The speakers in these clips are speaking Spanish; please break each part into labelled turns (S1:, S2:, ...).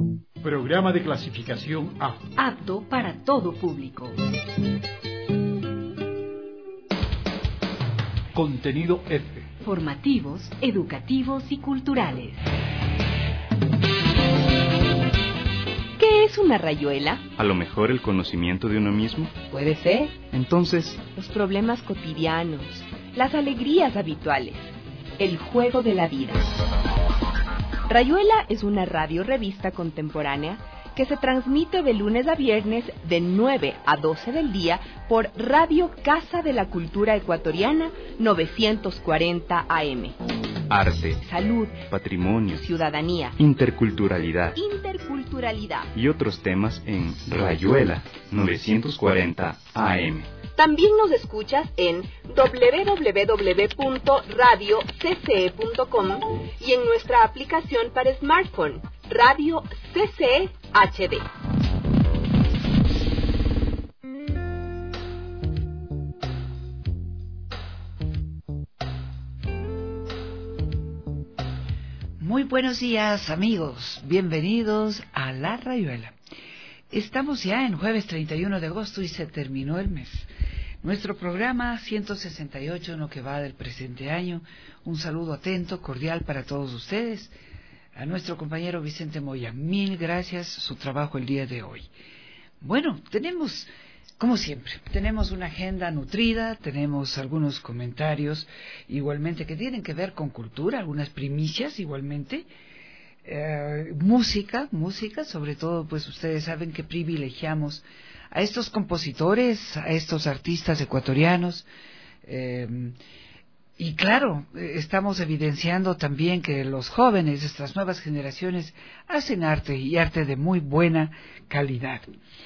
S1: Programa de clasificación A.
S2: Apto para todo público.
S1: Contenido F.
S2: Formativos, educativos y culturales. ¿Qué es una rayuela?
S3: A lo mejor el conocimiento de uno mismo.
S4: Puede ser.
S3: Entonces,
S4: los problemas cotidianos, las alegrías habituales, el juego de la vida. Rayuela es una radio-revista contemporánea que se transmite de lunes a viernes de 9 a 12 del día por Radio Casa de la Cultura Ecuatoriana 940 AM.
S3: Arte,
S4: salud,
S3: patrimonio,
S4: ciudadanía,
S3: interculturalidad
S4: y
S3: otros temas en Rayuela 940 AM.
S4: También nos escuchas en www.radiocce.com y en nuestra aplicación para smartphone, Radio CCE HD.
S5: Muy buenos días, amigos. Bienvenidos a La Rayuela. Estamos ya en jueves 31 de agosto y se terminó el mes. Nuestro programa 168 en lo que va del presente año. Un saludo atento, cordial para todos ustedes. A nuestro compañero Vicente Moya, mil gracias su trabajo el día de hoy. Bueno, tenemos, como siempre, tenemos una agenda nutrida, tenemos algunos comentarios igualmente que tienen que ver con cultura, algunas primicias igualmente. Música, sobre todo, pues ustedes saben que privilegiamos a estos compositores, a estos artistas ecuatorianos, y claro, estamos evidenciando también que los jóvenes, estas nuevas generaciones, hacen arte y arte de muy buena calidad.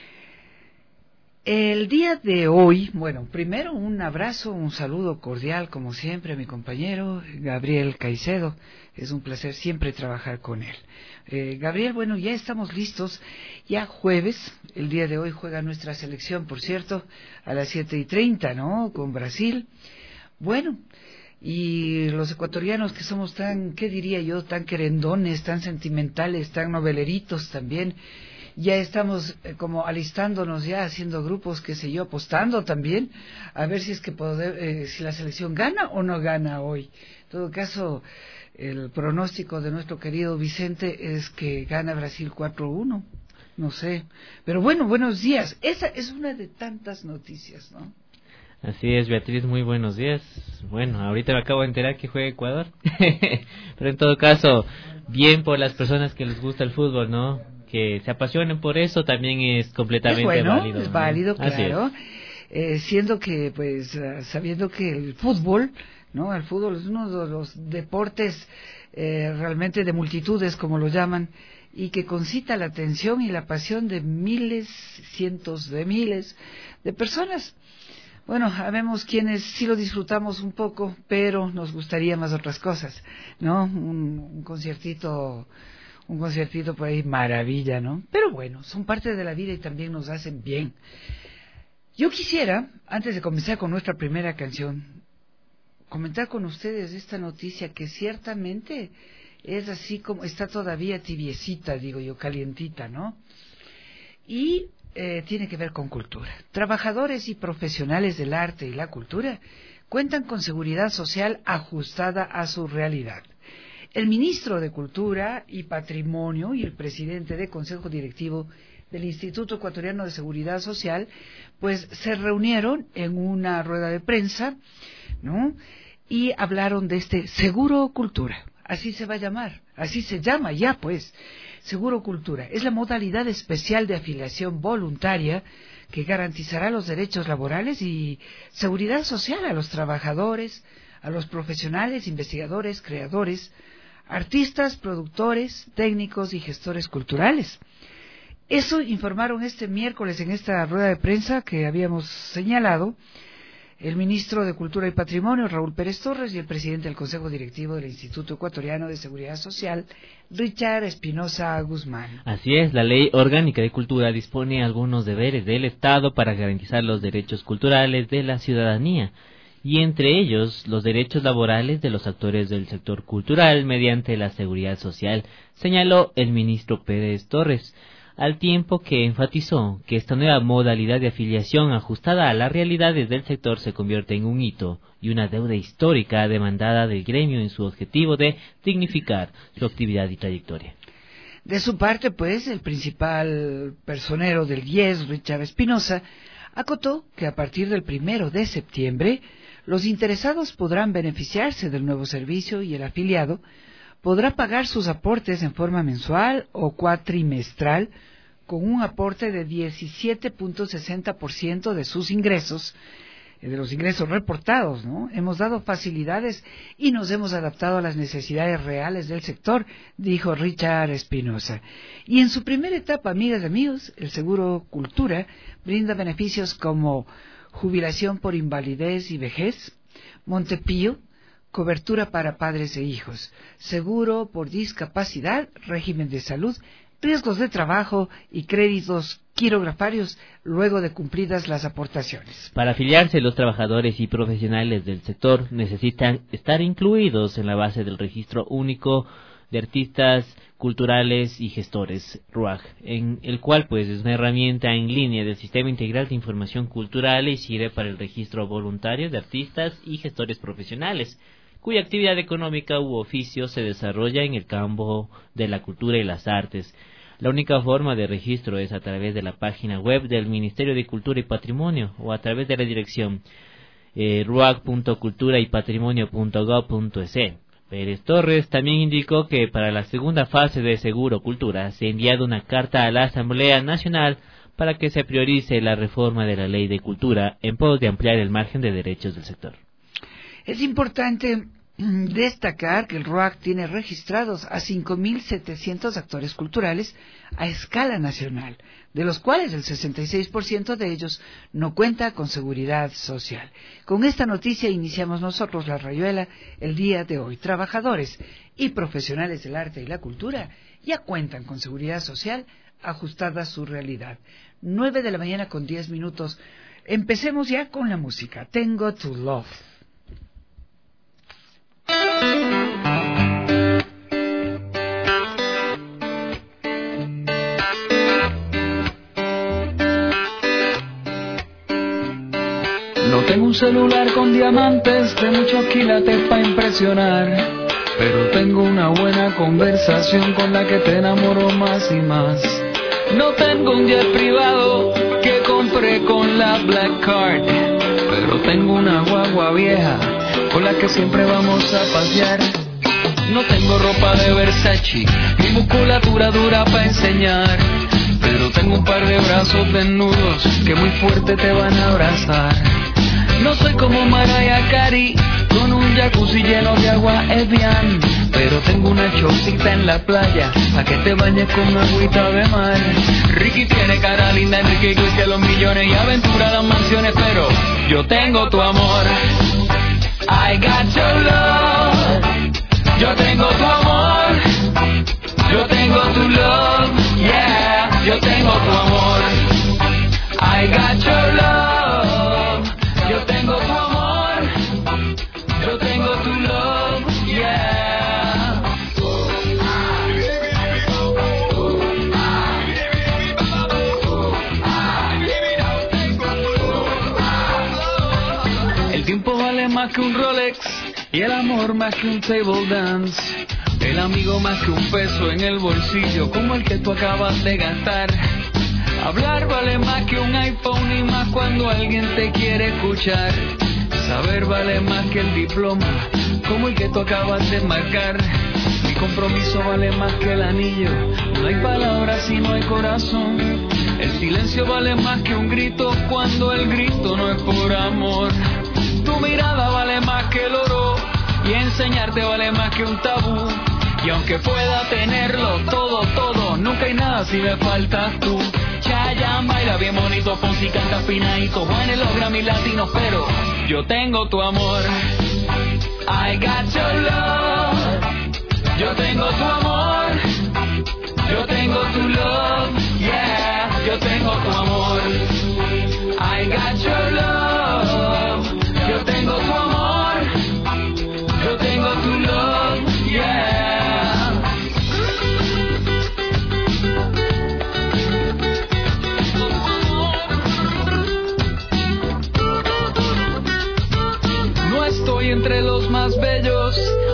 S5: El día de hoy, bueno, primero un abrazo, un saludo cordial, como siempre, a mi compañero Gabriel Caicedo. Es un placer siempre trabajar con él. Gabriel, bueno, ya estamos listos, ya jueves, el día de hoy juega nuestra selección, por cierto, a las 7:30, ¿no?, con Brasil. Bueno, y los ecuatorianos que somos tan, ¿qué diría yo?, tan querendones, tan sentimentales, tan noveleritos también. Ya estamos como alistándonos, ya haciendo grupos, qué sé yo, apostando también, a ver si es que si la selección gana o no gana hoy. En todo caso, el pronóstico de nuestro querido Vicente es que gana Brasil 4-1, no sé. Pero bueno, buenos días. Esa es una de tantas noticias, ¿no?
S6: Así es, Beatriz, muy buenos días. Bueno, ahorita me acabo de enterar que juega Ecuador. Pero en todo caso, bien por las personas que les gusta el fútbol, ¿no? Que se apasionen por eso también es completamente válido.
S5: Es válido, claro. Siendo que, pues, sabiendo que el fútbol, ¿no? El fútbol es uno de los deportes realmente de multitudes, como lo llaman, y que concita la atención y la pasión de miles, cientos de miles de personas. Bueno, sabemos quienes sí lo disfrutamos un poco, pero nos gustaría más otras cosas, ¿no? Un conciertito por ahí, maravilla, ¿no? Pero bueno, son parte de la vida y también nos hacen bien. Yo quisiera, antes de comenzar con nuestra primera canción, comentar con ustedes esta noticia que ciertamente es así como está todavía tibiecita, digo yo, calientita, ¿no? Y tiene que ver con cultura. Trabajadores y profesionales del arte y la cultura cuentan con seguridad social ajustada a su realidad. El ministro de Cultura y Patrimonio y el presidente del Consejo Directivo del Instituto Ecuatoriano de Seguridad Social, pues se reunieron en una rueda de prensa, ¿no? Y hablaron de este Seguro Cultura. Así se va a llamar, así se llama ya, pues, Seguro Cultura. Es la modalidad especial de afiliación voluntaria que garantizará los derechos laborales y seguridad social a los trabajadores, a los profesionales, investigadores, creadores, artistas, productores, técnicos y gestores culturales. Eso informaron este miércoles en esta rueda de prensa que habíamos señalado el ministro de Cultura y Patrimonio, Raúl Pérez Torres, y el presidente del Consejo Directivo del Instituto Ecuatoriano de Seguridad Social, Richard Espinosa Guzmán.
S6: Así es, la Ley Orgánica de Cultura dispone algunos deberes del Estado para garantizar los derechos culturales de la ciudadanía. y entre ellos los derechos laborales de los actores del sector cultural mediante la seguridad social, señaló el ministro Pérez Torres, al tiempo que enfatizó que esta nueva modalidad de afiliación ajustada a las realidades del sector se convierte en un hito y una deuda histórica demandada del gremio en su objetivo de dignificar su actividad y trayectoria.
S5: De su parte, pues, el principal personero del IES, Richard Espinosa, acotó que a partir del 1 de septiembre los interesados podrán beneficiarse del nuevo servicio y el afiliado podrá pagar sus aportes en forma mensual o cuatrimestral con un aporte de 17.60% de sus ingresos, de los ingresos reportados, ¿no? Hemos dado facilidades y nos hemos adaptado a las necesidades reales del sector, dijo Richard Espinosa. Y en su primera etapa, amigas y amigos, el Seguro Cultura brinda beneficios como jubilación por invalidez y vejez, Montepío, cobertura para padres e hijos, seguro por discapacidad, régimen de salud, riesgos de trabajo y créditos quirografarios luego de cumplidas las aportaciones.
S6: Para afiliarse, los trabajadores y profesionales del sector necesitan estar incluidos en la base del Registro Único de Artistas Culturales y Gestores, RUAG, en el cual pues es una herramienta en línea del Sistema Integral de Información Cultural y sirve para el registro voluntario de artistas y gestores profesionales, cuya actividad económica u oficio se desarrolla en el campo de la cultura y las artes. La única forma de registro es a través de la página web del Ministerio de Cultura y Patrimonio o a través de la dirección ruag.culturaypatrimonio.gov.es. Pérez Torres también indicó que para la segunda fase de Seguro Cultura se ha enviado una carta a la Asamblea Nacional para que se priorice la reforma de la Ley de Cultura en pos de ampliar el margen de derechos del sector.
S5: Es importante destacar que el RUAC tiene registrados a 5.700 actores culturales a escala nacional, de los cuales el 66% de ellos no cuenta con seguridad social. Con esta noticia iniciamos nosotros la Rayuela el día de hoy. Trabajadores y profesionales del arte y la cultura ya cuentan con seguridad social ajustada a su realidad. 9:10 a.m. Empecemos ya con la música. Tengo to Love.
S7: No tengo un celular con diamantes de muchos quilates para impresionar, pero tengo una buena conversación con la que te enamoro más y más. No tengo un jet privado que compré con la Black Card, pero tengo una guagua vieja con la que siempre vamos a pasear. No tengo ropa de Versace ni musculatura dura para enseñar, pero tengo un par de brazos desnudos que muy fuerte te van a abrazar. No soy como Mariah Carey con un jacuzzi lleno de agua Evian, pero tengo una chocita en la playa pa' que te bañes con agüita de mar. Ricky tiene cara linda, Enrique Iglesias los millones y aventura las mansiones, pero yo tengo tu amor. I got your love. Yo tengo tu amor. Yo tengo tu love. Yeah, yo tengo tu amor. I got your love. Yo tengo tu amor. Yo tengo tu love. Yeah. El tiempo vale más que un Rolex y el amor más que un table dance. El amigo más que un peso en el bolsillo como el que tú acabas de gastar. Hablar vale más que un iPhone y más cuando alguien te quiere escuchar. Saber vale más que el diploma como el que tú acabas de marcar. Mi compromiso vale más que el anillo. No hay palabras si no hay corazón. El silencio vale más que un grito cuando el grito no es por amor. Tu mirada vale más que el oro y enseñarte vale más que un tabú. Y aunque pueda tenerlo todo, todo, nunca hay nada si me faltas tú. Chayanne baila bien bonito, Fonsi canta finadito, Juanes los Grammy latinos, pero yo tengo tu amor. I got your love. Yo tengo tu amor. Yo tengo tu love. Yeah, yo tengo tu amor. I got your love. Yo tengo tu amor.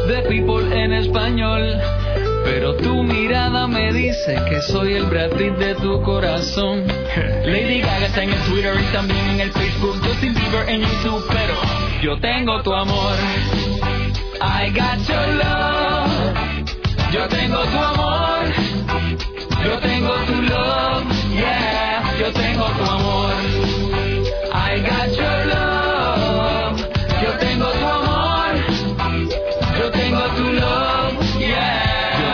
S7: de People en español. Pero tu mirada me dice que soy el Brad Pitt de tu corazón. Lady Gaga está en el Twitter y también en el Facebook. Justin Bieber en YouTube, pero yo tengo tu amor. I got your love. Yo tengo tu amor. Yo tengo tu love. Yeah, yo tengo tu amor. I got your love. Yo tengo tu amor. Yo tengo tu love. Yeah.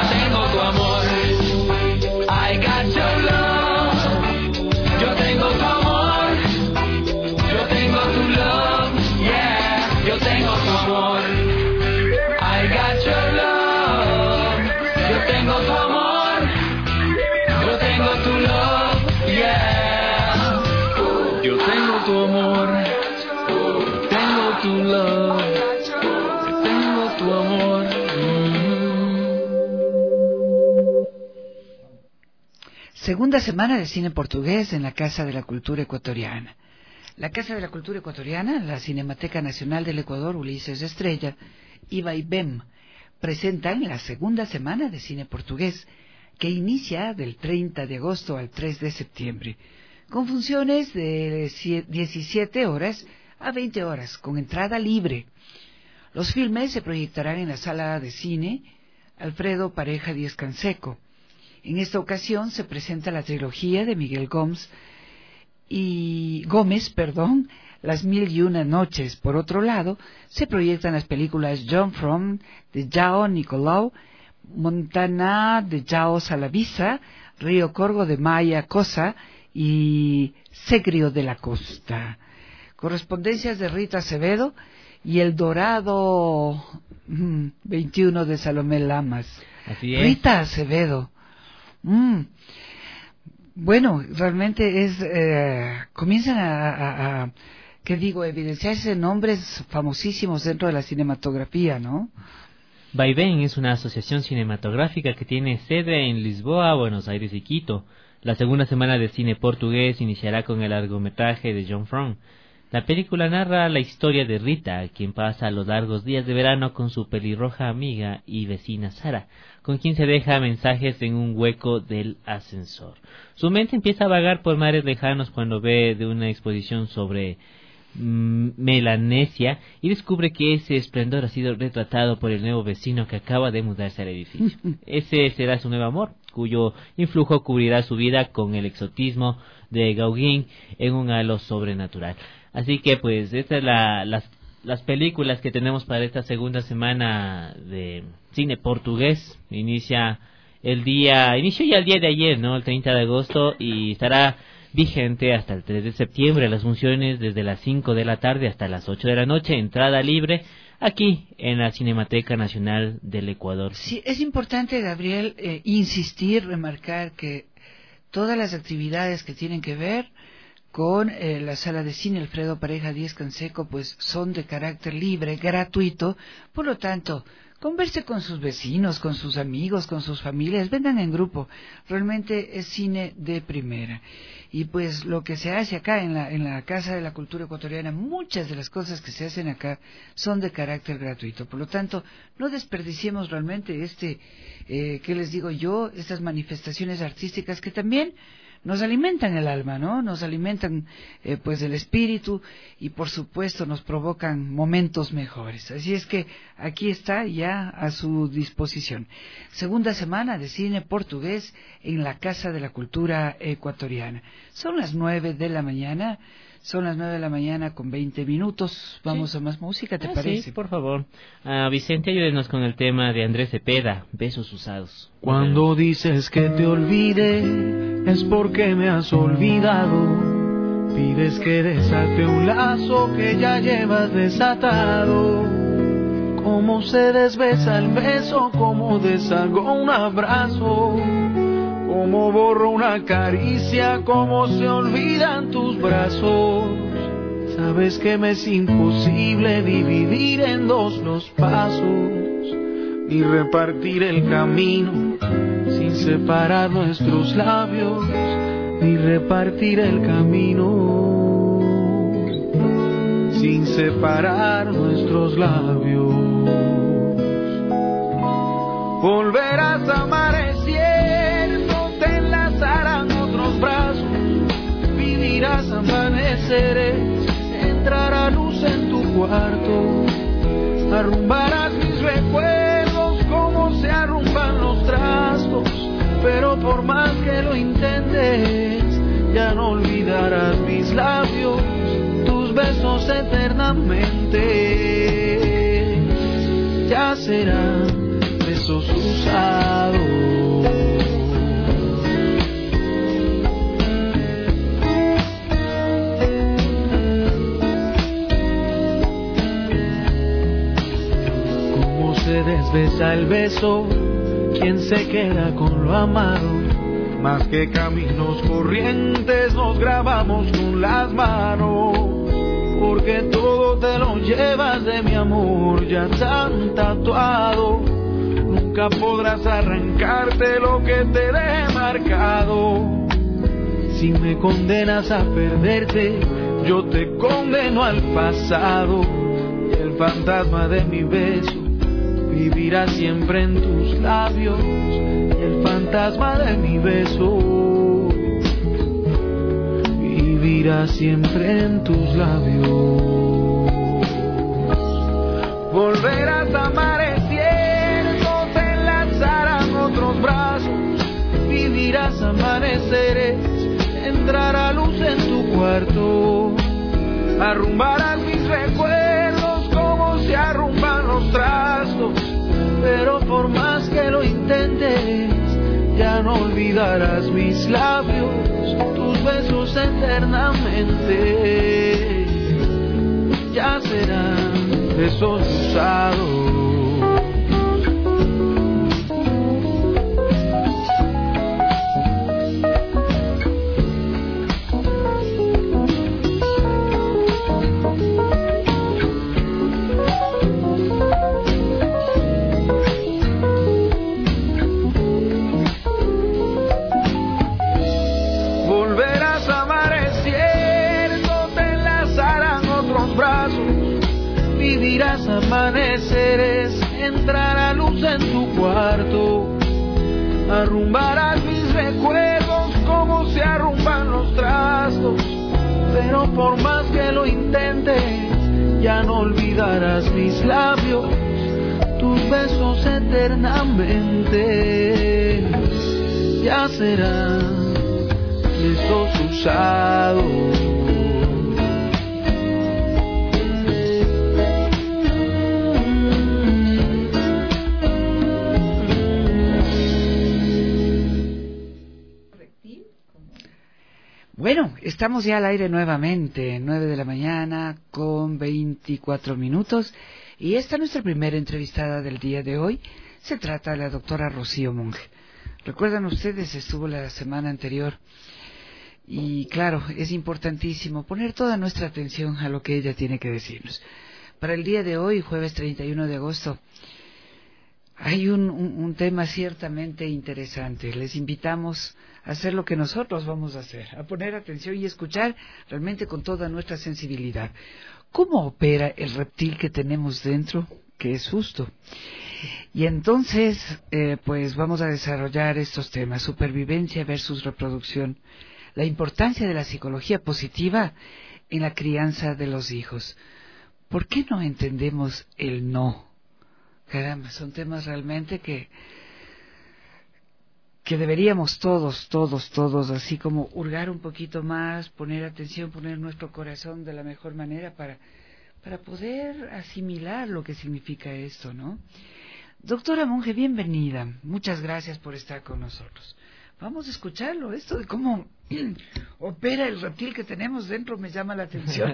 S5: Segunda semana de cine portugués en la Casa de la Cultura Ecuatoriana. La Casa de la Cultura Ecuatoriana, la Cinemateca Nacional del Ecuador, Ulises Estrella y Vaivén presentan la segunda semana de cine portugués, que inicia del 30 de agosto al 3 de septiembre, con funciones de 17 horas a 20 horas, con entrada libre. Los filmes se proyectarán en la sala de cine Alfredo Pareja Díez Canseco. En esta ocasión se presenta la trilogía de Miguel Gómez, Las Mil y Una Noches. Por otro lado, se proyectan las películas John From de João Nicolau, Montana de João Salavisa, Río Corgo de Maya Cosa y Segrio de la Costa. Correspondencias de Rita Acevedo y El Dorado 21 de Salomé Lamas.
S6: Así es.
S5: Rita Acevedo. Bueno, realmente es comienzan a evidenciarse nombres famosísimos dentro de la cinematografía, ¿no?
S6: Vaivén es una asociación cinematográfica que tiene sede en Lisboa, Buenos Aires y Quito. La segunda semana de cine portugués iniciará con el largometraje de John From. La película narra la historia de Rita, quien pasa los largos días de verano con su pelirroja amiga y vecina Sara, con quien se deja mensajes en un hueco del ascensor. Su mente empieza a vagar por mares lejanos cuando ve de una exposición sobre Melanesia y descubre que ese esplendor ha sido retratado por el nuevo vecino que acaba de mudarse al edificio. Ese será su nuevo amor, cuyo influjo cubrirá su vida con el exotismo de Gauguin en un halo sobrenatural. Así que pues estas son las películas que tenemos para esta segunda semana de cine portugués. Inició ya el día de ayer, ¿no? El 30 de agosto, y estará vigente hasta el 3 de septiembre. Las funciones desde las 5 de la tarde hasta las 8 de la noche, entrada libre, aquí en la Cinemateca Nacional del Ecuador.
S5: Sí, es importante, Gabriel, insistir, remarcar que todas las actividades que tienen que ver con la sala de cine Alfredo Pareja Díez Canseco pues son de carácter libre, gratuito. Por lo tanto, converse con sus vecinos, con sus amigos, con sus familias, vengan en grupo. Realmente es cine de primera. Y pues lo que se hace acá en la Casa de la Cultura Ecuatoriana, muchas de las cosas que se hacen acá son de carácter gratuito. Por lo tanto, no desperdiciemos realmente ¿qué les digo yo? Estas manifestaciones artísticas que también nos alimentan el alma, ¿no? Nos alimentan pues el espíritu y por supuesto nos provocan momentos mejores. Así es que aquí está ya a su disposición. Segunda semana de cine portugués en la Casa de la Cultura Ecuatoriana. Son las 9 de la mañana. Son las 9 de la mañana con 20 minutos. Vamos a más música, ¿te parece?
S6: Sí, por favor. Vicente, ayúdenos con el tema de Andrés Cepeda, Besos Usados.
S8: Cuando dices que te olvide, es porque me has olvidado. Pides que desate un lazo que ya llevas desatado. Cómo se desbesa el beso, cómo deshago un abrazo. Cómo borro una caricia, cómo se olvidan tus brazos. Sabes que me es imposible dividir en dos los pasos, ni repartir el camino sin separar nuestros labios, ni repartir el camino sin separar nuestros labios. Volverás a amanecer, no te enlazarán otros brazos, vivirás amaneceres, entrará luz en tu cuarto, arrumbarás mis recuerdos como se arrumban los trastos, pero por más que lo intentes, ya no olvidarás mis labios, tus besos eternamente, ya serán besos usados. Cómo se desbesa el beso, quién se queda con lo amado, más que caminos corrientes nos grabamos con las manos, porque todo te lo llevas de mi amor ya tan tatuado. Nunca podrás arrancarte lo que te deje marcado. Si me condenas a perderte, yo te condeno al pasado. Y el fantasma de mi beso vivirá siempre en tus labios. Y el fantasma de mi beso vivirá siempre en tus labios. Volverás a amanecer, no te enlazarán otros brazos, vivirás amaneceres, entrará luz en tu cuarto, arrumbarás mis recuerdos como se arrumban los trastos, pero por más que lo intentes, ya no olvidarás mis labios, tus besos eternamente, ya serán besos usados. Volverás a amanecer, no te enlazarán otros brazos, vivirás amaneceres, entrará luz en tu cuarto, arrumbarás mis recuerdos como se arrumban los trastos, pero por más que lo intentes, ya no olvidarás mis labios, tus besos eternamente, ya serán besos usados.
S5: Bueno, estamos ya al aire nuevamente, 9 de la mañana con 24 minutos, y esta es nuestra primera entrevistada del día de hoy. Se trata de la doctora Rocío Monge. Recuerdan ustedes, estuvo la semana anterior, y claro, es importantísimo poner toda nuestra atención a lo que ella tiene que decirnos. Para el día de hoy, jueves 31 de agosto, hay un tema ciertamente interesante. Les invitamos a hacer lo que nosotros vamos a hacer, a poner atención y escuchar realmente con toda nuestra sensibilidad. ¿Cómo opera el reptil que tenemos dentro, que es justo? Y entonces, pues vamos a desarrollar estos temas: supervivencia versus reproducción, la importancia de la psicología positiva en la crianza de los hijos. ¿Por qué no entendemos el no? Caramba, son temas realmente que deberíamos todos, así como hurgar un poquito más, poner atención, poner nuestro corazón de la mejor manera para poder asimilar lo que significa esto, ¿no? Doctora Monge, bienvenida. Muchas gracias por estar con nosotros. Vamos a escucharlo. Esto de cómo opera el reptil que tenemos dentro me llama la atención.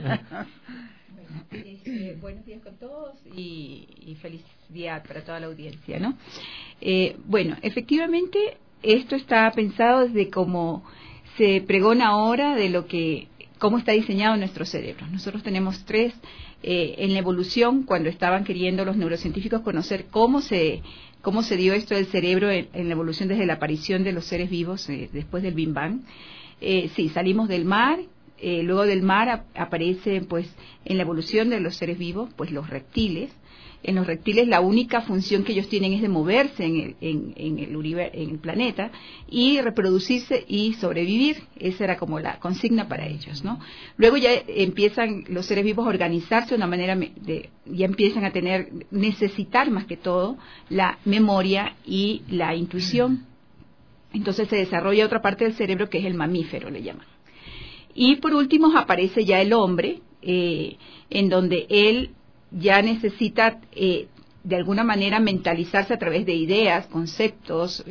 S9: Buenos días con todos y feliz día para toda la audiencia, ¿no? Bueno, efectivamente esto está pensado desde cómo se pregona ahora de cómo está diseñado nuestro cerebro. Nosotros tenemos tres en la evolución, cuando estaban queriendo los neurocientíficos conocer cómo se dio esto del cerebro en la evolución desde la aparición de los seres vivos después del Big Bang. Sí, salimos del mar, luego del mar aparecen, pues, en la evolución de los seres vivos, pues los reptiles. En los reptiles la única función que ellos tienen es de moverse en el planeta y reproducirse y sobrevivir. Esa era como la consigna para ellos, ¿no? Luego ya empiezan los seres vivos a organizarse de una manera ya empiezan a necesitar más que todo la memoria y la intuición. Entonces se desarrolla otra parte del cerebro que es el mamífero, le llaman. Y por último aparece ya el hombre, en donde él ya necesita de alguna manera mentalizarse a través de ideas, conceptos,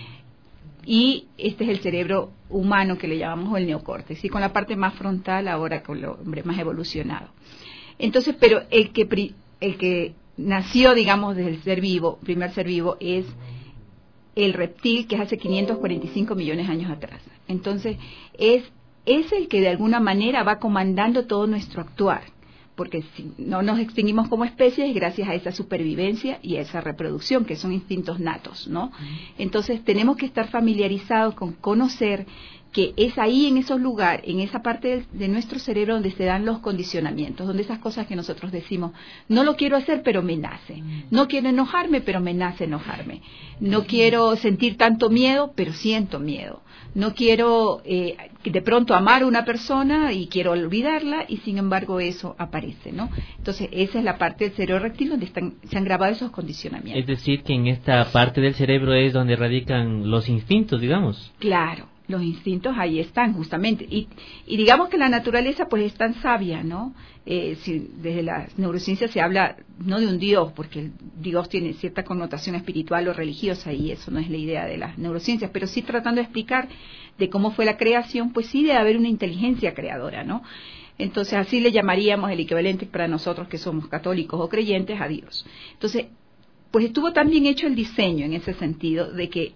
S9: y este es el cerebro humano que le llamamos el neocórtex, y con la parte más frontal ahora con el hombre más evolucionado. Entonces, pero el que nació, digamos, desde el ser vivo, primer ser vivo, es el reptil, que es hace 545 millones de años atrás. Entonces, es el que de alguna manera va comandando todo nuestro actuar, porque si no nos extinguimos como especie es gracias a esa supervivencia y a esa reproducción, que son instintos natos, ¿no? Entonces tenemos que estar familiarizados con conocer que es ahí, en esos lugares, en esa parte de nuestro cerebro donde se dan los condicionamientos, donde esas cosas que nosotros decimos, no lo quiero hacer pero me nace, no quiero enojarme pero me nace enojarme, no quiero sentir tanto miedo pero siento miedo, no quiero de pronto amar a una persona y quiero olvidarla, y sin embargo eso aparece, ¿no? Entonces esa es la parte del cerebro reptil donde se han grabado esos condicionamientos.
S6: Es decir, que en esta parte del cerebro es donde radican los instintos, digamos.
S9: Claro, los instintos ahí están justamente, y digamos que la naturaleza pues es tan sabia, ¿no? Si desde la neurociencia se habla no de un Dios, porque el Dios tiene cierta connotación espiritual o religiosa, y eso no es la idea de las neurociencias, pero sí tratando de explicar de cómo fue la creación, pues sí debe haber una inteligencia creadora, ¿no? Entonces así le llamaríamos el equivalente para nosotros que somos católicos o creyentes a Dios. Entonces, pues estuvo tan bien hecho el diseño en ese sentido de que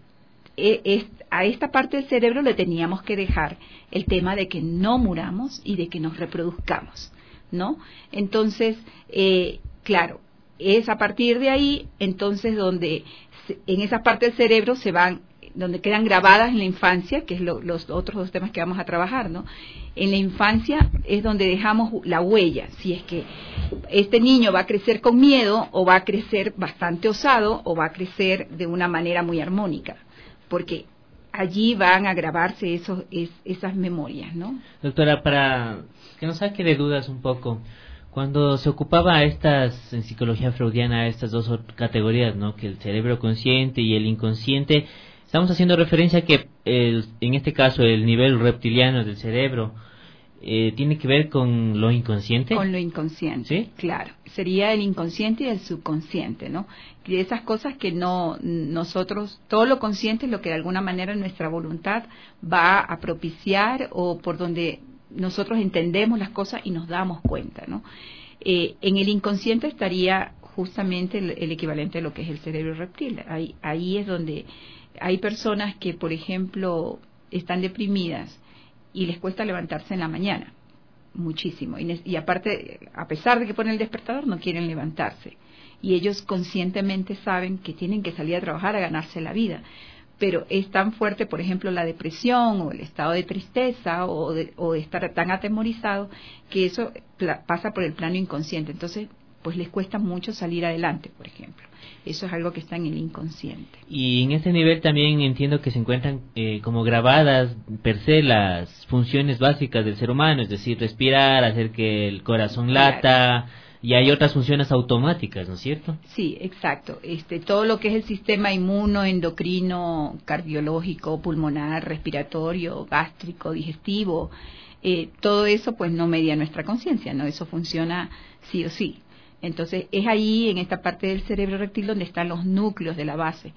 S9: a esta parte del cerebro le teníamos que dejar el tema de que no muramos y de que nos reproduzcamos, ¿no? Entonces, claro, es a partir de ahí, entonces, donde en esa parte del cerebro donde quedan grabadas en la infancia, que es los otros dos temas que vamos a trabajar, ¿no? En la infancia es donde dejamos la huella, si es que este niño va a crecer con miedo, o va a crecer bastante osado, o va a crecer de una manera muy armónica, porque allí van a grabarse esas memorias, ¿no?
S6: Doctora, para que nos saque de dudas un poco, cuando se ocupaba en psicología freudiana, estas dos categorías, ¿no? Que el cerebro consciente y el inconsciente, estamos haciendo referencia a que en este caso el nivel reptiliano del cerebro tiene que ver con lo inconsciente.
S9: Con lo inconsciente, ¿sí? Claro. Sería el inconsciente y el subconsciente, ¿no? De esas cosas que nosotros, todo lo consciente es lo que de alguna manera nuestra voluntad va a propiciar, o por donde nosotros entendemos las cosas y nos damos cuenta, ¿no? En el inconsciente estaría justamente el equivalente a lo que es el cerebro reptil. Ahí es donde hay personas que, por ejemplo, están deprimidas y les cuesta levantarse en la mañana, muchísimo, y aparte, a pesar de que ponen el despertador, no quieren levantarse, y ellos conscientemente saben que tienen que salir a trabajar a ganarse la vida, pero es tan fuerte, por ejemplo, la depresión o el estado de tristeza o de estar tan atemorizado, que eso pasa por el plano inconsciente. Entonces, pues les cuesta mucho salir adelante, por ejemplo. Eso es algo que está en el inconsciente.
S6: Y en este nivel también entiendo que se encuentran como grabadas per se las funciones básicas del ser humano, es decir, respirar, hacer que el corazón lata, claro. Y hay otras funciones automáticas, ¿no es cierto?
S9: Sí, exacto. Todo lo que es el sistema inmuno, endocrino, cardiológico, pulmonar, respiratorio, gástrico, digestivo, todo eso pues no media nuestra conciencia, ¿no? Eso funciona sí o sí. Entonces es ahí, en esta parte del cerebro reptil, donde están los núcleos de la base,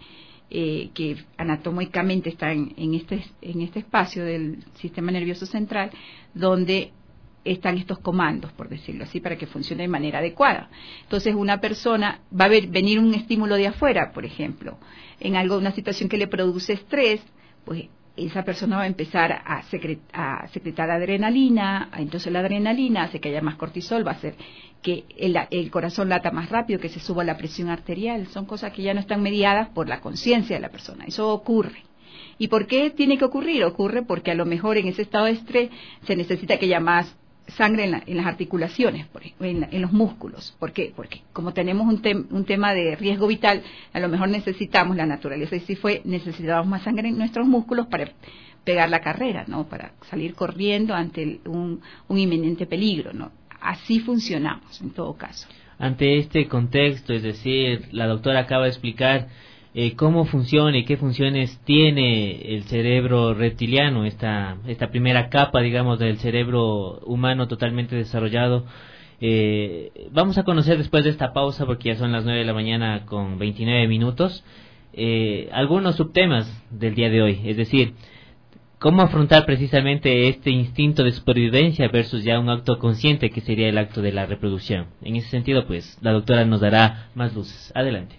S9: que anatómicamente están en este espacio del sistema nervioso central, donde están estos comandos, por decirlo así, para que funcione de manera adecuada. Entonces una persona va a venir un estímulo de afuera, por ejemplo, en una situación que le produce estrés, pues esa persona va a empezar a secretar adrenalina, entonces la adrenalina hace que haya más cortisol, va a hacer que el corazón lata más rápido, que se suba la presión arterial. Son cosas que ya no están mediadas por la conciencia de la persona, eso ocurre. ¿Y por qué tiene que ocurrir? Ocurre porque a lo mejor en ese estado de estrés se necesita que haya más sangre en las articulaciones, en los músculos. ¿Por qué? Porque como tenemos un tema de riesgo vital, a lo mejor necesitamos, la naturaleza así fue, necesitamos más sangre en nuestros músculos para pegar la carrera, ¿no? Para salir corriendo ante un inminente peligro, ¿no? Así funcionamos en todo caso.
S6: Ante este contexto, es decir, la doctora acaba de explicar cómo funciona y qué funciones tiene el cerebro reptiliano, esta primera capa, digamos, del cerebro humano totalmente desarrollado. Vamos a conocer después de esta pausa, porque ya son las 9 de la mañana con 29 minutos, algunos subtemas del día de hoy, es decir, cómo afrontar precisamente este instinto de supervivencia versus ya un acto consciente que sería el acto de la reproducción. En ese sentido, pues, la doctora nos dará más luces. Adelante.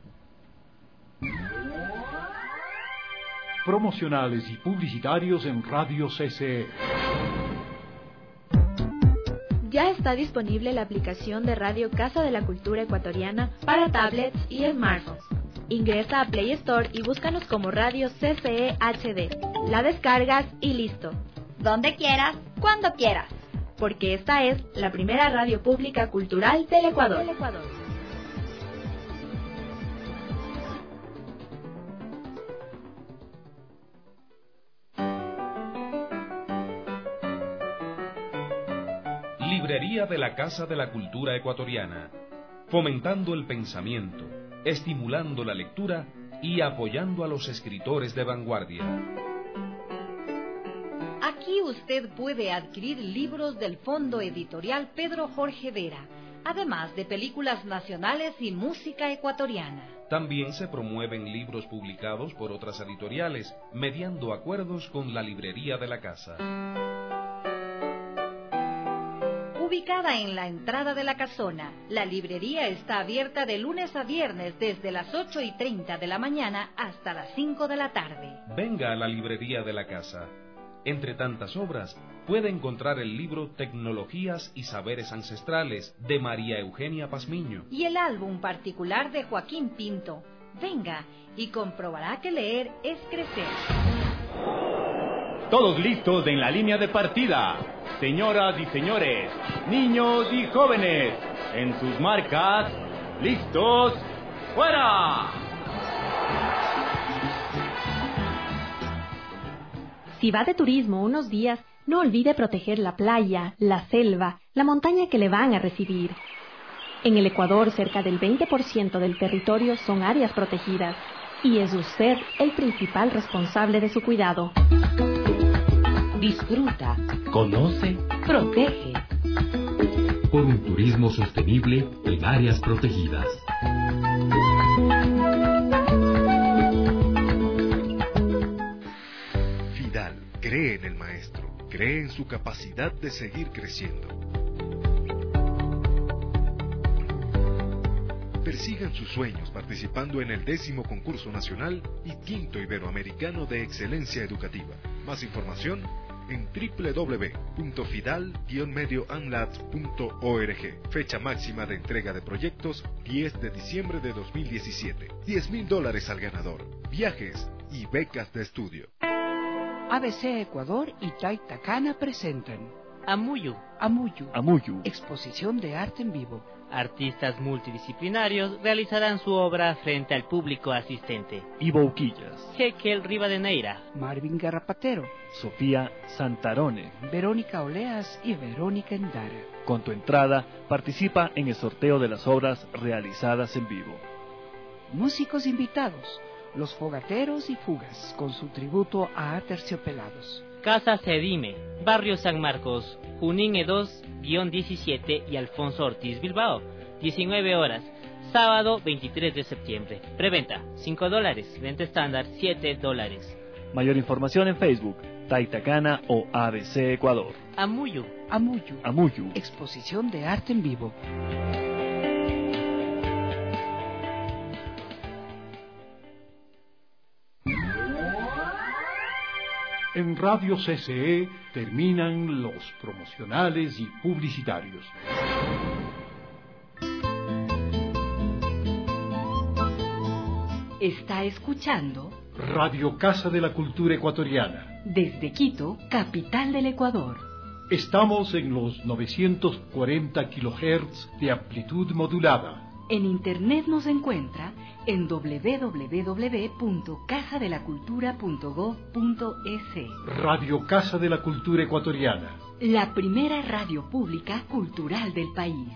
S1: Promocionales y publicitarios en Radio CCE.
S10: Ya está disponible la aplicación de Radio Casa de la Cultura Ecuatoriana para tablets y smartphones. Ingresa a Play Store y búscanos como Radio CCE HD. La descargas y listo. Donde quieras, cuando quieras. Porque esta es la primera radio pública cultural del Ecuador.
S11: Librería de la Casa de la Cultura Ecuatoriana, fomentando el pensamiento, estimulando la lectura y apoyando a los escritores de vanguardia.
S2: Aquí usted puede adquirir libros del Fondo Editorial Pedro Jorge Vera, además de películas nacionales y música ecuatoriana.
S11: También se promueven libros publicados por otras editoriales, mediando acuerdos con la Librería de la Casa.
S2: Ubicada en la entrada de la casona, la librería está abierta de lunes a viernes desde las 8:30 de la mañana hasta las 5 de la tarde.
S11: Venga a la Librería de la Casa. Entre tantas obras, puede encontrar el libro Tecnologías y Saberes Ancestrales de María Eugenia Pazmiño
S2: y el álbum particular de Joaquín Pinto. Venga y comprobará que leer es crecer.
S12: Todos listos en la línea de partida. Señoras y señores, niños y jóvenes, en sus marcas, listos, ¡fuera!
S10: Si va de turismo unos días, no olvide proteger la playa, la selva, la montaña que le van a recibir. En el Ecuador, cerca del 20% del territorio son áreas protegidas, y es usted el principal responsable de su cuidado.
S13: Disfruta,
S14: conoce,
S13: protege.
S14: Por un turismo sostenible en áreas protegidas.
S15: Fidal cree en el maestro, cree en su capacidad de seguir creciendo. Persigan sus sueños participando en el 10º concurso nacional y 5º iberoamericano de excelencia educativa. Más información en www.fidal-medioanlat.org. Fecha máxima de entrega de proyectos 10 de diciembre de 2017. $10,000 al ganador. Viajes y becas de estudio.
S5: ABC Ecuador y Taitacana presentan
S6: Amuyu.
S5: Exposición de arte en vivo.
S6: Artistas multidisciplinarios realizarán su obra frente al público asistente.
S16: Ivo Uquillas,
S6: Jekyll Rivadeneira,
S5: Marvin Garrapatero,
S16: Sofía Santarone,
S5: Verónica Oleas y Verónica Endara.
S16: Con tu entrada, participa en el sorteo de las obras realizadas en vivo.
S5: Músicos invitados, Los Fogateros y Fugas, con su tributo a Aterciopelados.
S6: Casa Cedime, Barrio San Marcos, Junín E2-17 y Alfonso Ortiz Bilbao, 19 horas, sábado 23 de septiembre. Preventa, $5, venta estándar, $7.
S16: Mayor información en Facebook, Taitacana o ABC Ecuador.
S6: Amuyu.
S5: Exposición de arte en vivo.
S1: En Radio CCE terminan los promocionales y publicitarios.
S2: Está escuchando
S1: Radio Casa de la Cultura Ecuatoriana.
S13: Desde Quito, capital del Ecuador.
S1: Estamos en los 940 kHz de amplitud modulada.
S13: En internet nos encuentra en www.casadelacultura.gov.es.
S1: Radio Casa de la Cultura Ecuatoriana.
S13: La primera radio pública cultural del país.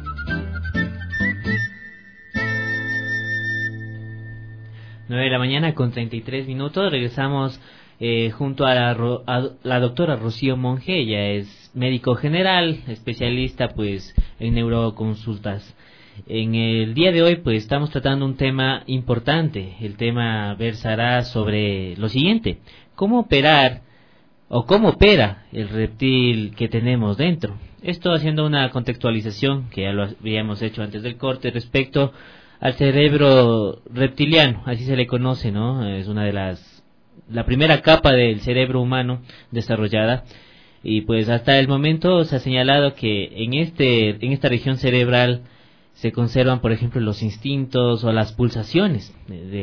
S6: Nueve de la mañana con 33 minutos. Regresamos junto a la doctora Rocío Monge. Ella es médico general, especialista pues en neuroconsultas. En el día de hoy pues estamos tratando un tema importante. El tema versará sobre lo siguiente: cómo operar o cómo opera el reptil que tenemos dentro. Esto haciendo una contextualización que ya lo habíamos hecho antes del corte respecto al cerebro reptiliano, así se le conoce, ¿no? Es una de la primera capa del cerebro humano desarrollada, y pues hasta el momento se ha señalado que en esta región cerebral se conservan, por ejemplo, los instintos o las pulsaciones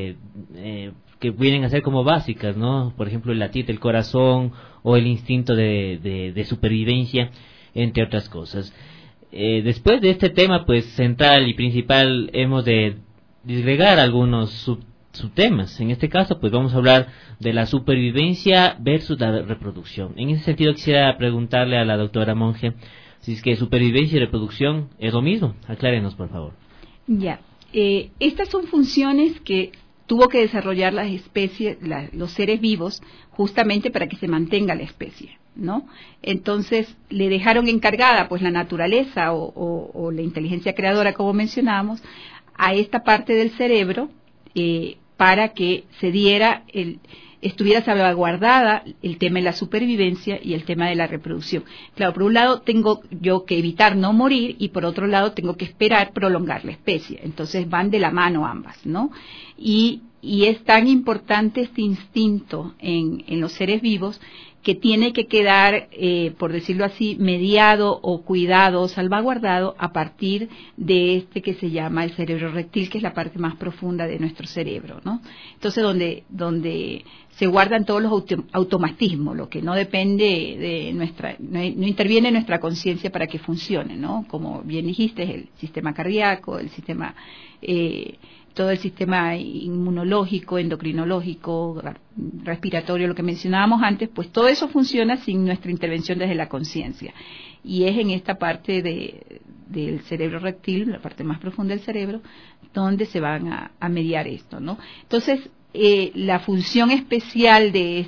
S6: que vienen a ser como básicas, ¿no? Por ejemplo, el latir del corazón o el instinto de supervivencia, entre otras cosas. Después de este tema, pues central y principal, hemos de disgregar algunos subtemas. En este caso, pues vamos a hablar de la supervivencia versus la reproducción. En ese sentido, quisiera preguntarle a la doctora Monge si es que supervivencia y reproducción es lo mismo. Aclárenos, por favor.
S9: Ya, estas son funciones que tuvo que desarrollar las especies, los seres vivos, justamente para que se mantenga la especie, ¿no? Entonces le dejaron encargada pues la naturaleza o la inteligencia creadora, como mencionábamos, a esta parte del cerebro para que se diera estuviera salvaguardada el tema de la supervivencia y el tema de la reproducción. Claro, por un lado tengo yo que evitar no morir y por otro lado tengo que esperar prolongar la especie. Entonces van de la mano ambas, ¿no? Y es tan importante este instinto en los seres vivos que tiene que quedar, por decirlo así, mediado o cuidado o salvaguardado a partir de este que se llama el cerebro reptil, que es la parte más profunda de nuestro cerebro, ¿no? Entonces, donde se guardan todos los automatismos, lo que no depende de no interviene en nuestra conciencia para que funcione, ¿no? Como bien dijiste, es el sistema cardíaco, el sistema todo el sistema inmunológico, endocrinológico, respiratorio, lo que mencionábamos antes, pues todo eso funciona sin nuestra intervención desde la conciencia. Y es en esta parte del cerebro reptil, la parte más profunda del cerebro, donde se van a mediar esto, ¿no? Entonces, la función especial de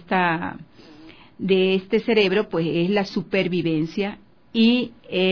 S9: este cerebro, pues es la supervivencia y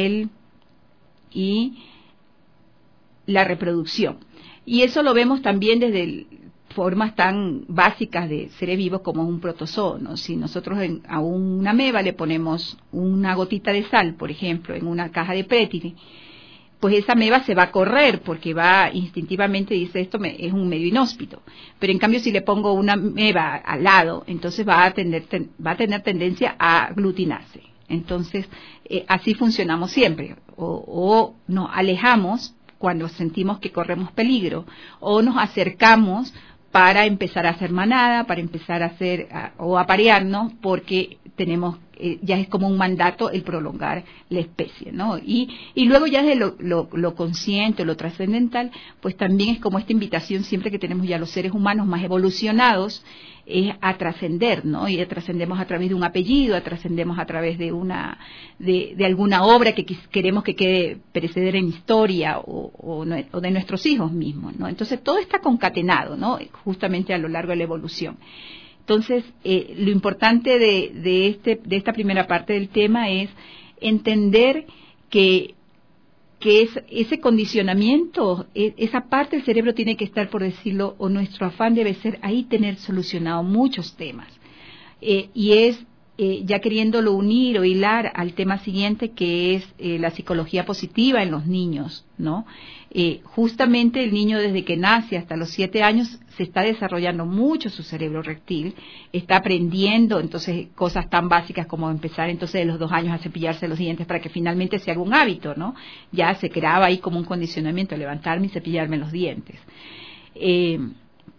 S9: la reproducción. Y eso lo vemos también desde formas tan básicas de seres vivos como un protozoo, ¿no? Si nosotros a una ameba le ponemos una gotita de sal, por ejemplo, en una caja de Petri, pues esa ameba se va a correr porque va instintivamente, dice, esto es un medio inhóspito. Pero en cambio, si le pongo una ameba al lado, entonces va a tener tendencia a aglutinarse. Entonces, así funcionamos siempre. O nos alejamos cuando sentimos que corremos peligro, o nos acercamos para empezar a hacer manada, para empezar a hacer o aparearnos, porque tenemos ya es como un mandato el prolongar la especie, ¿no? Y luego ya desde lo consciente, lo trascendental, pues también es como esta invitación siempre que tenemos ya los seres humanos más evolucionados, es a trascender, ¿no? Y trascendemos a través de un apellido, trascendemos a través de alguna obra que queremos que quede perecedera en historia o de nuestros hijos mismos, ¿no? Entonces todo está concatenado, ¿no? Justamente a lo largo de la evolución. Entonces, lo importante de esta primera parte del tema es entender que ese condicionamiento, esa parte del cerebro tiene que estar, por decirlo, o nuestro afán debe ser ahí tener solucionado muchos temas. Y es ya queriéndolo unir o hilar al tema siguiente, que es la psicología positiva en los niños, ¿no? Justamente el niño desde que nace hasta los 7 años se está desarrollando mucho su cerebro reptil, está aprendiendo entonces cosas tan básicas como empezar entonces de los 2 años a cepillarse los dientes para que finalmente se haga un hábito, ¿no? Ya se creaba ahí como un condicionamiento, levantarme y cepillarme los dientes.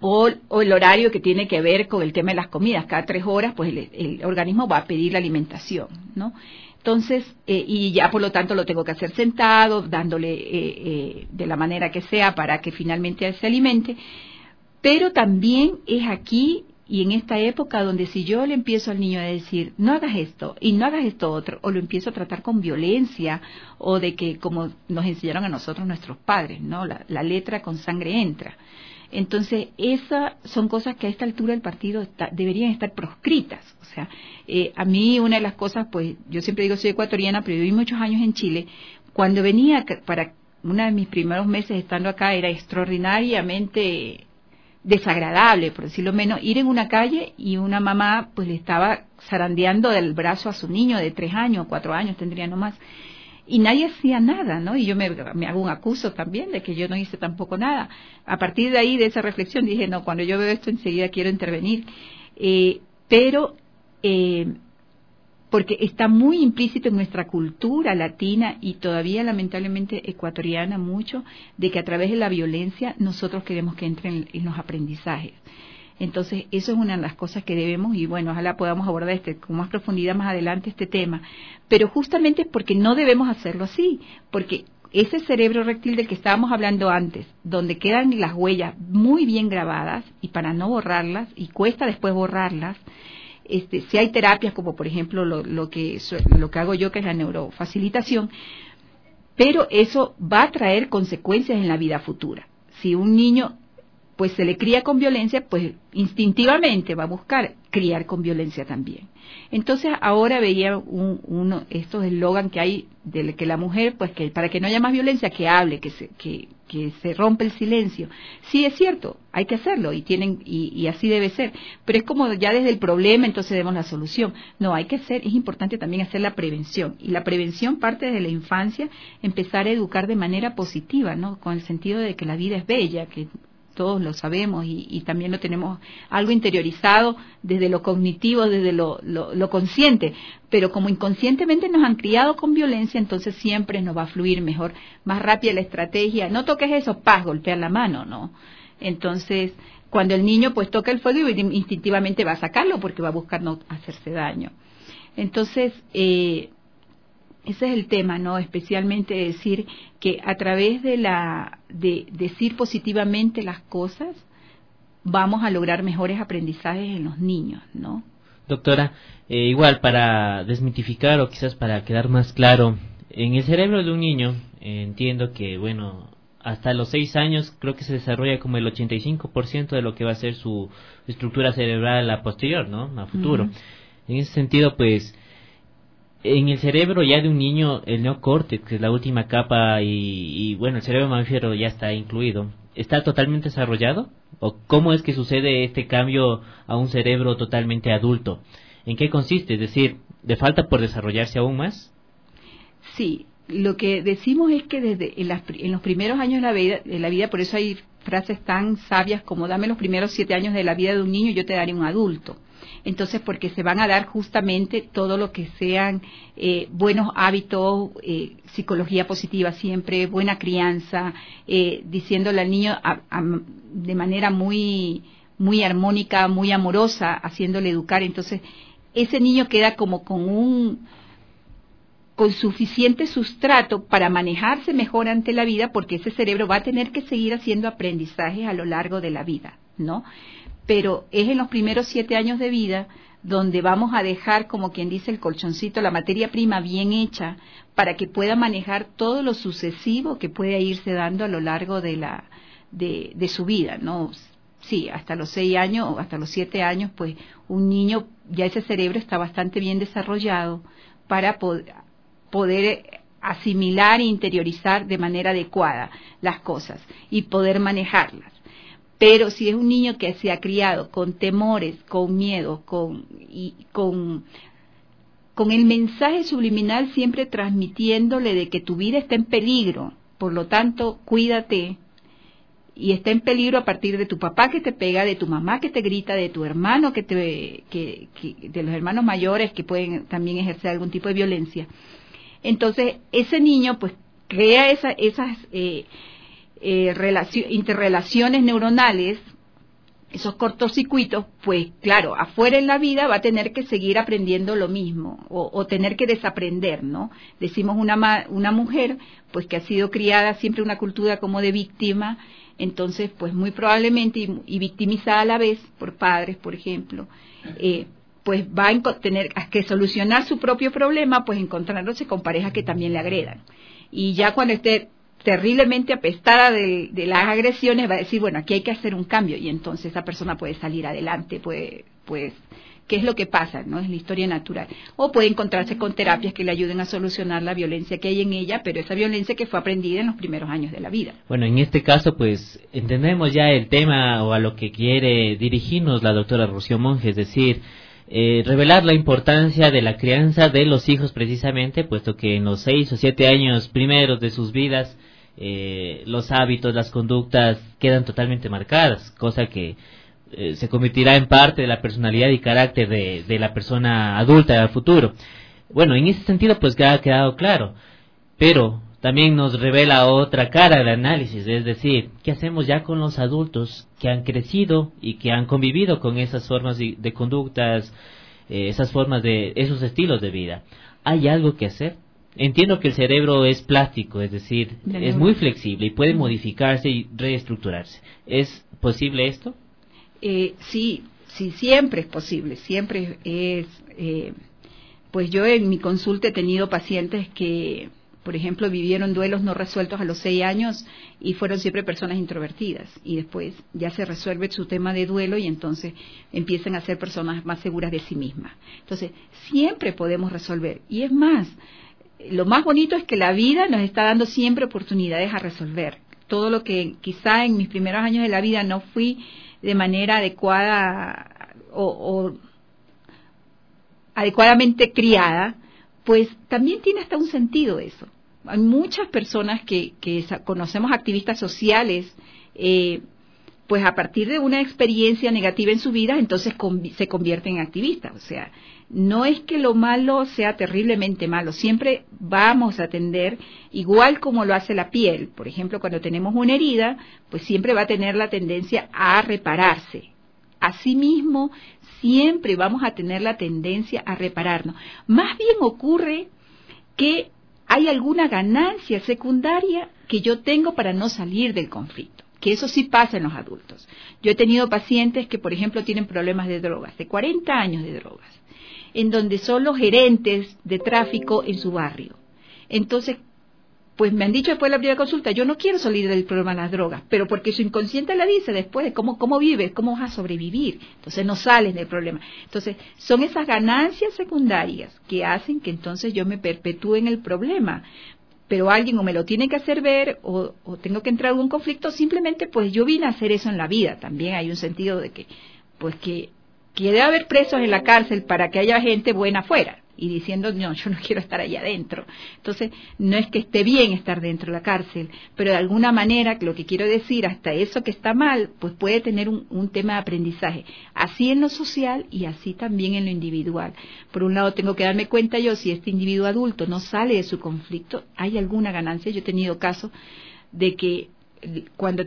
S9: o el horario que tiene que ver con el tema de las comidas. Cada 3 horas, pues el organismo va a pedir la alimentación, ¿no? Entonces, y ya por lo tanto lo tengo que hacer sentado, dándole de la manera que sea para que finalmente se alimente. Pero también es aquí y en esta época donde si yo le empiezo al niño a decir, no hagas esto y no hagas esto otro, o lo empiezo a tratar con violencia, o de que como nos enseñaron a nosotros nuestros padres, ¿no? La letra con sangre entra. Entonces, esas son cosas que a esta altura del partido deberían estar proscritas. O sea, a mí una de las cosas, pues, yo siempre digo soy ecuatoriana, pero viví muchos años en Chile. Cuando venía para uno de mis primeros meses estando acá, era extraordinariamente desagradable, por decirlo menos, ir en una calle y una mamá, pues, le estaba zarandeando del brazo a su niño de 3 años, 4 años tendría nomás. Y nadie hacía nada, ¿no? Y yo me hago un acuso también de que yo no hice tampoco nada. A partir de ahí, de esa reflexión, dije, no, cuando yo veo esto enseguida quiero intervenir. Porque está muy implícito en nuestra cultura latina y todavía lamentablemente ecuatoriana mucho, de que a través de la violencia nosotros queremos que entren en los aprendizajes. Entonces, eso es una de las cosas que debemos, y bueno, ojalá podamos abordar con más profundidad más adelante este tema, pero justamente porque no debemos hacerlo así, porque ese cerebro reptil del que estábamos hablando antes, donde quedan las huellas muy bien grabadas, y para no borrarlas, y cuesta después borrarlas, si hay terapias como por ejemplo lo que hago yo, que es la neurofacilitación, pero eso va a traer consecuencias en la vida futura. Si un niño pues se le cría con violencia, pues instintivamente va a buscar criar con violencia también. Entonces ahora veía estos eslogan que hay de que la mujer, pues que para que no haya más violencia, que hable, que se rompe el silencio. Sí, es cierto, hay que hacerlo y así debe ser, pero es como ya desde el problema entonces vemos la solución. No, es importante también hacer la prevención, y la prevención parte desde la infancia, empezar a educar de manera positiva, ¿no? Con el sentido de que la vida es bella, que todos lo sabemos y también lo tenemos algo interiorizado desde lo cognitivo, desde lo consciente, pero como inconscientemente nos han criado con violencia, entonces siempre nos va a fluir mejor, más rápida la estrategia. No toques eso, golpear la mano, ¿no? Entonces, cuando el niño pues toca el fuego, instintivamente va a sacarlo porque va a buscar no hacerse daño. Entonces, ese es el tema, ¿no? Especialmente decir que a través de decir positivamente las cosas, vamos a lograr mejores aprendizajes en los niños, ¿no?
S6: Doctora, igual para desmitificar o quizás para quedar más claro, en el cerebro de un niño, entiendo que, bueno, hasta los 6 años creo que se desarrolla como el 85% de lo que va a ser su estructura cerebral a posterior, ¿no? A futuro. En ese sentido, pues, en el cerebro ya de un niño, el neocórtex, que es la última capa, y bueno, el cerebro mamífero ya está incluido, ¿está totalmente desarrollado? ¿O cómo es que sucede este cambio a un cerebro totalmente adulto? ¿En qué consiste? Es decir, ¿le falta por desarrollarse aún más?
S9: Sí, lo que decimos es que desde en los primeros años de la vida, por eso hay frases tan sabias como dame los primeros 7 años de la vida de un niño y yo te daré un adulto. Entonces, porque se van a dar justamente todo lo que sean buenos hábitos, psicología positiva siempre, buena crianza, diciéndole al niño de manera muy, muy armónica, muy amorosa, haciéndole educar. Entonces, ese niño queda como con suficiente sustrato para manejarse mejor ante la vida, porque ese cerebro va a tener que seguir haciendo aprendizajes a lo largo de la vida, ¿no? Pero es en los primeros 7 años de vida donde vamos a dejar, como quien dice, el colchoncito, la materia prima bien hecha, para que pueda manejar todo lo sucesivo que puede irse dando a lo largo de su vida, ¿no? Sí, hasta los 6 años o hasta los 7 años, pues un niño, ya ese cerebro está bastante bien desarrollado para poder asimilar e interiorizar de manera adecuada las cosas y poder manejarlas. Pero si es un niño que se ha criado con temores, con miedo, con el mensaje subliminal siempre transmitiéndole de que tu vida está en peligro, por lo tanto, cuídate, y está en peligro a partir de tu papá que te pega, de tu mamá que te grita, de tu hermano de los hermanos mayores que pueden también ejercer algún tipo de violencia. Entonces, ese niño pues crea esas interrelaciones neuronales esos cortocircuitos, pues claro, afuera en la vida va a tener que seguir aprendiendo lo mismo o tener que desaprender, ¿no? Decimos una mujer pues que ha sido criada siempre en una cultura como de víctima, entonces pues muy probablemente y victimizada a la vez por padres, por ejemplo, pues va a tener que solucionar su propio problema, pues encontrándose con parejas que también le agredan. Y ya cuando esté terriblemente apestada de las agresiones, va a decir, bueno, aquí hay que hacer un cambio, y entonces esa persona puede salir adelante, pues, ¿qué es lo que pasa? ¿No? Es la historia natural. O puede encontrarse con terapias que le ayuden a solucionar la violencia que hay en ella, pero esa violencia que fue aprendida en los primeros años de la vida.
S6: Bueno, en este caso, pues, entendemos ya el tema o a lo que quiere dirigirnos la doctora Rocío Monge, es decir, revelar la importancia de la crianza de los hijos precisamente, puesto que en los 6 o 7 años primeros de sus vidas, los hábitos, las conductas quedan totalmente marcadas, cosa que se convertirá en parte de la personalidad y carácter de la persona adulta del futuro. Bueno, en ese sentido pues ya ha quedado claro, pero también nos revela otra cara del análisis, es decir, ¿qué hacemos ya con los adultos que han crecido y que han convivido con esas formas de conductas, esas formas de esos estilos de vida? ¿Hay algo que hacer? Entiendo que el cerebro es plástico, es decir, es muy flexible y puede modificarse y reestructurarse. ¿Es posible esto?
S9: Sí, siempre es posible, siempre es. Pues yo en mi consulta he tenido pacientes que, por ejemplo, vivieron duelos no resueltos a los 6 años y fueron siempre personas introvertidas, y después ya se resuelve su tema de duelo y entonces empiezan a ser personas más seguras de sí mismas. Entonces, siempre podemos resolver, y es más, lo más bonito es que la vida nos está dando siempre oportunidades a resolver. Todo lo que quizá en mis primeros años de la vida no fui de manera adecuada o adecuadamente criada, pues también tiene hasta un sentido eso. Hay muchas personas que conocemos, activistas sociales, pues a partir de una experiencia negativa en su vida, entonces se convierten en activistas. O sea, no es que lo malo sea terriblemente malo, siempre vamos a tender, igual como lo hace la piel, por ejemplo, cuando tenemos una herida, pues siempre va a tener la tendencia a repararse. Asimismo, siempre vamos a tener la tendencia a repararnos. Más bien ocurre que hay alguna ganancia secundaria que yo tengo para no salir del conflicto, que eso sí pasa en los adultos. Yo he tenido pacientes que, por ejemplo, tienen problemas de drogas, de 40 años de drogas, en donde son los gerentes de tráfico en su barrio. Entonces, pues me han dicho después de la primera consulta, yo no quiero salir del problema de las drogas, pero porque su inconsciente le dice después de cómo vives, cómo vas a sobrevivir, entonces no sales del problema. Entonces, son esas ganancias secundarias que hacen que entonces yo me perpetúe en el problema, pero alguien o me lo tiene que hacer ver o tengo que entrar en un conflicto, simplemente pues yo vine a hacer eso en la vida. También hay un sentido de que, pues que debe haber presos en la cárcel para que haya gente buena afuera, y diciendo, no, yo no quiero estar allá adentro. Entonces, no es que esté bien estar dentro de la cárcel, pero de alguna manera, lo que quiero decir, hasta eso que está mal, pues puede tener un tema de aprendizaje, así en lo social y así también en lo individual. Por un lado, tengo que darme cuenta yo, si este individuo adulto no sale de su conflicto, hay alguna ganancia. Yo he tenido casos de que cuando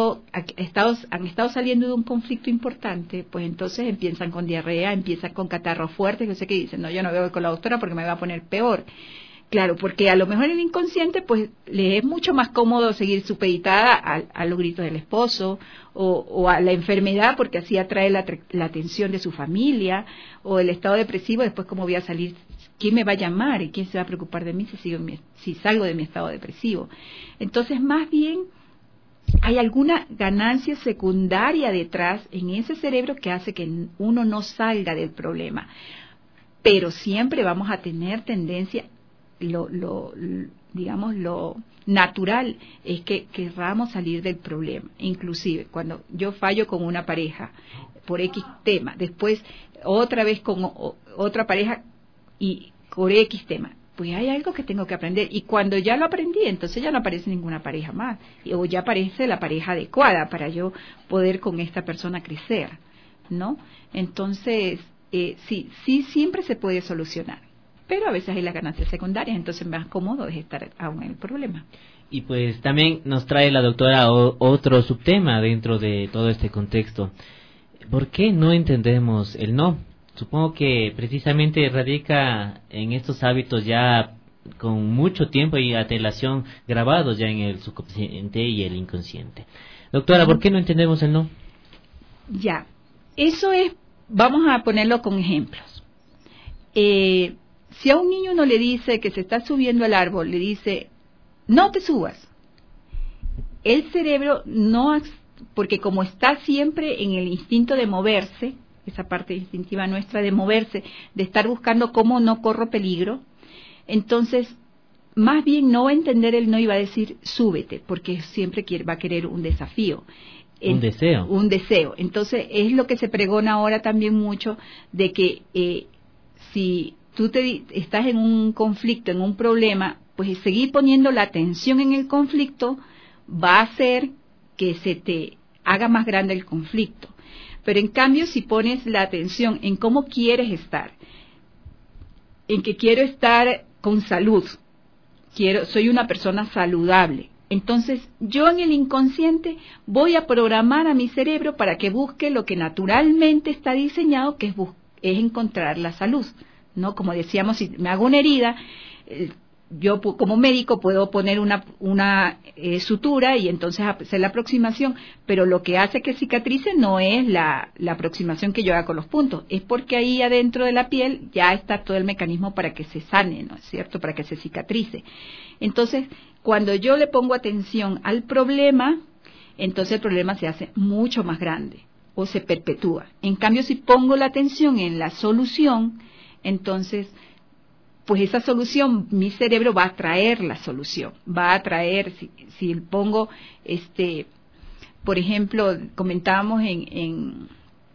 S9: han estado saliendo de un conflicto importante, pues entonces empiezan con diarrea, empiezan con catarros fuertes, yo sé que dicen, no, yo no voy con la doctora porque me va a poner peor. Claro, porque a lo mejor en el inconsciente pues le es mucho más cómodo seguir supeditada a los gritos del esposo o a la enfermedad, porque así atrae la atención de su familia, o el estado depresivo, después cómo voy a salir, quién me va a llamar y quién se va a preocupar de mí si salgo de mi estado depresivo. Entonces, más bien, hay alguna ganancia secundaria detrás en ese cerebro que hace que uno no salga del problema, pero siempre vamos a tener tendencia, digamos, lo natural es que querramos salir del problema. Inclusive cuando yo fallo con una pareja por X tema, después otra vez con otra pareja y por X tema, pues hay algo que tengo que aprender, y cuando ya lo aprendí, entonces ya no aparece ninguna pareja más, o ya aparece la pareja adecuada para yo poder con esta persona crecer, ¿no? Entonces, sí, siempre se puede solucionar, pero a veces hay las ganancias secundarias, entonces más cómodo es estar aún en el problema.
S6: Y pues también nos trae la doctora otro subtema dentro de todo este contexto. ¿Por qué no entendemos el no? Supongo que precisamente radica en estos hábitos ya con mucho tiempo y antelación grabados ya en el subconsciente y el inconsciente. Doctora, ¿por qué no entendemos el no?
S9: Ya, eso es, vamos a ponerlo con ejemplos. Si a un niño uno le dice que se está subiendo al árbol, le dice, no te subas. El cerebro no, porque como está siempre en el instinto de moverse, esa parte instintiva nuestra de moverse, de estar buscando cómo no corro peligro, entonces más bien no va a entender el no y va a decir súbete, porque siempre va a querer un desafío.
S6: Un deseo.
S9: Un deseo. Entonces es lo que se pregona ahora también mucho, de que si tú estás en un conflicto, en un problema, pues seguir poniendo la atención en el conflicto va a hacer que se te haga más grande el conflicto. Pero en cambio, si pones la atención en cómo quieres estar, en que quiero estar con salud, soy una persona saludable, entonces yo en el inconsciente voy a programar a mi cerebro para que busque lo que naturalmente está diseñado, que es encontrar la salud, ¿no? Como decíamos, si me hago una herida, yo como médico puedo poner una sutura y entonces hacer la aproximación, pero lo que hace que cicatrice no es la aproximación que yo haga con los puntos, es porque ahí adentro de la piel ya está todo el mecanismo para que se sane, ¿no es cierto?, para que se cicatrice. Entonces, cuando yo le pongo atención al problema, entonces el problema se hace mucho más grande o se perpetúa. En cambio, si pongo la atención en la solución, entonces pues esa solución, mi cerebro va a traer la solución, va a traer, si pongo, por ejemplo, comentábamos en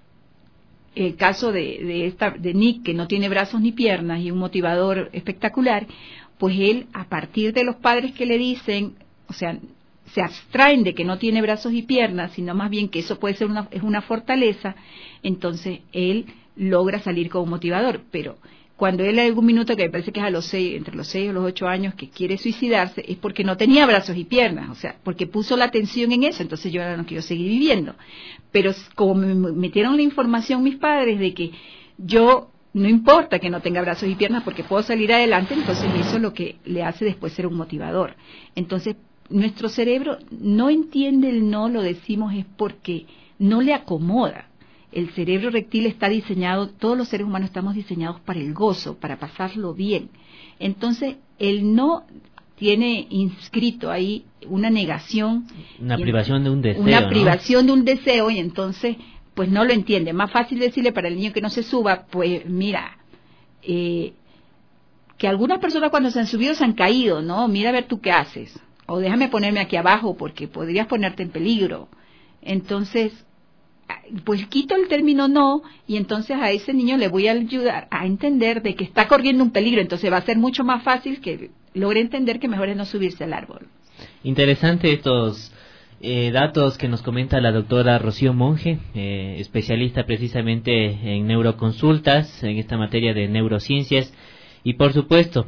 S9: el caso de Nick, que no tiene brazos ni piernas y un motivador espectacular, pues él, a partir de los padres que le dicen, o sea, se abstraen de que no tiene brazos y piernas, sino más bien que eso puede ser una fortaleza, entonces él logra salir como motivador, pero cuando él en algún minuto, que me parece que es entre los 6 o los 8 años, que quiere suicidarse, es porque no tenía brazos y piernas, o sea, porque puso la atención en eso, entonces yo ahora no quiero seguir viviendo. Pero como me metieron la información mis padres de que yo, no importa que no tenga brazos y piernas porque puedo salir adelante, entonces eso es lo que le hace después ser un motivador. Entonces, nuestro cerebro no entiende el no, lo decimos es porque no le acomoda. El cerebro reptil está diseñado, todos los seres humanos estamos diseñados para el gozo, para pasarlo bien. Entonces, el no tiene inscrito ahí una negación.
S6: Una privación de un deseo.
S9: Una privación de un deseo, y entonces, pues no lo entiende. Más fácil decirle para el niño que no se suba, pues mira, que algunas personas cuando se han subido se han caído, ¿no? Mira a ver tú qué haces. O déjame ponerme aquí abajo porque podrías ponerte en peligro. Entonces, pues quito el término no, y entonces a ese niño le voy a ayudar a entender de que está corriendo un peligro, entonces va a ser mucho más fácil que logre entender que mejor es no subirse al árbol.
S6: Interesante estos datos que nos comenta la doctora Rocío Monge, especialista precisamente en neuroconsultas, en esta materia de neurociencias, y por supuesto,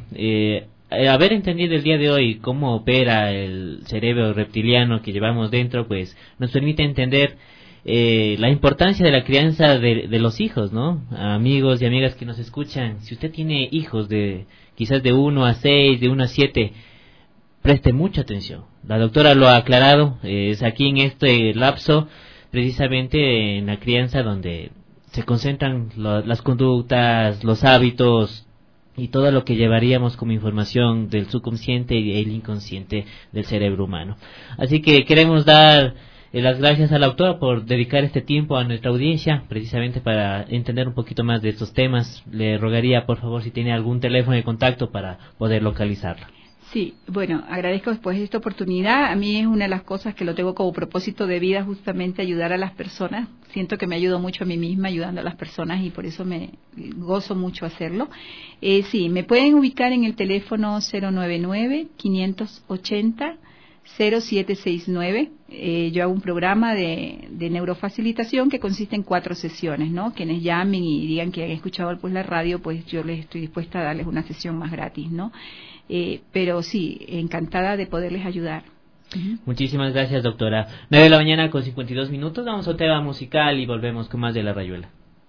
S6: haber entendido el día de hoy cómo opera el cerebro reptiliano que llevamos dentro, pues nos permite entender la importancia de la crianza de los hijos, ¿no? Amigos y amigas que nos escuchan, si usted tiene hijos quizás de 1 a 6, de 1 a 7, preste mucha atención. La doctora lo ha aclarado, es aquí en este lapso, precisamente en la crianza donde se concentran las conductas, los hábitos y todo lo que llevaríamos como información del subconsciente y el inconsciente del cerebro humano. Así que queremos dar las gracias a la autora por dedicar este tiempo a nuestra audiencia, precisamente para entender un poquito más de estos temas. Le rogaría, por favor, si tiene algún teléfono de contacto para poder localizarla.
S9: Sí, bueno, agradezco después esta oportunidad. A mí es una de las cosas que lo tengo como propósito de vida, justamente ayudar a las personas. Siento que me ayudo mucho a mí misma ayudando a las personas y por eso me gozo mucho hacerlo. Sí, me pueden ubicar en el teléfono 099-580-0769. Yo hago un programa de neurofacilitación que consiste en 4 sesiones, ¿no? Quienes llamen y digan que han escuchado pues la radio, pues yo les estoy dispuesta a darles una sesión más gratis, ¿no? Pero sí, encantada de poderles ayudar.
S6: Muchísimas gracias, doctora. 9 de la mañana con 52 minutos. Vamos a un tema musical y volvemos con más de La Rayuela.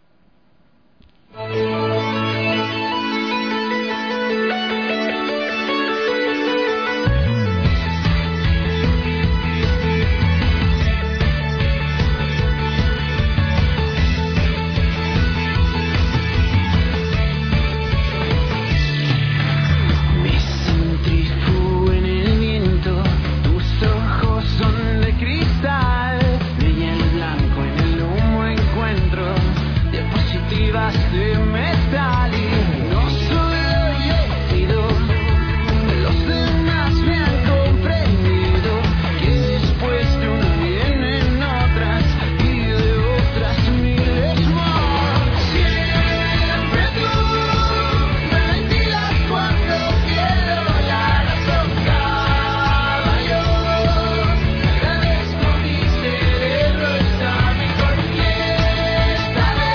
S7: De metal y no soy yo, los demás me han comprendido que después de una vienen otras y de otras miles más. Siempre tú me ventilas cuando quiero la razón caballo. Agradezco mi cerebro está mejor que esta vez.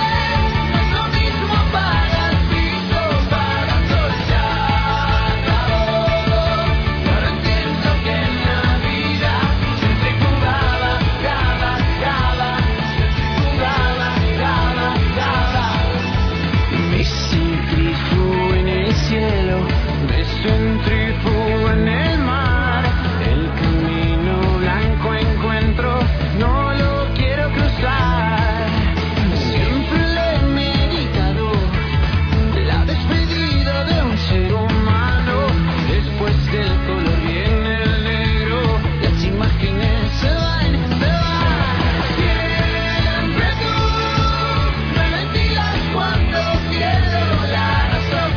S7: Centrífugo en el mar, el camino blanco encuentro, no lo quiero cruzar. Siempre le he meditado la despedida de un ser humano. Después del color viene el negro, las imágenes se van, se van. Siempre tú me ventilas cuando quiero la razón.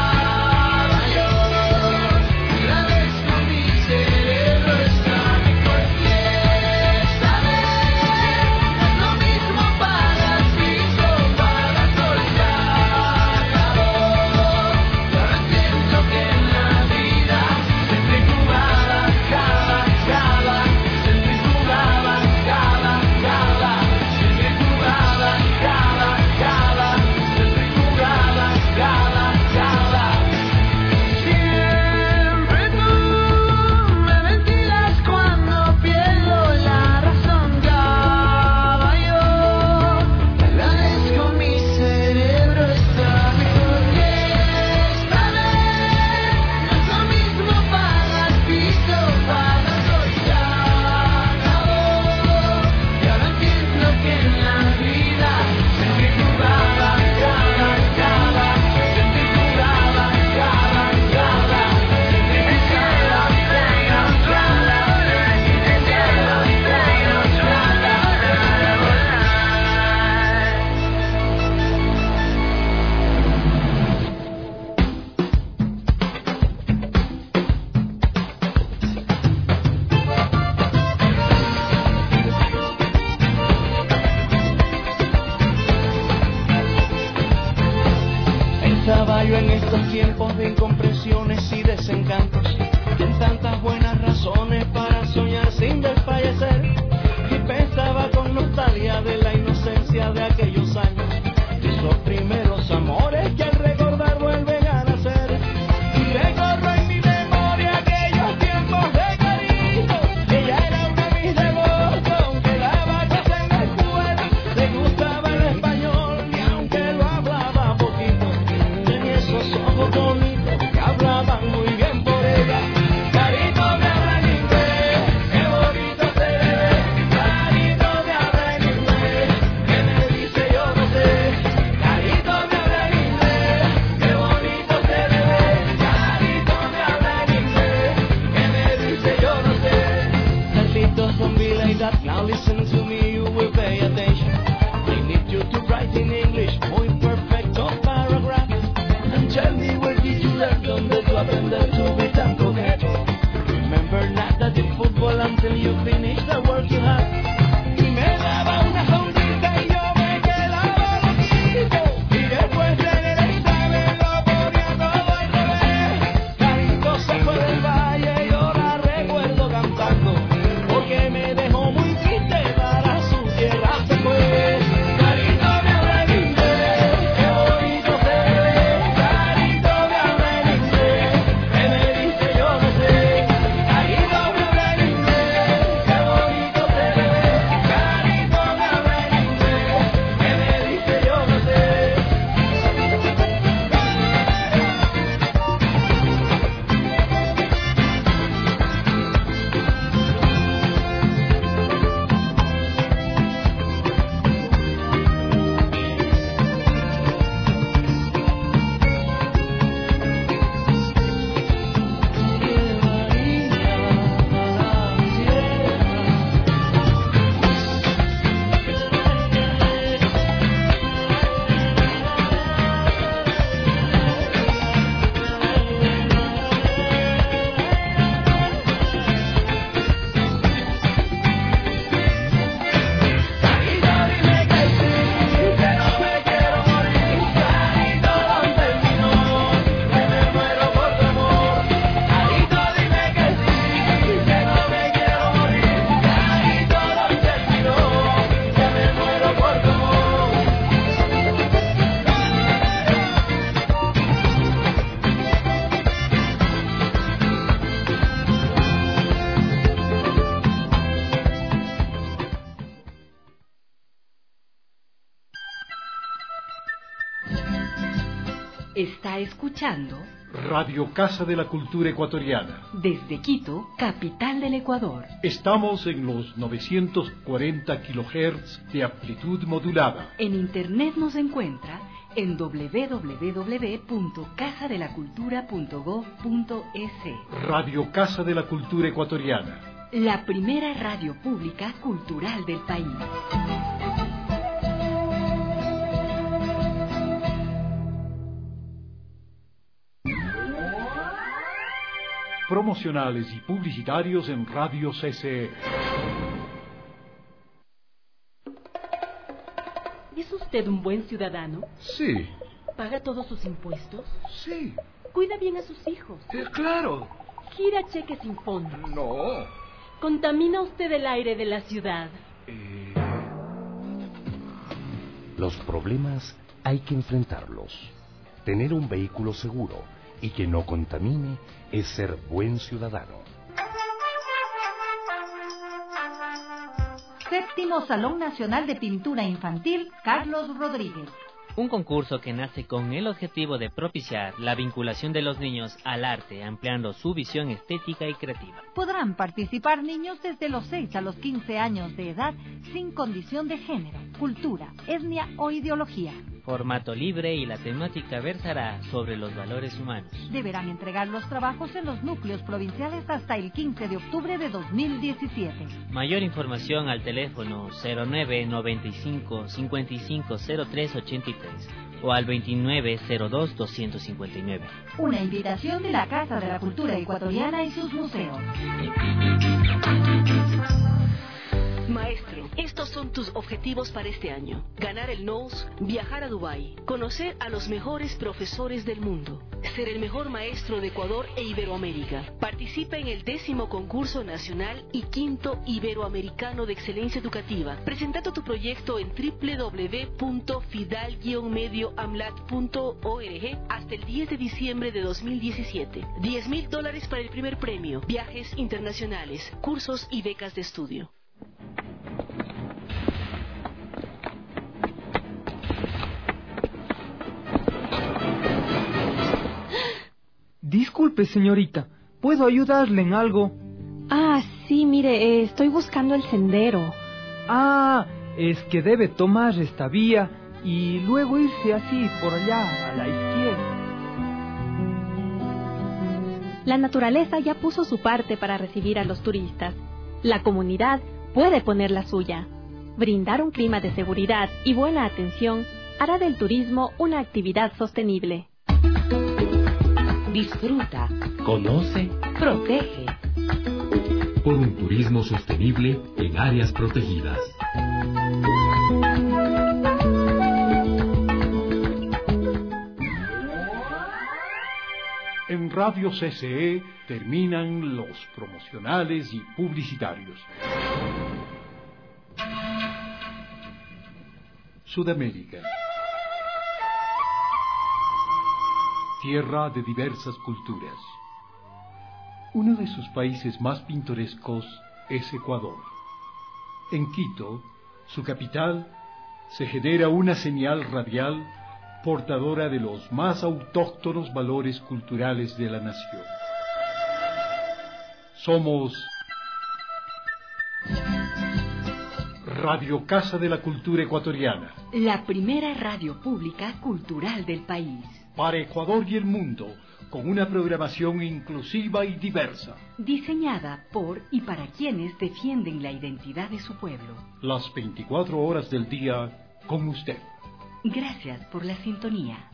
S8: Pensaba yo en estos tiempos de incomprensiones y desencantos, en tantas buenas razones para soñar sin desfallecer, y pensaba con nostalgia de la inocencia de aquellos años, de esos primeros amores que al recordar vuelven a nacer, y recorro en mi memoria aquellos tiempos de cariño. Ella era una mis devotos, aunque daba clase en la escuela, le gustaba el español y aunque lo hablaba poquito, tenía esos ojos bonitos que hablaban muy bien por ella. Carito me habla en inglés, qué bonito se ve. Carito me habla en inglés, que me dice yo
S13: Está escuchando
S1: Radio Casa de la Cultura Ecuatoriana.
S13: Desde Quito, capital del Ecuador.
S1: Estamos en los 940 kHz de amplitud modulada.
S13: En internet nos encuentra en www.casadelacultura.gov.es.
S1: Radio Casa de la Cultura Ecuatoriana.
S13: La primera radio pública cultural del país.
S1: Promocionales y publicitarios en Radio CCE.
S17: ¿Es usted un buen ciudadano?
S18: Sí.
S17: ¿Paga todos sus impuestos?
S18: Sí.
S17: ¿Cuida bien a sus hijos?
S18: Claro.
S17: ¿Gira cheques sin fondo?
S18: No.
S17: ¿Contamina usted el aire de la ciudad?
S19: Los problemas hay que enfrentarlos. Tener un vehículo seguro y que no contamine es ser buen ciudadano.
S2: Séptimo Salón Nacional de Pintura Infantil Carlos Rodríguez.
S6: Un concurso que nace con el objetivo de propiciar la vinculación de los niños al arte, ampliando su visión estética y creativa.
S2: Podrán participar niños desde los 6 a los 15 años de edad, sin condición de género, cultura, etnia o ideología.
S6: Formato libre y la temática versará sobre los valores humanos.
S2: Deberán entregar los trabajos en los núcleos provinciales hasta el 15 de octubre de 2017.
S6: Mayor información al teléfono 0995 550383 o al 2902-259.
S2: Una invitación de la Casa de la Cultura Ecuatoriana y sus museos.
S20: Maestro, estos son tus objetivos para este año. Ganar el NOS, viajar a Dubái, conocer a los mejores profesores del mundo, ser el mejor maestro de Ecuador e Iberoamérica. Participa en el 10º concurso nacional y 5º iberoamericano de excelencia educativa. Presentando tu proyecto en www.fidal-medioamlat.org hasta el 10 de diciembre de 2017. $10,000 para el primer premio, viajes internacionales, cursos y becas de estudio.
S21: Disculpe, señorita, ¿puedo ayudarle en algo?
S22: Ah, sí, mire, estoy buscando el sendero.
S21: Ah, es que debe tomar esta vía y luego irse así por allá, a la izquierda.
S22: La naturaleza ya puso su parte para recibir a los turistas. La comunidad puede poner la suya. Brindar un clima de seguridad y buena atención hará del turismo una actividad sostenible.
S13: Disfruta,
S19: conoce,
S13: protege.
S14: Por un turismo sostenible en áreas protegidas.
S1: En Radio CCE terminan los promocionales y publicitarios. Sudamérica. Tierra de diversas culturas. Uno de sus países más pintorescos es Ecuador. En Quito, su capital, se genera una señal radial portadora de los más autóctonos valores culturales de la nación. Somos Radio Casa de la Cultura Ecuatoriana.
S13: La primera radio pública cultural del país.
S1: Para Ecuador y el mundo, con una programación inclusiva y diversa.
S13: Diseñada por y para quienes defienden la identidad de su pueblo.
S1: Las 24 horas del día con usted.
S13: Gracias por la sintonía.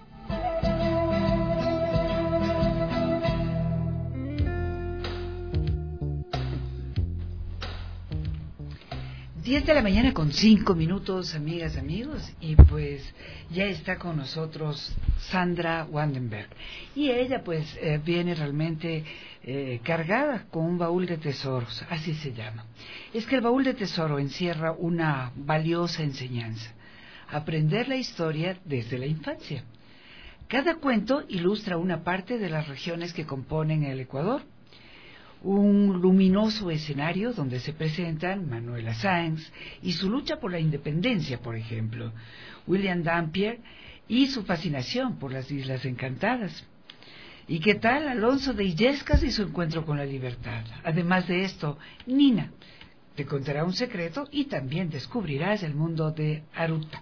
S5: Diez de la mañana con 5 minutos, amigas, amigos, y pues ya está con nosotros Sandra Wandenberg. Y ella pues viene realmente cargada con un baúl de tesoros, así se llama. Es que el baúl de tesoro encierra una valiosa enseñanza: aprender la historia desde la infancia. Cada cuento ilustra una parte de las regiones que componen el Ecuador. Un luminoso escenario donde se presentan Manuela Sáenz y su lucha por la independencia, por ejemplo, William Dampier y su fascinación por las Islas Encantadas. ¿Y qué tal Alonso de Illescas y su encuentro con la libertad? Además de esto, Nina te contará un secreto y también descubrirás el mundo de Aruta.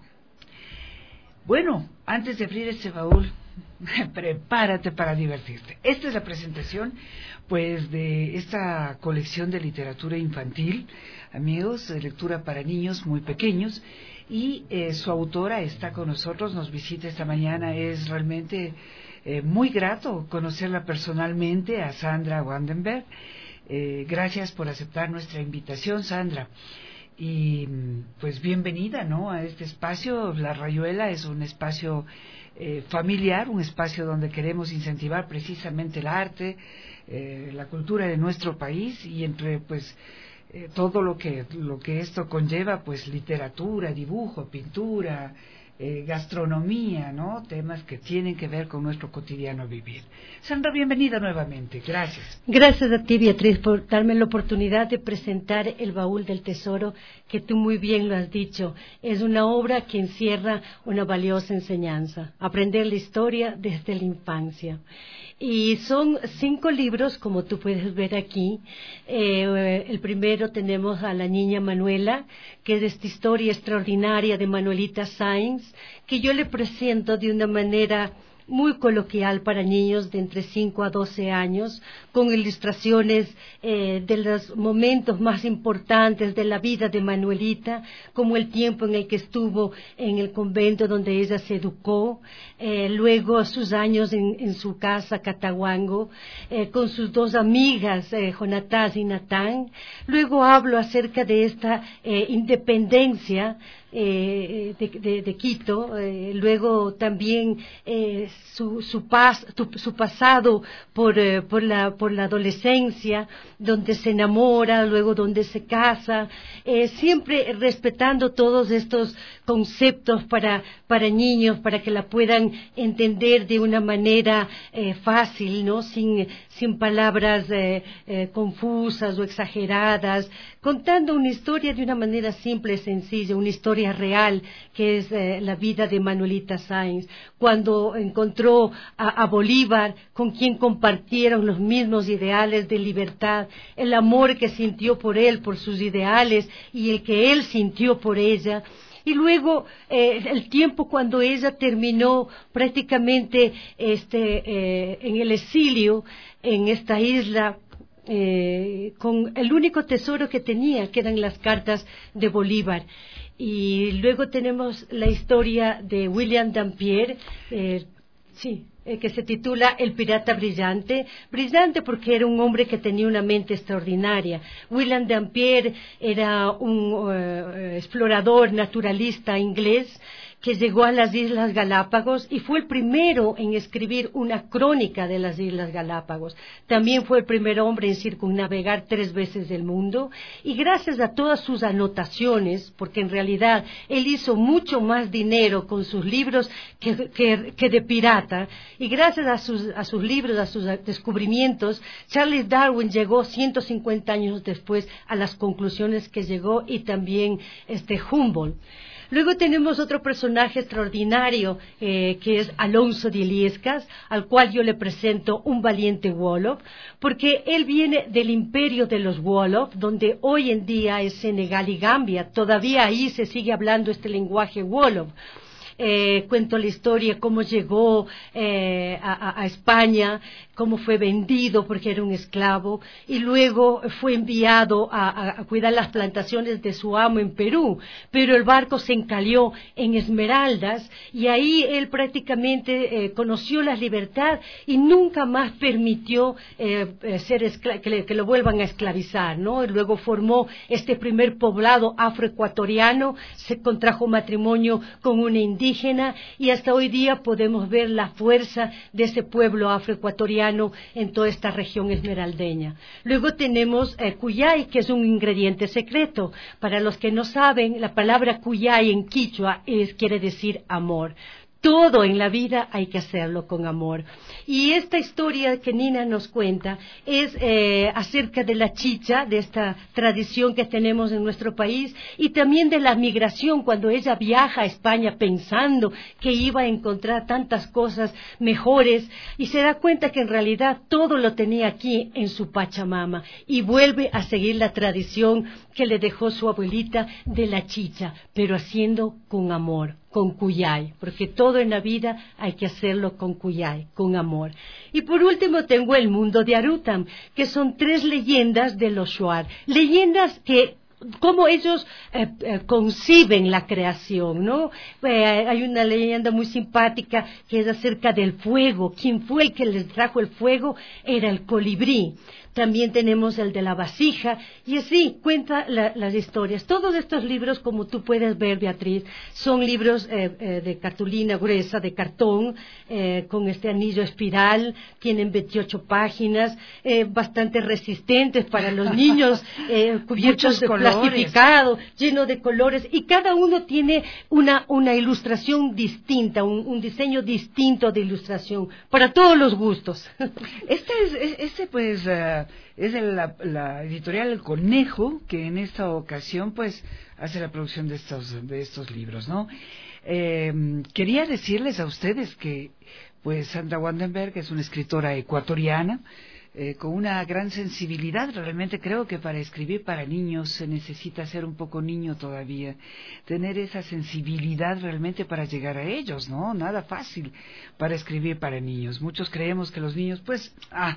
S5: Bueno, antes de abrir este baúl, prepárate para divertirte. Esta es la presentación, pues, de esta colección de literatura infantil, amigos, de lectura para niños muy pequeños, y su autora está con nosotros, nos visita esta mañana. Es realmente muy grato conocerla personalmente, a Sandra Wandenberg. Gracias por aceptar nuestra invitación, Sandra. Y pues bienvenida, ¿no?, a este espacio. La Rayuela es un espacio familiar, un espacio donde queremos incentivar precisamente el arte, la cultura de nuestro país, y entre pues todo lo que esto conlleva, pues literatura, dibujo, pintura, gastronomía, ¿no?, temas que tienen que ver con nuestro cotidiano vivir. Sandra, bienvenida nuevamente, gracias.
S3: Gracias a ti, Beatriz, por darme la oportunidad de presentar El Baúl del Tesoro, que tú muy bien lo has dicho. Es una obra que encierra una valiosa enseñanza, aprender la historia desde la infancia. Y son 5 libros, como tú puedes ver aquí. El primero tenemos a la niña Manuela, que es esta historia extraordinaria de Manuelita Sáenz, que yo le presento de una manera muy coloquial para niños de entre 5 a 12 años, con ilustraciones de los momentos más importantes de la vida de Manuelita, como el tiempo en el que estuvo en el convento donde ella se educó, luego sus años en su casa Catahuango, con sus 2 amigas, Jonatás y Natán. Luego hablo acerca de esta independencia de Quito, luego también su pasado por la adolescencia, donde se enamora, luego donde se casa, siempre respetando todos estos conceptos para niños, para que la puedan entender de una manera fácil, ¿no?, sin palabras confusas o exageradas, contando una historia de una manera simple y sencilla, una historia real, que es la vida de Manuelita Sáenz, cuando encontró a Bolívar, con quien compartieron los mismos ideales de libertad, el amor que sintió por él, por sus ideales, y el que él sintió por ella. Y luego el tiempo cuando ella terminó prácticamente en el exilio, en esta isla, con el único tesoro que tenía, que eran las cartas de Bolívar. Y luego tenemos la historia de William Dampier, que se titula El pirata brillante porque era un hombre que tenía una mente extraordinaria. William Dampier era un explorador naturalista inglés que llegó a las Islas Galápagos y fue el primero en escribir una crónica de las Islas Galápagos. También fue el primer hombre en circunnavegar 3 veces el mundo, y gracias a todas sus anotaciones, porque en realidad él hizo mucho más dinero con sus libros que de pirata, y gracias a sus libros, a sus descubrimientos, Charles Darwin llegó 150 años después a las conclusiones que llegó, y también Humboldt. Luego tenemos otro personaje extraordinario, que es Alonso de Illescas, al cual yo le presento un valiente Wolof, porque él viene del imperio de los Wolof, donde hoy en día es Senegal y Gambia. Todavía ahí se sigue hablando este lenguaje Wolof. Cuento la historia, cómo llegó a España, cómo fue vendido porque era un esclavo, y luego fue enviado a cuidar las plantaciones de su amo en Perú, pero el barco se encalló en Esmeraldas, y ahí él prácticamente conoció la libertad y nunca más permitió que lo vuelvan a esclavizar, ¿no? Y luego formó este primer poblado afroecuatoriano, se contrajo matrimonio con una indígena, y hasta hoy día podemos ver la fuerza de ese pueblo afroecuatoriano en toda esta región esmeraldeña. Luego tenemos cuyay, que es un ingrediente secreto. Para los que no saben, la palabra cuyay en quichua quiere decir amor. todo en la vida hay que hacerlo con amor. Y esta historia que Nina nos cuenta es acerca de la chicha, de esta tradición que tenemos en nuestro país, y también de la migración, cuando ella viaja a España pensando que iba a encontrar tantas cosas mejores, y se da cuenta que en realidad todo lo tenía aquí en su Pachamama, y vuelve a seguir la tradición que le dejó su abuelita de la chicha, pero haciendo con amor, con cuyay, porque todo en la vida hay que hacerlo con cuyay, con amor. Y por último tengo El mundo de Arutam, que son 3 leyendas de los Shuar, leyendas que cómo ellos conciben la creación, ¿no? Hay una leyenda muy simpática que es acerca del fuego. ¿Quién fue el que les trajo el fuego? Era el colibrí. También tenemos el de la vasija, y así cuenta las historias. Todos estos libros, como tú puedes ver, Beatriz, son libros de cartulina gruesa, de cartón, con este anillo espiral, tienen 28 páginas, bastante resistentes para los niños, cubiertos de plastificado, lleno de colores, y cada uno tiene una ilustración distinta, un diseño distinto de ilustración, para todos los gustos.
S5: Es de la editorial El Conejo, que en esta ocasión pues hace la producción de estos libros, ¿no? Quería decirles a ustedes que pues Sandra Wandenberg es una escritora ecuatoriana con una gran sensibilidad. Realmente creo que para escribir para niños se necesita ser un poco niño todavía, tener esa sensibilidad realmente para llegar a ellos, ¿no? Nada fácil para escribir para niños. Muchos creemos que los niños pues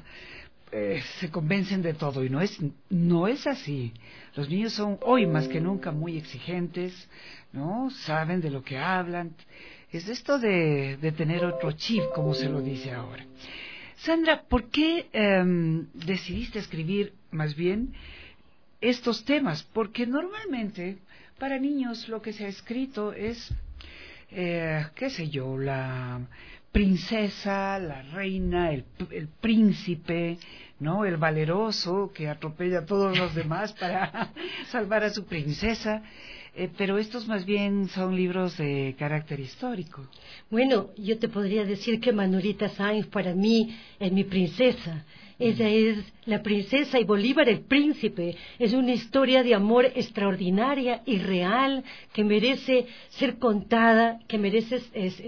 S5: se convencen de todo, y no es así. Los niños son hoy más que nunca muy exigentes, ¿no? Saben de lo que hablan. Es esto de tener otro chip, como se lo dice ahora. Sandra, ¿por qué decidiste escribir más bien estos temas? Porque normalmente para niños lo que se ha escrito es, qué sé yo, la princesa, la reina, el príncipe, ¿no? El valeroso que atropella a todos los demás para salvar a su princesa. Pero estos más bien son libros de carácter histórico.
S3: Bueno, yo te podría decir que Manolita Sáenz para mí es mi princesa. Ella es la princesa y Bolívar el príncipe. Es una historia de amor extraordinaria y real que merece ser contada, que merece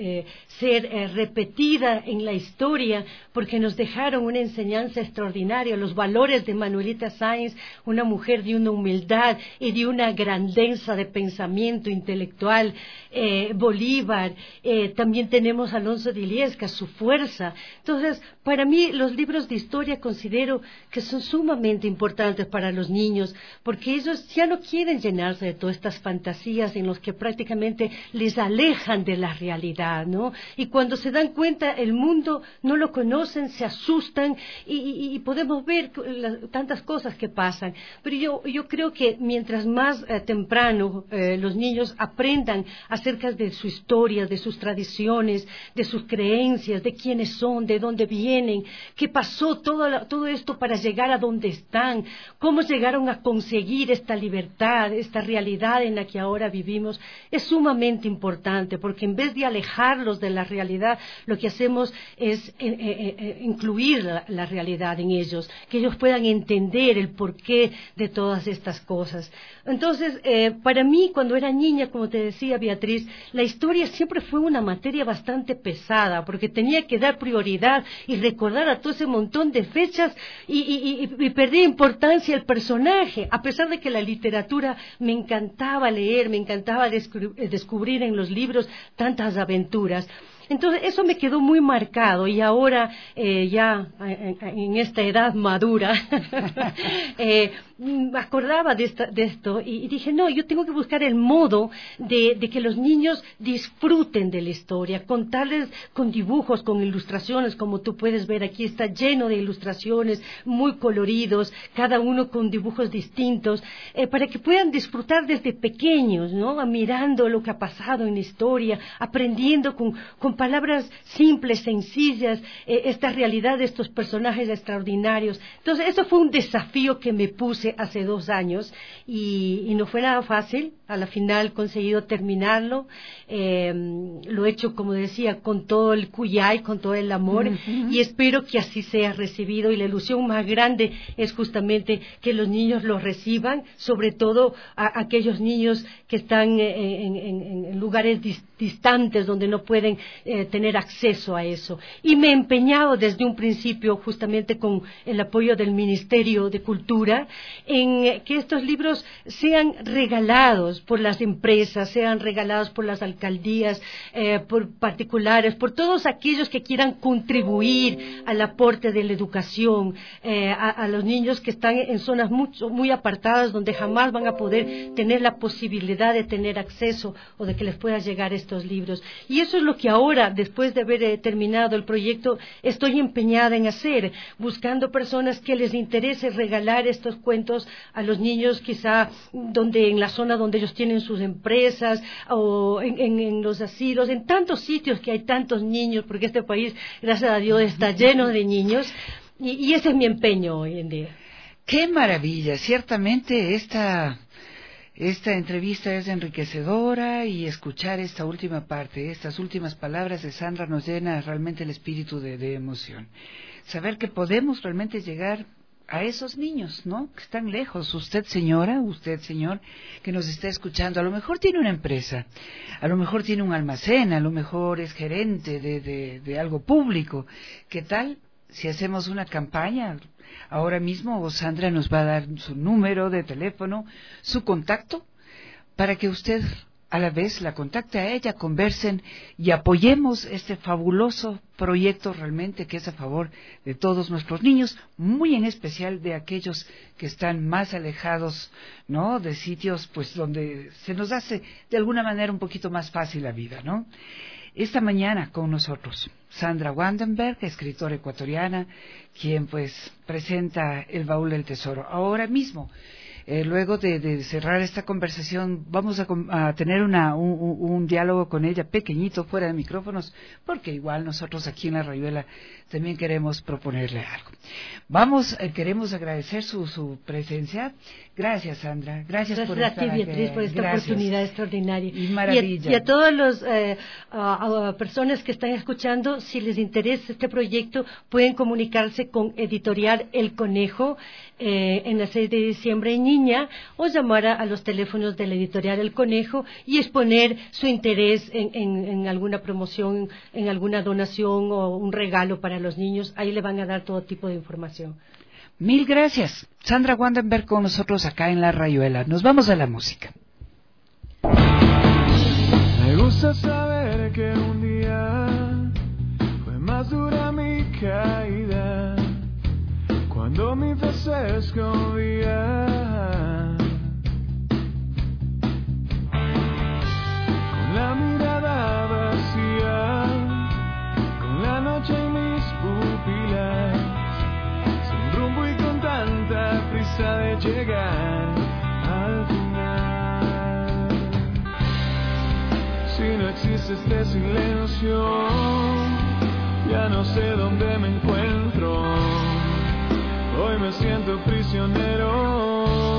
S3: ser repetida en la historia, porque nos dejaron una enseñanza extraordinaria. Los valores de Manuelita Sáenz, una mujer de una humildad y de una grandeza de pensamiento intelectual. Bolívar, también tenemos a Alonso de Illescas, su fuerza. Entonces, para mí los libros de historia considero que son sumamente importantes para los niños, porque ellos ya no quieren llenarse de todas estas fantasías en las que prácticamente les alejan de la realidad, ¿no? Y cuando se dan cuenta el mundo no lo conocen, se asustan y podemos ver tantas cosas que pasan. Pero yo creo que mientras más temprano los niños aprendan acerca de su historia, de sus tradiciones, de sus creencias, de quiénes son, de dónde vienen, qué pasó todo esto para llegar a donde están, cómo llegaron a conseguir esta libertad, esta realidad en la que ahora vivimos, es sumamente importante, porque en vez de alejarlos de la realidad, lo que hacemos es incluir la realidad en ellos, que ellos puedan entender el porqué de todas estas cosas. Entonces, para mí, cuando era niña, como te decía Beatriz, la historia siempre fue una materia bastante pesada, porque tenía que dar prioridad y recordar a todo ese montón de fechas y perdía importancia el personaje, a pesar de que la literatura me encantaba leer, me encantaba descubrir en los libros tantas aventuras. Entonces eso me quedó muy marcado, y ahora ya en esta edad madura me acordaba de esto y dije, no, yo tengo que buscar el modo de que los niños disfruten de la historia, contarles con dibujos, con ilustraciones, como tú puedes ver aquí está lleno de ilustraciones muy coloridos, cada uno con dibujos distintos, para que puedan disfrutar desde pequeños, ¿no? Mirando lo que ha pasado en la historia, aprendiendo con palabras simples, sencillas, esta realidad de estos personajes extraordinarios. Entonces, eso fue un desafío que me puse hace 2 años y no fue nada fácil. A la final he conseguido terminarlo. Lo he hecho, como decía, con todo el cuyay, con todo el amor, y espero que así sea recibido. Y la ilusión más grande es justamente que los niños lo reciban, sobre todo aquellos niños que están en lugares distantes donde no pueden tener acceso a eso. Y me he empeñado desde un principio, justamente con el apoyo del Ministerio de Cultura, en que estos libros sean regalados por las empresas, sean regalados por las alcaldías, por particulares, por todos aquellos que quieran contribuir al aporte de la educación a los niños que están en zonas muy apartadas, donde jamás van a poder tener la posibilidad de tener acceso o de que les pueda llegar estos libros. Y eso es lo que ahora, después de haber terminado el proyecto, estoy empeñada en hacer, buscando personas que les interese regalar estos cuentos a los niños, quizá en la zona donde ellos tienen sus empresas, o en los asilos, en tantos sitios que hay tantos niños, porque este país, gracias a Dios, está lleno de niños, y ese es mi empeño hoy en día.
S5: ¡Qué maravilla! Ciertamente esta entrevista es enriquecedora, y escuchar esta última parte, estas últimas palabras de Sandra, nos llena realmente el espíritu de emoción. Saber que podemos realmente llegar a esos niños, ¿no?, que están lejos. Usted, señora, usted, señor, que nos está escuchando, a lo mejor tiene una empresa, a lo mejor tiene un almacén, a lo mejor es gerente de algo público. ¿Qué tal si hacemos una campaña? Ahora mismo Sandra nos va a dar su número de teléfono, su contacto, para que usted a la vez la contacte a ella, conversen y apoyemos este fabuloso proyecto realmente, que es a favor de todos nuestros niños, muy en especial de aquellos que están más alejados, ¿no?, de sitios pues donde se nos hace de alguna manera un poquito más fácil la vida, ¿no? Esta mañana con nosotros Sandra Wandenberg, escritora ecuatoriana, quien pues presenta El Baúl del Tesoro. Ahora mismo, luego de cerrar esta conversación, vamos a tener un diálogo con ella pequeñito, fuera de micrófonos, porque igual nosotros aquí en La Rayuela también queremos proponerle algo. Queremos agradecer su presencia. Gracias, Sandra. Gracias por estar aquí.
S3: Gracias a ti, Beatriz, por esta oportunidad extraordinaria.
S5: Y maravilla.
S3: Y a todas las personas que están escuchando, si les interesa este proyecto, pueden comunicarse con Editorial El Conejo en la 6 de diciembre en Niña, o llamar a los teléfonos de la Editorial El Conejo y exponer su interés en alguna promoción, en alguna donación o un regalo para los niños. Ahí le van a dar todo tipo de información.
S5: Mil gracias. Sandra Wandenberg con nosotros acá en La Rayuela. Nos vamos a la música.
S8: Me gusta saber que un día fue más dura mi caída, cuando mi fe se escondía. Con la mirada vacía, con la noche en mis pupilas, sin rumbo y con tanta prisa de llegar al final. Si no existe este silencio, ya no sé dónde me encuentro. Hoy me siento prisionero.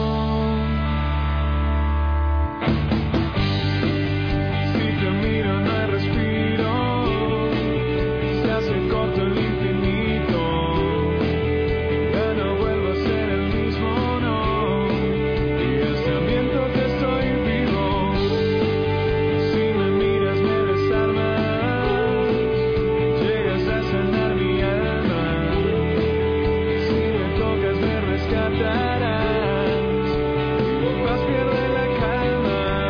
S8: Si te miro no hay respiro, se hace corto el infinito. Ya no vuelvo a ser el mismo, no. Y hasta miento que estoy vivo. Si me miras me desarmas, llegas a sanar mi alma. Si me tocas me rescatarás, y mi paz pierde la calma.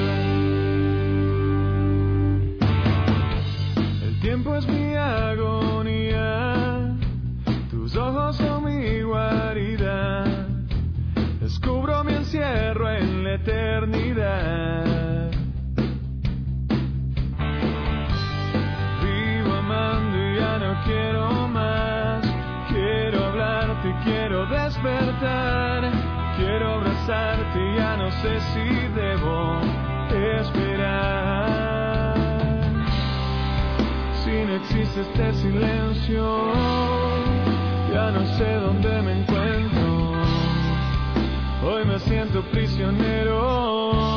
S8: El tiempo es mi agonía, tus ojos son mi guarida. Descubro mi encierro en la eternidad. Vivo amando y ya no quiero más. Quiero hablarte, quiero despertar. Quiero abrazarte y ya no sé si debo esperar. fin existe este silencio, ya no sé dónde me encuentro, hoy me siento prisionero.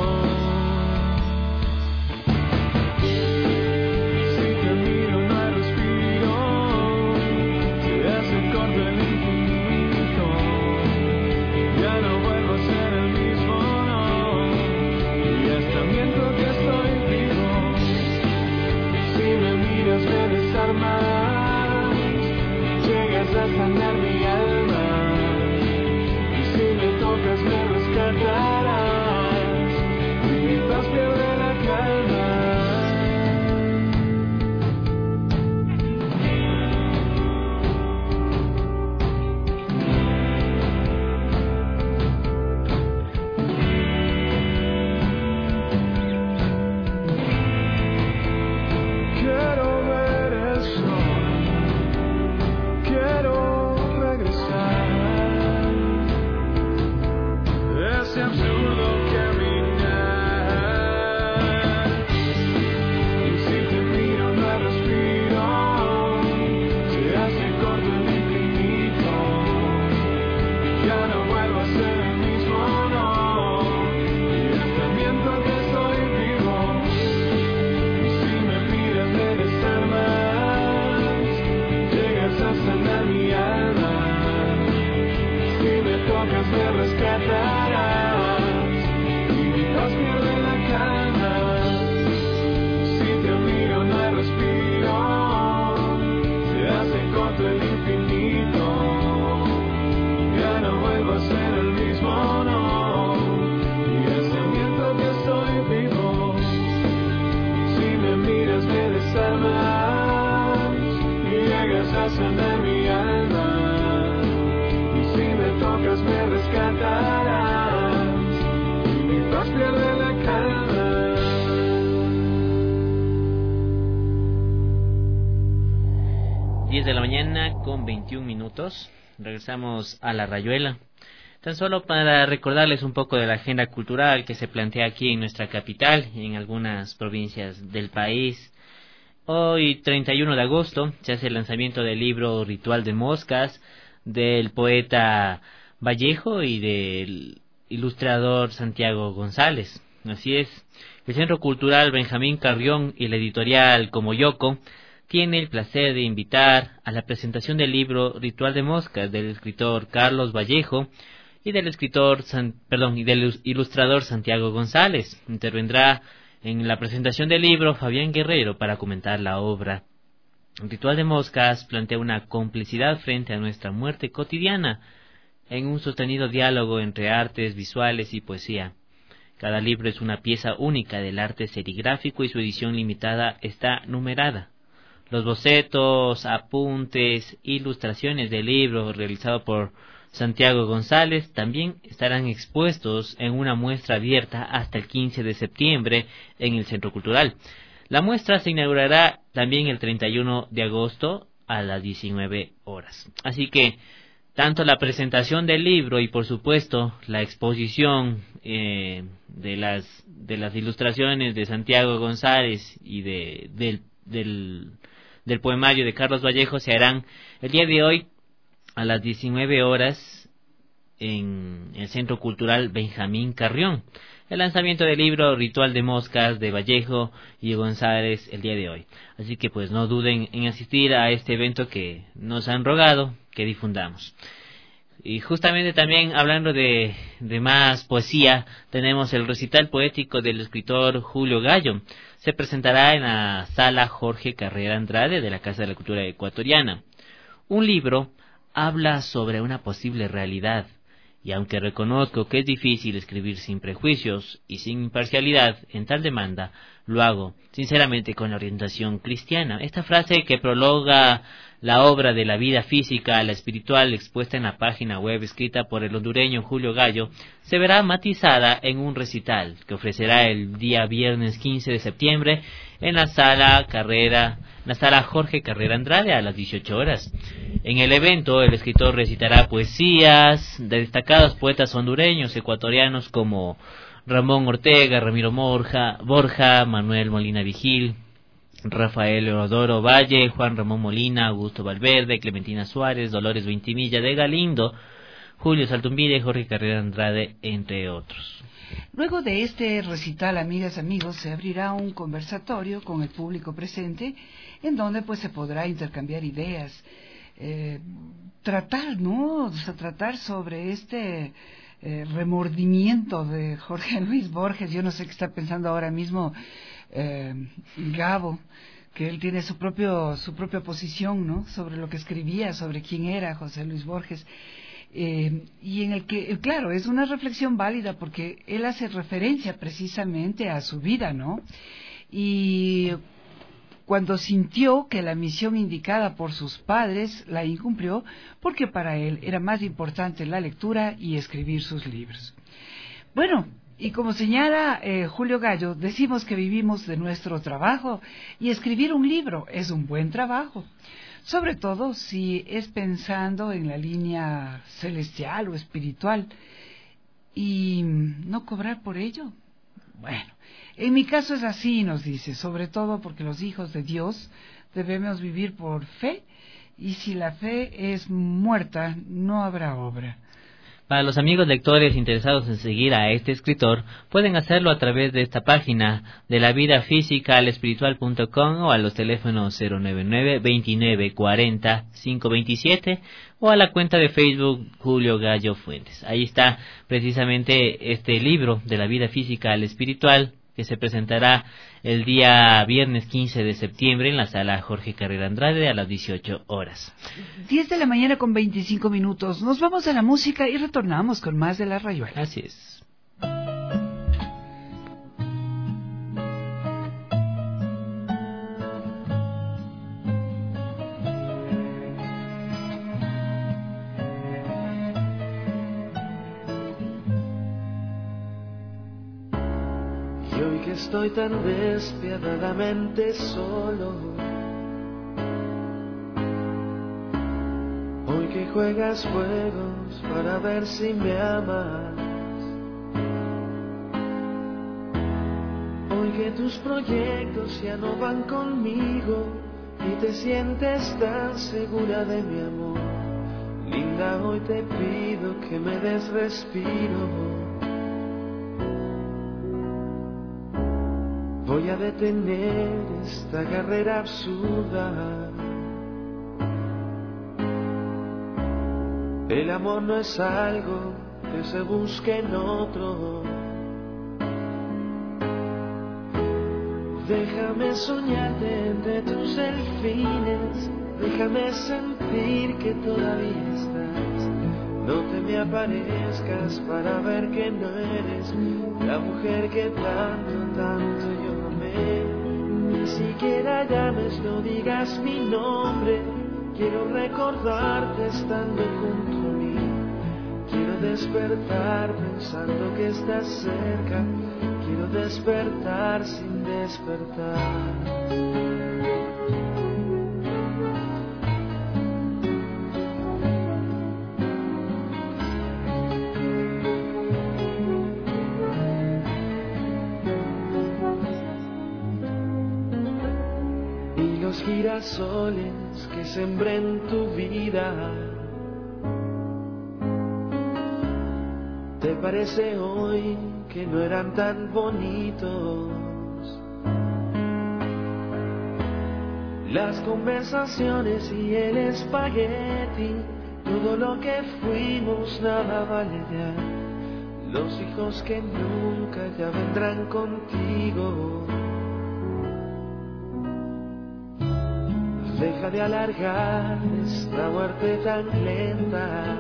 S8: Llegas a sanar mi alma, y si me tocas me rescatarás, y mi paz pierde la calma. Quiero ver el sol, quiero regresar. Ese absurdo caminar. Y si te miro no respiro, se hace corto el infinito. Ya no vuelvo a ser el mismo, no. Y hasta miento que estoy vivo. Y si me miras me desarmas, llegas a sanar mi alma. Si me tocas me rescatarás, y mi paz pierde la calma. Si te miro no hay respiro, se hace corto el infinito. Ya no vuelvo a ser el mismo, no. Y hasta miento que estoy vivo. Si me miras me desarmas, y llegas a sanar mi alma. Y si me tocas me rescatarás, y mi paz pierde la calma.
S6: 10 de la mañana con 21 minutos. Regresamos a La Rayuela. Tan solo para recordarles un poco de la agenda cultural que se plantea aquí en nuestra capital y en algunas provincias del país. Hoy, 31 de agosto, se hace el lanzamiento del libro Ritual de Moscas del poeta Vallejo y del ilustrador Santiago González. Así es, el Centro Cultural Benjamín Carrión y la editorial Comoyoco tiene el placer de invitar a la presentación del libro Ritual de Moscas del escritor Carlos Vallejo y del ilustrador Santiago González. Intervendrá en la presentación del libro Fabián Guerrero para comentar la obra. El Ritual de Moscas plantea una complicidad frente a nuestra muerte cotidiana en un sostenido diálogo entre artes visuales y poesía. Cada libro es una pieza única del arte serigráfico y su edición limitada está numerada. Los bocetos, apuntes, ilustraciones del libro realizado por Santiago González también estarán expuestos en una muestra abierta hasta el 15 de septiembre en el Centro Cultural. La muestra se inaugurará también el 31 de agosto a las 19 horas. Así que tanto la presentación del libro y por supuesto la exposición de las ilustraciones de Santiago González y del poemario de Carlos Vallejo se harán el día de hoy a las 19 horas en el Centro Cultural Benjamín Carrión. El lanzamiento del libro Ritual de Moscas de Vallejo y González el día de hoy. Así que pues no duden en asistir a este evento que nos han rogado que difundamos. Y justamente también hablando de más poesía, tenemos el recital poético del escritor Julio Gallo. Se presentará en la Sala Jorge Carrera Andrade de la Casa de la Cultura Ecuatoriana. Un libro habla sobre una posible realidad, y aunque reconozco que es difícil escribir sin prejuicios y sin imparcialidad en tal demanda, lo hago sinceramente con la orientación cristiana. Esta frase que prologa la obra de la vida física a la espiritual expuesta en la página web escrita por el hondureño Julio Gallo se verá matizada en un recital que ofrecerá el día viernes 15 de septiembre en la sala Jorge Carrera Andrade a las 18 horas. En el evento el escritor recitará poesías de destacados poetas hondureños ecuatorianos como Ramón Ortega, Ramiro Borja, Manuel Molina Vigil, Rafael Eudoro Valle, Juan Ramón Molina, Augusto Valverde, Clementina Suárez, Dolores Vintimilla de Galindo, Julio Saltumbide, Jorge Carrera Andrade, entre otros.
S5: Luego de este recital, amigas, amigos, se abrirá un conversatorio con el público presente, en donde pues se podrá intercambiar ideas, tratar, ¿no? O sea, tratar sobre este remordimiento de Jorge Luis Borges. Yo no sé qué está pensando ahora mismo Gabo, que él tiene su propia posición, ¿no? Sobre lo que escribía, sobre quién era José Luis Borges. Y en el que, claro, es una reflexión válida porque él hace referencia precisamente a su vida, ¿no? Y cuando sintió que la misión indicada por sus padres la incumplió, porque para él era más importante la lectura y escribir sus libros. Bueno, y como señala Julio Gallo, decimos que vivimos de nuestro trabajo y escribir un libro es un buen trabajo. Sobre todo si es pensando en la línea celestial o espiritual y no cobrar por ello. Bueno, en mi caso es así, nos dice, sobre todo porque los hijos de Dios debemos vivir por fe y si la fe es muerta no habrá obra.
S6: Para los amigos lectores interesados en seguir a este escritor, pueden hacerlo a través de esta página de la vida física al espiritual.com o a los teléfonos 099 29 40 527 o a la cuenta de Facebook Julio Gallo Fuentes. Ahí está precisamente este libro de la vida física al espiritual, que se presentará el día viernes 15 de septiembre en la sala Jorge Carrera Andrade a las 18 horas.
S5: 10 de la mañana con 25 minutos. Nos vamos a la música y retornamos con más de La Rayuela.
S6: Así es.
S8: Estoy tan despiadadamente solo. Hoy que juegas juegos para ver si me amas. Hoy que tus proyectos ya no van conmigo y te sientes tan segura de mi amor. Linda, hoy te pido que me des respiro. Voy a detener esta carrera absurda. El amor no es algo que se busque en otro. Déjame soñarte entre tus delfines. Déjame sentir que todavía estás. No te me aparezcas para ver que no eres la mujer que tanto yo amé. Ni siquiera llames, no digas mi nombre. Quiero recordarte estando junto a mí. Quiero despertar pensando que estás cerca. Quiero despertar sin despertar. Girasoles que sembré en tu vida, ¿te parece hoy que no eran tan bonitos? Las conversaciones y el espagueti, todo lo que fuimos nada vale ya. Los hijos que nunca ya vendrán contigo. Deja de alargar esta muerte tan lenta.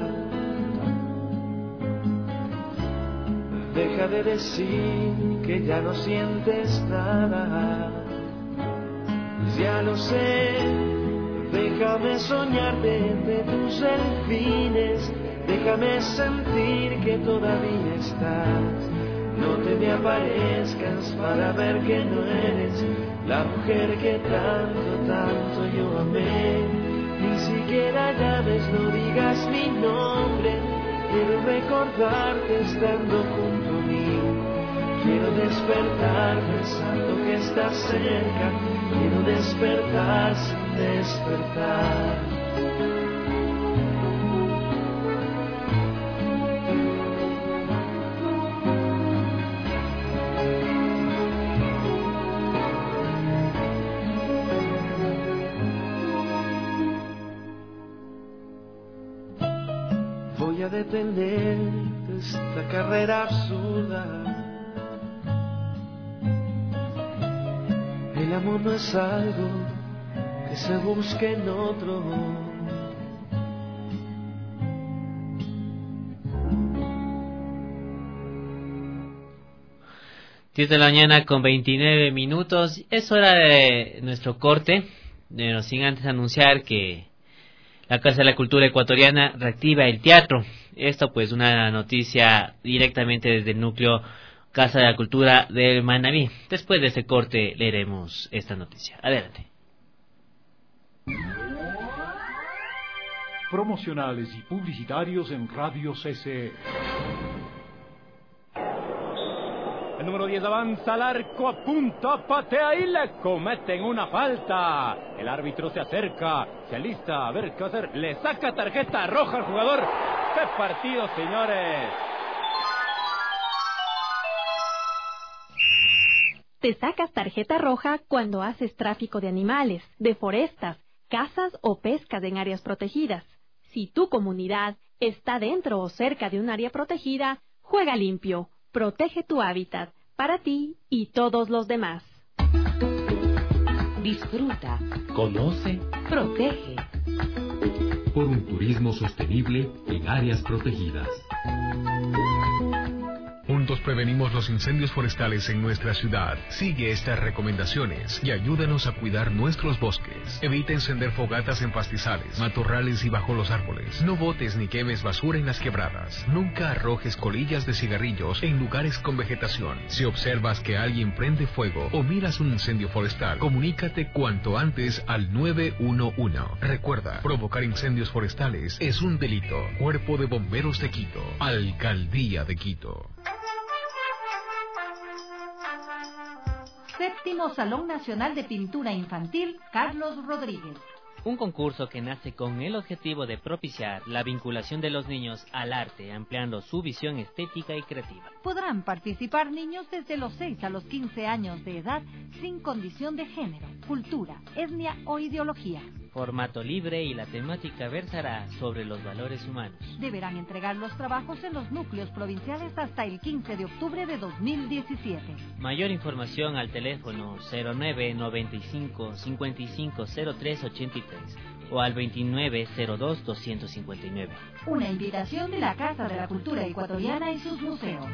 S8: Deja de decir que ya no sientes nada. Ya lo sé. Déjame soñarte entre tus delfines. Déjame sentir que todavía estás. No te me aparezcas para ver que no eres la mujer que tanto yo amé. Ni siquiera llames, no digas mi nombre. Quiero recordarte estando junto a mí. Quiero despertar pensando que estás cerca. Quiero despertar sin despertar. Voy a detener esta carrera absurda. El amor no es algo que se busque en otro.
S6: 10 de la mañana con 29 minutos. Es hora de nuestro corte, no sin antes anunciar que la Casa de la Cultura Ecuatoriana reactiva el teatro. Esto pues una noticia directamente desde el núcleo Casa de la Cultura del Manabí. Después de ese corte leeremos esta noticia. Adelante.
S1: Promocionales y publicitarios en Radio CCE.
S12: El número 10 avanza al arco, apunta, patea y le cometen una falta. El árbitro se acerca, se alista a ver qué hacer. Le saca tarjeta roja al jugador. ¡Qué partido, señores!
S22: Te sacas tarjeta roja cuando haces tráfico de animales, deforestas, cazas o pescas en áreas protegidas. Si tu comunidad está dentro o cerca de un área protegida, juega limpio. Protege tu hábitat, para ti y todos los demás.
S13: Disfruta,
S14: Conoce
S13: protege.
S14: por un turismo sostenible en áreas protegidas.
S15: Juntos prevenimos los incendios forestales en nuestra ciudad. Sigue estas recomendaciones y ayúdanos a cuidar nuestros bosques. Evita encender fogatas en pastizales, matorrales y bajo los árboles. No botes ni quemes basura en las quebradas. Nunca arrojes colillas de cigarrillos en lugares con vegetación. Si observas que alguien prende fuego o miras un incendio forestal, comunícate cuanto antes al 911. Recuerda, provocar incendios forestales es un delito. Cuerpo de Bomberos de Quito, Alcaldía de Quito.
S2: Séptimo Salón Nacional de Pintura Infantil Carlos Rodríguez.
S6: Un concurso que nace con el objetivo de propiciar la vinculación de los niños al arte, ampliando su visión estética y creativa.
S2: Podrán participar niños desde los 6 a los 15 años de edad, sin condición de género, cultura, etnia o ideología.
S6: Formato libre y la temática versará sobre los valores humanos.
S2: Deberán entregar los trabajos en los núcleos provinciales hasta el 15 de octubre de 2017.
S6: Mayor información al teléfono 0995 5503 83 o al 2902 259.
S2: Una invitación de la Casa de la Cultura Ecuatoriana y sus museos.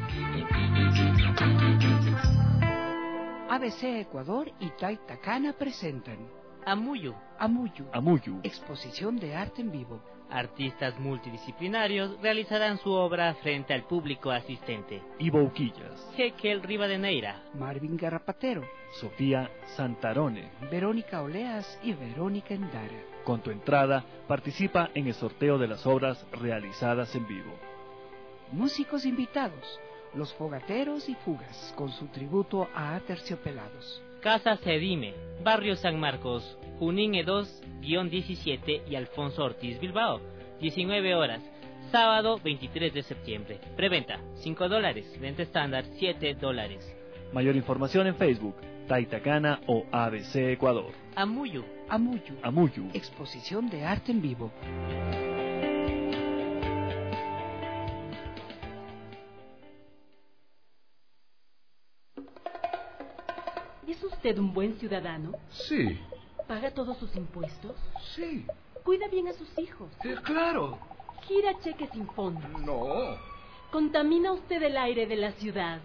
S5: ABC Ecuador y Taitacana presentan
S6: Amuyu.
S5: Exposición de arte en vivo.
S6: Artistas multidisciplinarios realizarán su obra frente al público asistente.
S16: Ivo Uquillas,
S6: Jekel Rivadeneira,
S5: Marvin Garrapatero,
S16: Sofía Santarone.
S5: Verónica Oleas y Verónica Endara.
S16: Con tu entrada, participa en el sorteo de las obras realizadas en vivo.
S5: Músicos invitados, Los Fogateros y Fugas, con su tributo a Aterciopelados.
S6: Casa Cedime, Barrio San Marcos, Junín E2-17 y Alfonso Ortiz Bilbao, 19 horas, sábado 23 de septiembre. Preventa, $5, venta estándar, $7.
S16: Mayor información en Facebook, Taitacana o ABC Ecuador.
S6: Amuyu.
S5: Exposición de arte en vivo.
S17: ¿Es usted un buen ciudadano?
S15: Sí.
S17: ¿Paga todos sus impuestos?
S15: Sí.
S17: ¿Cuida bien a sus hijos?
S15: Claro.
S17: ¿Gira cheques sin fondo?
S15: No.
S17: ¿Contamina usted el aire de la ciudad?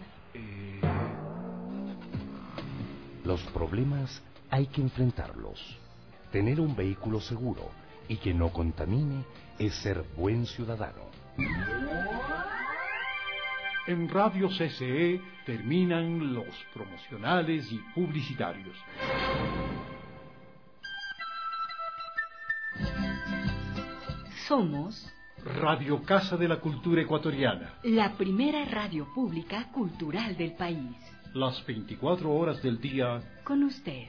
S19: Los problemas hay que enfrentarlos. Tener un vehículo seguro y que no contamine es ser buen ciudadano.
S1: En Radio CCE terminan los promocionales y publicitarios.
S13: Somos
S1: Radio Casa de la Cultura Ecuatoriana.
S13: La primera radio pública cultural del país.
S1: Las 24 horas del día.
S13: Con usted.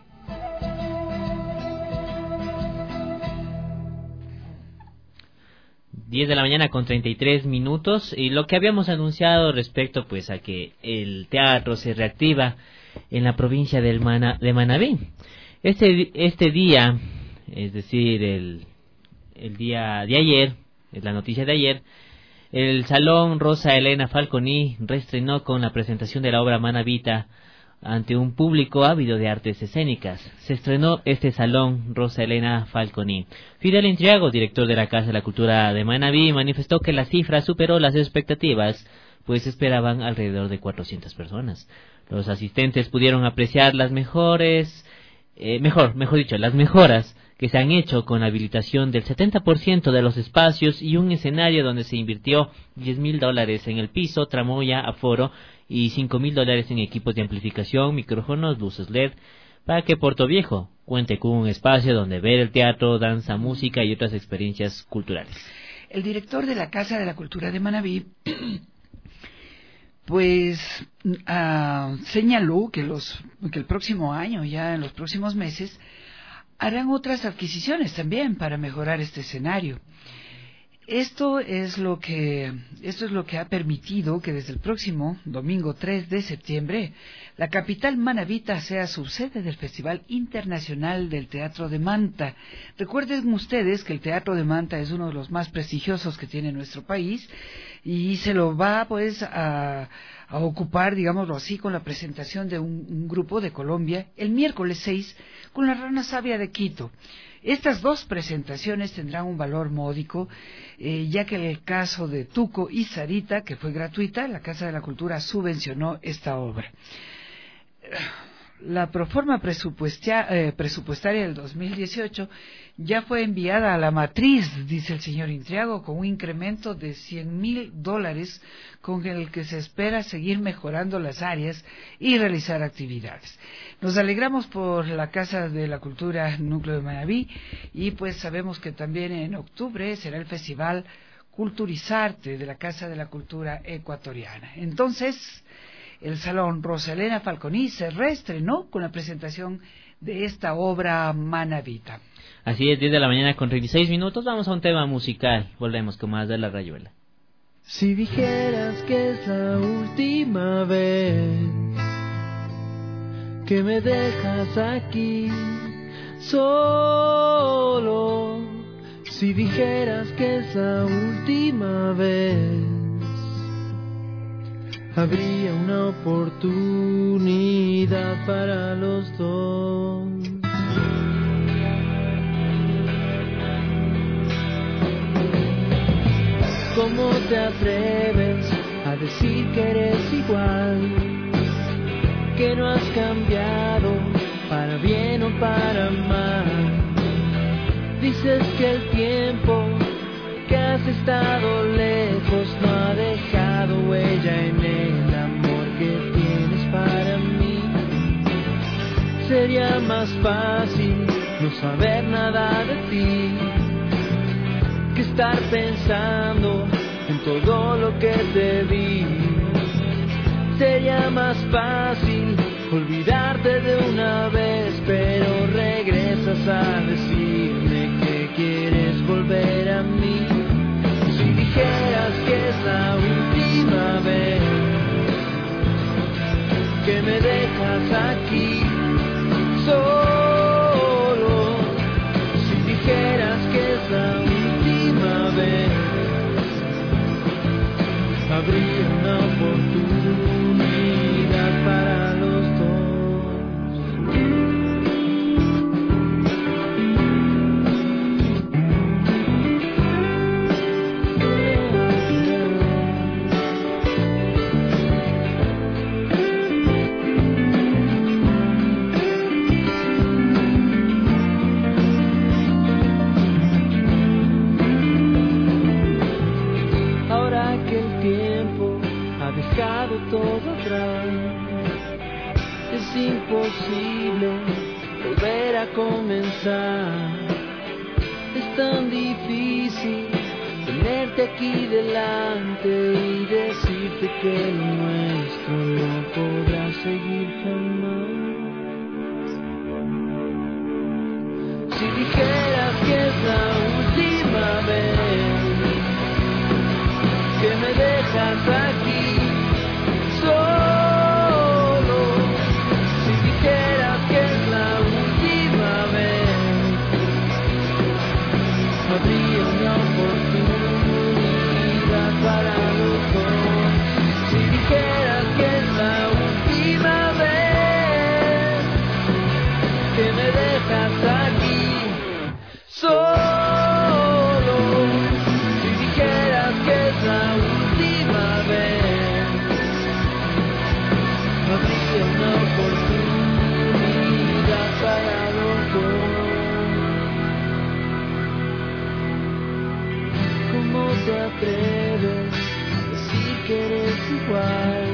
S6: Diez de la mañana con 33 minutos. Y lo que habíamos anunciado respecto pues a que el teatro se reactiva en la provincia de Manabí. Este día, es decir, el día de ayer, es la noticia de ayer, el Salón Rosa Elena Falconi reestrenó con la presentación de la obra Manabita ante un público ávido de artes escénicas. Se estrenó este Salón Rosa Elena Falconi. Fidel Intriago, director de la Casa de la Cultura de Manabí, manifestó que la cifra superó las expectativas, pues esperaban alrededor de 400 personas. Los asistentes pudieron apreciar las mejoras que se han hecho con la habilitación del 70% de los espacios y un escenario donde se invirtió $10,000 en el piso, tramoya, aforo y $5,000 en equipos de amplificación, micrófonos, luces LED, para que Puerto Viejo cuente con un espacio donde ver el teatro, danza, música y otras experiencias culturales.
S5: El director de la Casa de la Cultura de Manabí pues señaló que el próximo año, ya en los próximos meses, harán otras adquisiciones también para mejorar este escenario. Esto es lo que ha permitido que desde el próximo domingo 3 de septiembre la capital manabita sea subsede del Festival Internacional del Teatro de Manta. Recuerden ustedes que el Teatro de Manta es uno de los más prestigiosos que tiene nuestro país y se lo va pues a ocupar, digámoslo así, con la presentación de un grupo de Colombia el miércoles 6 con la Rana Sabia de Quito. Estas dos presentaciones tendrán un valor módico, ya que en el caso de Tuco y Sarita, que fue gratuita, la Casa de la Cultura subvencionó esta obra. La proforma presupuestaria del 2018 ya fue enviada a la matriz, dice el señor Intriago, con un incremento de $100,000 con el que se espera seguir mejorando las áreas y realizar actividades. Nos alegramos por la Casa de la Cultura Núcleo de Manabí y pues sabemos que también en octubre será el Festival Culturizarte de la Casa de la Cultura Ecuatoriana. Entonces, el Salón Rosa Elena Falconi se reestrenó con la presentación de esta obra manabita.
S6: Así es, 10 de la mañana con 36 minutos, vamos a un tema musical, volvemos con más de La Rayuela.
S8: Si dijeras que es la última vez que me dejas aquí solo, si dijeras que es la última vez, habría una oportunidad para los dos. ¿Cómo te atreves a decir que eres igual? Que no has cambiado para bien o para mal. Dices que el tiempo que has estado lejos no ha dejado huella en el amor que tienes para mí. Sería más fácil no saber nada de ti que estar pensando en todo lo que te di. Sería más fácil olvidarte de una vez, pero regresas a decirme que quieres volver a mí. Si dijeras que es la última vez que me dejas aquí solo, si dijeras que es la última vez, habría una oportunidad para los dos. Todo atrás, es imposible volver a comenzar. Es tan difícil tenerte aquí delante y decirte que lo nuestro no podrá seguir jamás. Si dijeras que es la última vez que me dejas aquí solo, si dijeras que es la última vez, no habría una oportunidad para los dos. Si dijeras que es la última vez que me dejas aquí solo, si dijeras que es la última vez, no habría una oportunidad para los dos. ¿Cómo te atreves a decir que eres igual?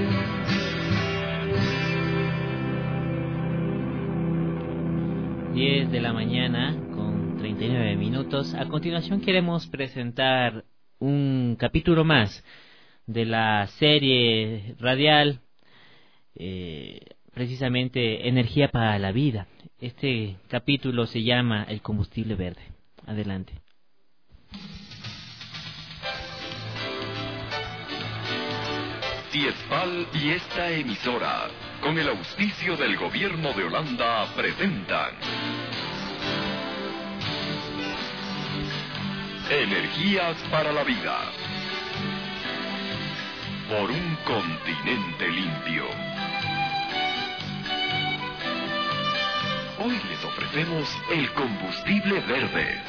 S6: De la mañana con 39 minutos. A continuación queremos presentar un capítulo más de la serie radial, precisamente Energía para la Vida. Este capítulo se llama El combustible verde. Adelante.
S4: Tiespal y esta emisora, con el auspicio del Gobierno de Holanda, presentan Energías para la Vida, por un continente limpio. Hoy les ofrecemos el combustible verde.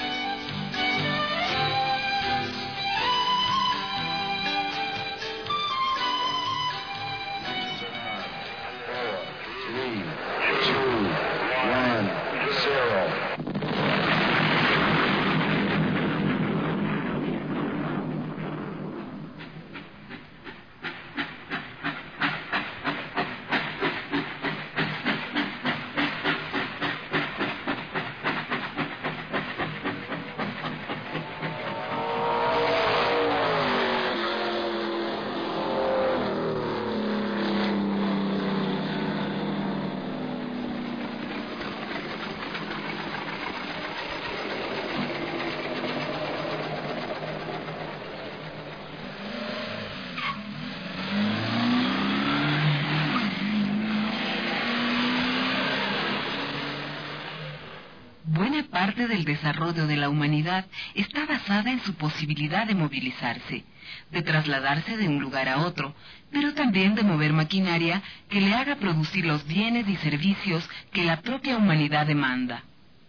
S18: Buena parte del desarrollo de la humanidad está basada en su posibilidad de movilizarse, de trasladarse de un lugar a otro, pero también de mover maquinaria que le haga producir los bienes y servicios que la propia humanidad demanda.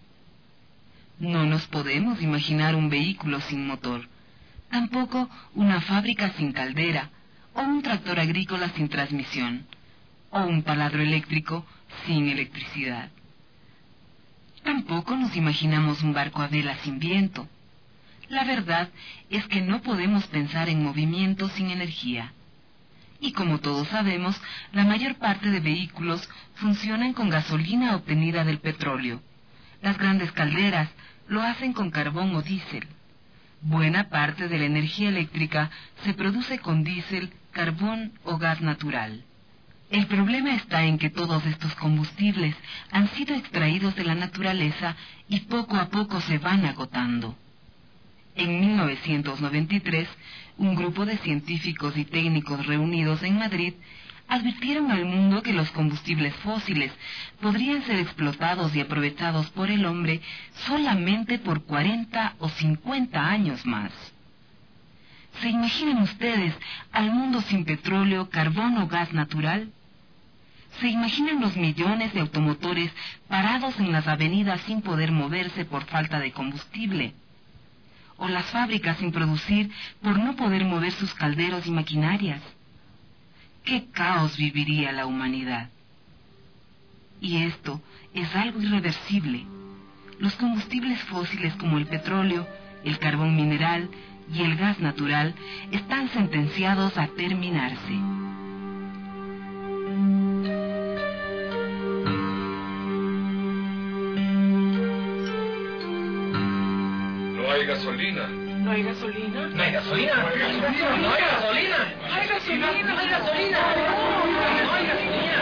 S18: No nos podemos imaginar un vehículo sin motor, tampoco una fábrica sin caldera, o un tractor agrícola sin transmisión, o un taladro eléctrico sin electricidad. Tampoco nos imaginamos un barco a vela sin viento. La verdad es que no podemos pensar en movimiento sin energía. Y como todos sabemos, la mayor parte de vehículos funcionan con gasolina obtenida del petróleo. Las grandes calderas lo hacen con carbón o diésel. Buena parte de la energía eléctrica se produce con diésel, carbón o gas natural. El problema está en que todos estos combustibles han sido extraídos de la naturaleza y poco a poco se van agotando. En 1993, un grupo de científicos y técnicos reunidos en Madrid advirtieron al mundo que los combustibles fósiles podrían ser explotados y aprovechados por el hombre solamente por 40 o 50 años más. ¿Se imaginan ustedes al mundo sin petróleo, carbón o gas natural? ¿Se imaginan los millones de automotores parados en las avenidas sin poder moverse por falta de combustible? ¿O las fábricas sin producir por no poder mover sus calderos y maquinarias? ¿Qué caos viviría la humanidad? Y esto es algo irreversible. Los combustibles fósiles como el petróleo, el carbón mineral y el gas natural están sentenciados a terminarse.
S4: No hay gasolina.
S10: ¿No hay gasolina?
S11: ¿No hay gasolina? ¿No hay gasolina? ¿No hay gasolina?
S10: ¿No hay gasolina?
S11: ¿No hay gasolina? ¿No hay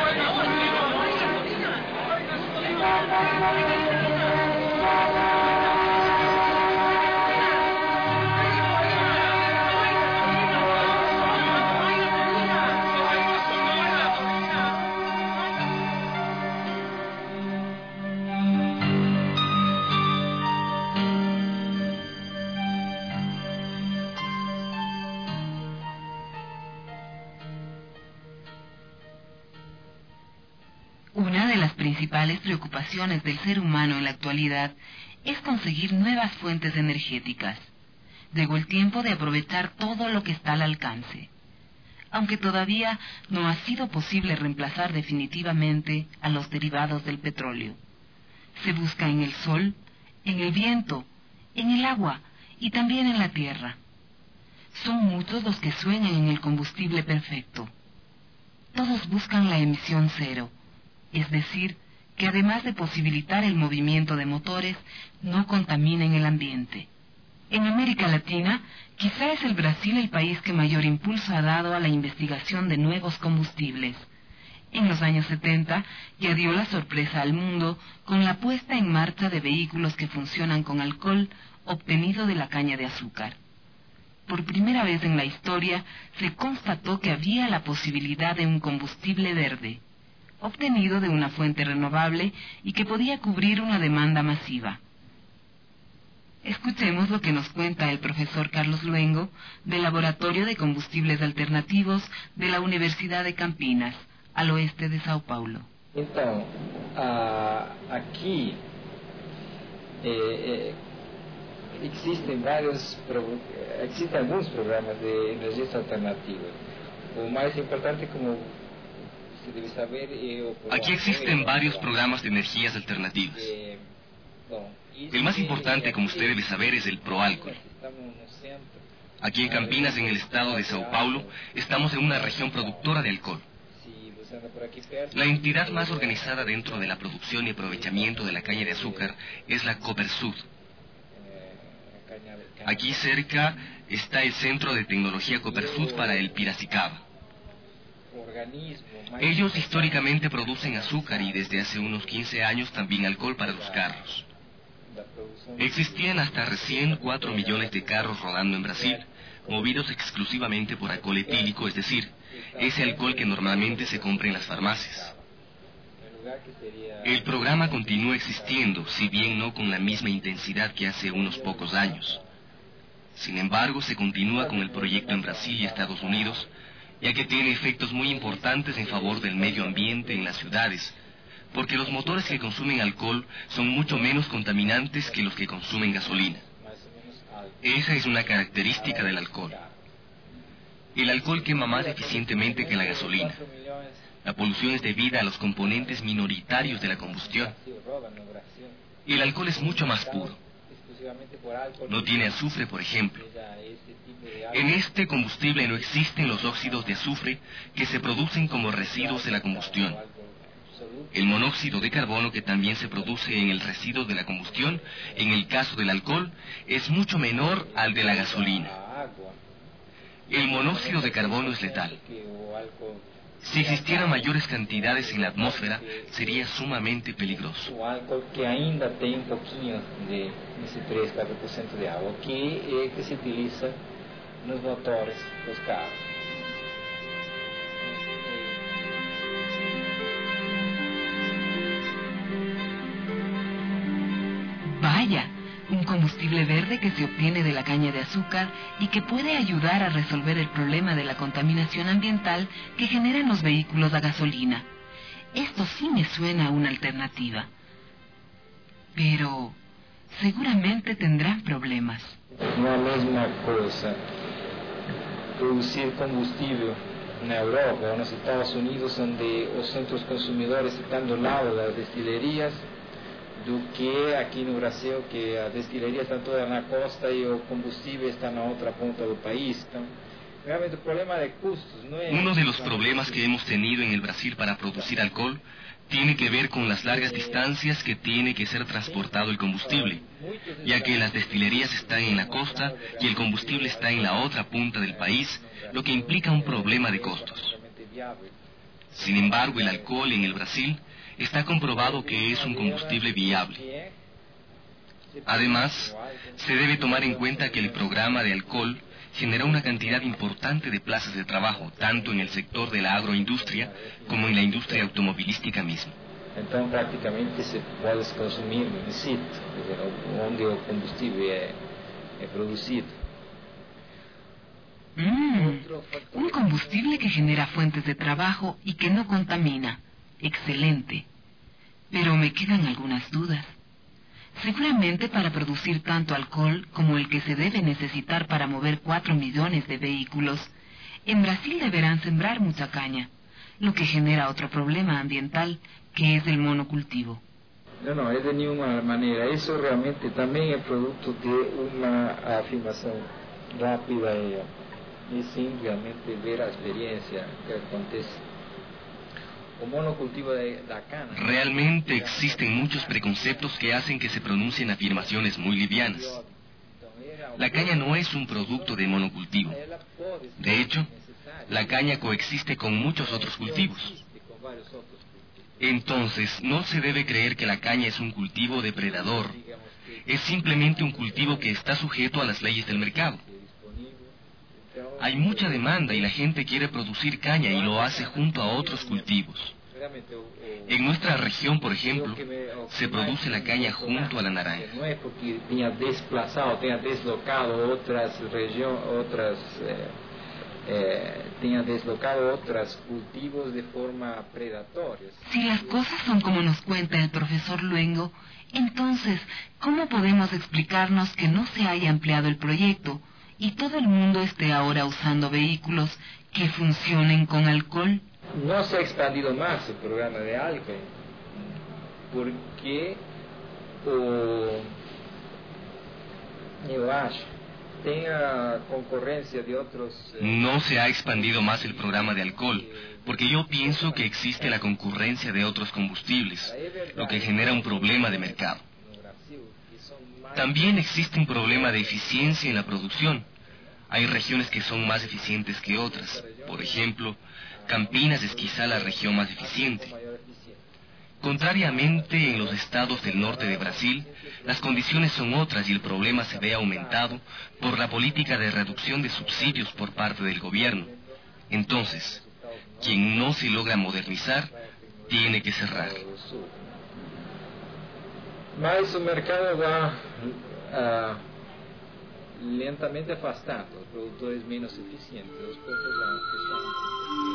S18: Una de las principales preocupaciones del ser humano en la actualidad es conseguir nuevas fuentes energéticas. Llegó el tiempo de aprovechar todo lo que está al alcance. Aunque todavía no ha sido posible reemplazar definitivamente a los derivados del petróleo. Se busca en el sol, en el viento, en el agua y también en la tierra. Son muchos los que sueñan en el combustible perfecto. Todos buscan la emisión cero. Es decir, que además de posibilitar el movimiento de motores, no contaminen el ambiente. En América Latina, quizá es el Brasil el país que mayor impulso ha dado a la investigación de nuevos combustibles. En los años 70 ya dio la sorpresa al mundo con la puesta en marcha de vehículos que funcionan con alcohol obtenido de la caña de azúcar. Por primera vez en la historia se constató que había la posibilidad de un combustible verde, obtenido de una fuente renovable y que podía cubrir una demanda masiva. Escuchemos lo que nos cuenta el profesor Carlos Luengo del Laboratorio de Combustibles Alternativos de la Universidad de Campinas, al oeste de Sao Paulo.
S23: Então, aqui existem alguns programas de energias alternativas. O mais importante, como se debe saber,
S24: aquí existen varios programas de energías alternativas. El más importante, como usted debe saber, es el Proálcool. Aquí en Campinas, en el estado de Sao Paulo, estamos en una región productora de alcohol. La entidad más organizada dentro de la producción y aprovechamiento de la caña de azúcar es la Copersud. Aquí cerca está el Centro de Tecnología Copersud para el Piracicaba. Ellos históricamente producen azúcar y desde hace unos 15 años también alcohol para los carros. Existían hasta recién 4 millones de carros rodando en Brasil, movidos exclusivamente por alcohol etílico, es decir, ese alcohol que normalmente se compra en las farmacias. El programa continúa existiendo, si bien no con la misma intensidad que hace unos pocos años. Sin embargo, se continúa con el proyecto en Brasil y Estados Unidos, ya que tiene efectos muy importantes en favor del medio ambiente en las ciudades, porque los motores que consumen alcohol son mucho menos contaminantes que los que consumen gasolina. Esa es una característica del alcohol. El alcohol quema más eficientemente que la gasolina. La polución es debida a los componentes minoritarios de la combustión. El alcohol es mucho más puro. No tiene azufre, por ejemplo. En este combustible no existen los óxidos de azufre que se producen como residuos de la combustión. El monóxido de carbono, que también se produce en el residuo de la combustión, en el caso del alcohol, es mucho menor al de la gasolina. El monóxido de carbono es letal. Si existieran mayores cantidades en la atmósfera, sería sumamente peligroso.
S23: O álcool que ainda tem pouquinho de esse 3-4% de agua, que se utiliza nos motores dos carros.
S18: Vaya, un combustible verde que se obtiene de la caña de azúcar y que puede ayudar a resolver el problema de la contaminación ambiental que generan los vehículos a gasolina. Esto sí me suena a una alternativa. Pero seguramente tendrán problemas.
S23: No es la misma cosa producir combustible en Europa o en los Estados Unidos, donde los centros consumidores están al lado de las destilerías, do que aqui no Brasil, que a destileria está toda na costa e o combustível está na outra ponta do país. Então, realmente el problema de costos no es...
S24: Uno de los problemas que hemos tenido en el Brasil para producir alcohol tiene que ver con las largas distancias que tiene que ser transportado el combustible, ya que las destilerías están en la costa y el combustible está en la otra punta del país, lo que implica un problema de costos. Sin embargo, el alcohol en el Brasil está comprobado que es un combustible viable. Además, se debe tomar en cuenta que el programa de alcohol genera una cantidad importante de plazas de trabajo, tanto en el sector de la agroindustria como en la industria automovilística misma.
S23: Entonces, prácticamente se puede consumir en sitio, donde el combustible es producido.
S18: Un combustible que genera fuentes de trabajo y que no contamina. Excelente. Pero me quedan algunas dudas. Seguramente para producir tanto alcohol como el que se debe necesitar para mover 4 millones de vehículos, en Brasil deberán sembrar mucha caña, lo que genera otro problema ambiental, que es el monocultivo.
S23: No, es de ninguna manera. Eso realmente también es producto de una afirmación rápida y sin realmente ver la experiencia que acontece. O monocultivo de la cana.
S24: Realmente existen muchos preconceptos que hacen que se pronuncien afirmaciones muy livianas. La caña no es un producto de monocultivo. De hecho, la caña coexiste con muchos otros cultivos. Entonces, no se debe creer que la caña es un cultivo depredador. Es simplemente un cultivo que está sujeto a las leyes del mercado. Hay mucha demanda y la gente quiere producir caña y lo hace junto a otros cultivos. En nuestra región, por ejemplo, se produce la caña junto a la naranja.
S23: No es porque tenga desplazado, tenga deslocado otras regiones, tenga deslocado otros cultivos de forma predatoria.
S18: Si las cosas son como nos cuenta el profesor Luengo, entonces, ¿cómo podemos explicarnos que no se haya ampliado el proyecto y todo el mundo esté ahora usando vehículos que funcionen con alcohol?
S23: No se ha expandido más el programa de alcohol, porque yo acho, tenga concurrencia de otros...
S24: No se ha expandido más el programa de alcohol, porque yo pienso que existe la concurrencia de otros combustibles, lo que genera un problema de mercado. También existe un problema de eficiencia en la producción. Hay regiones que son más eficientes que otras. Por ejemplo, Campinas es quizá la región más eficiente. Contrariamente, en los estados del norte de Brasil, las condiciones son otras y el problema se ve aumentado por la política de reducción de subsidios por parte del gobierno. Entonces, quien no se logra modernizar, tiene que cerrar.
S23: Mas el mercado va lentamente afastando los productores menos eficientes, los pocos que son...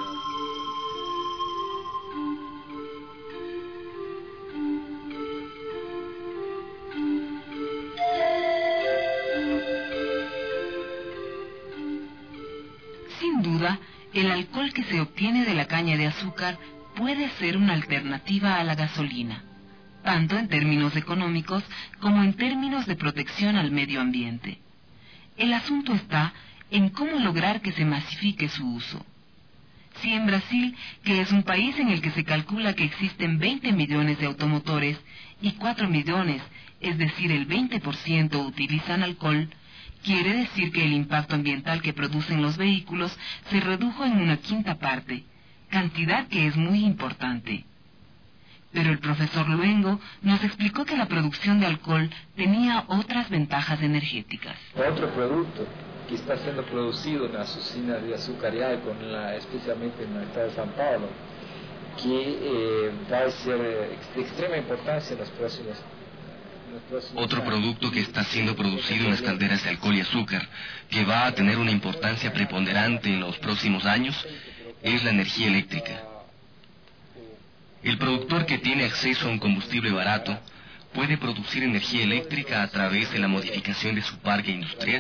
S18: Sin duda, el alcohol que se obtiene de la caña de azúcar puede ser una alternativa a la gasolina, tanto en términos económicos como en términos de protección al medio ambiente. El asunto está en cómo lograr que se masifique su uso. Si en Brasil, que es un país en el que se calcula que existen 20 millones de automotores y 4 millones, es decir, el 20% utilizan alcohol, quiere decir que el impacto ambiental que producen los vehículos se redujo en 1/5 parte, cantidad que es muy importante. Pero el profesor Luengo nos explicó que la producción de alcohol tenía otras ventajas energéticas.
S23: Otro producto que está siendo producido en las usinas de azucarear, especialmente en el estado de São Paulo, que va a ser de extrema importancia en los próximos
S24: Otro producto que está siendo producido en las calderas de alcohol y azúcar, que va a tener una importancia preponderante en los próximos años, es la energía eléctrica. El productor que tiene acceso a un combustible barato puede producir energía eléctrica a través de la modificación de su parque industrial.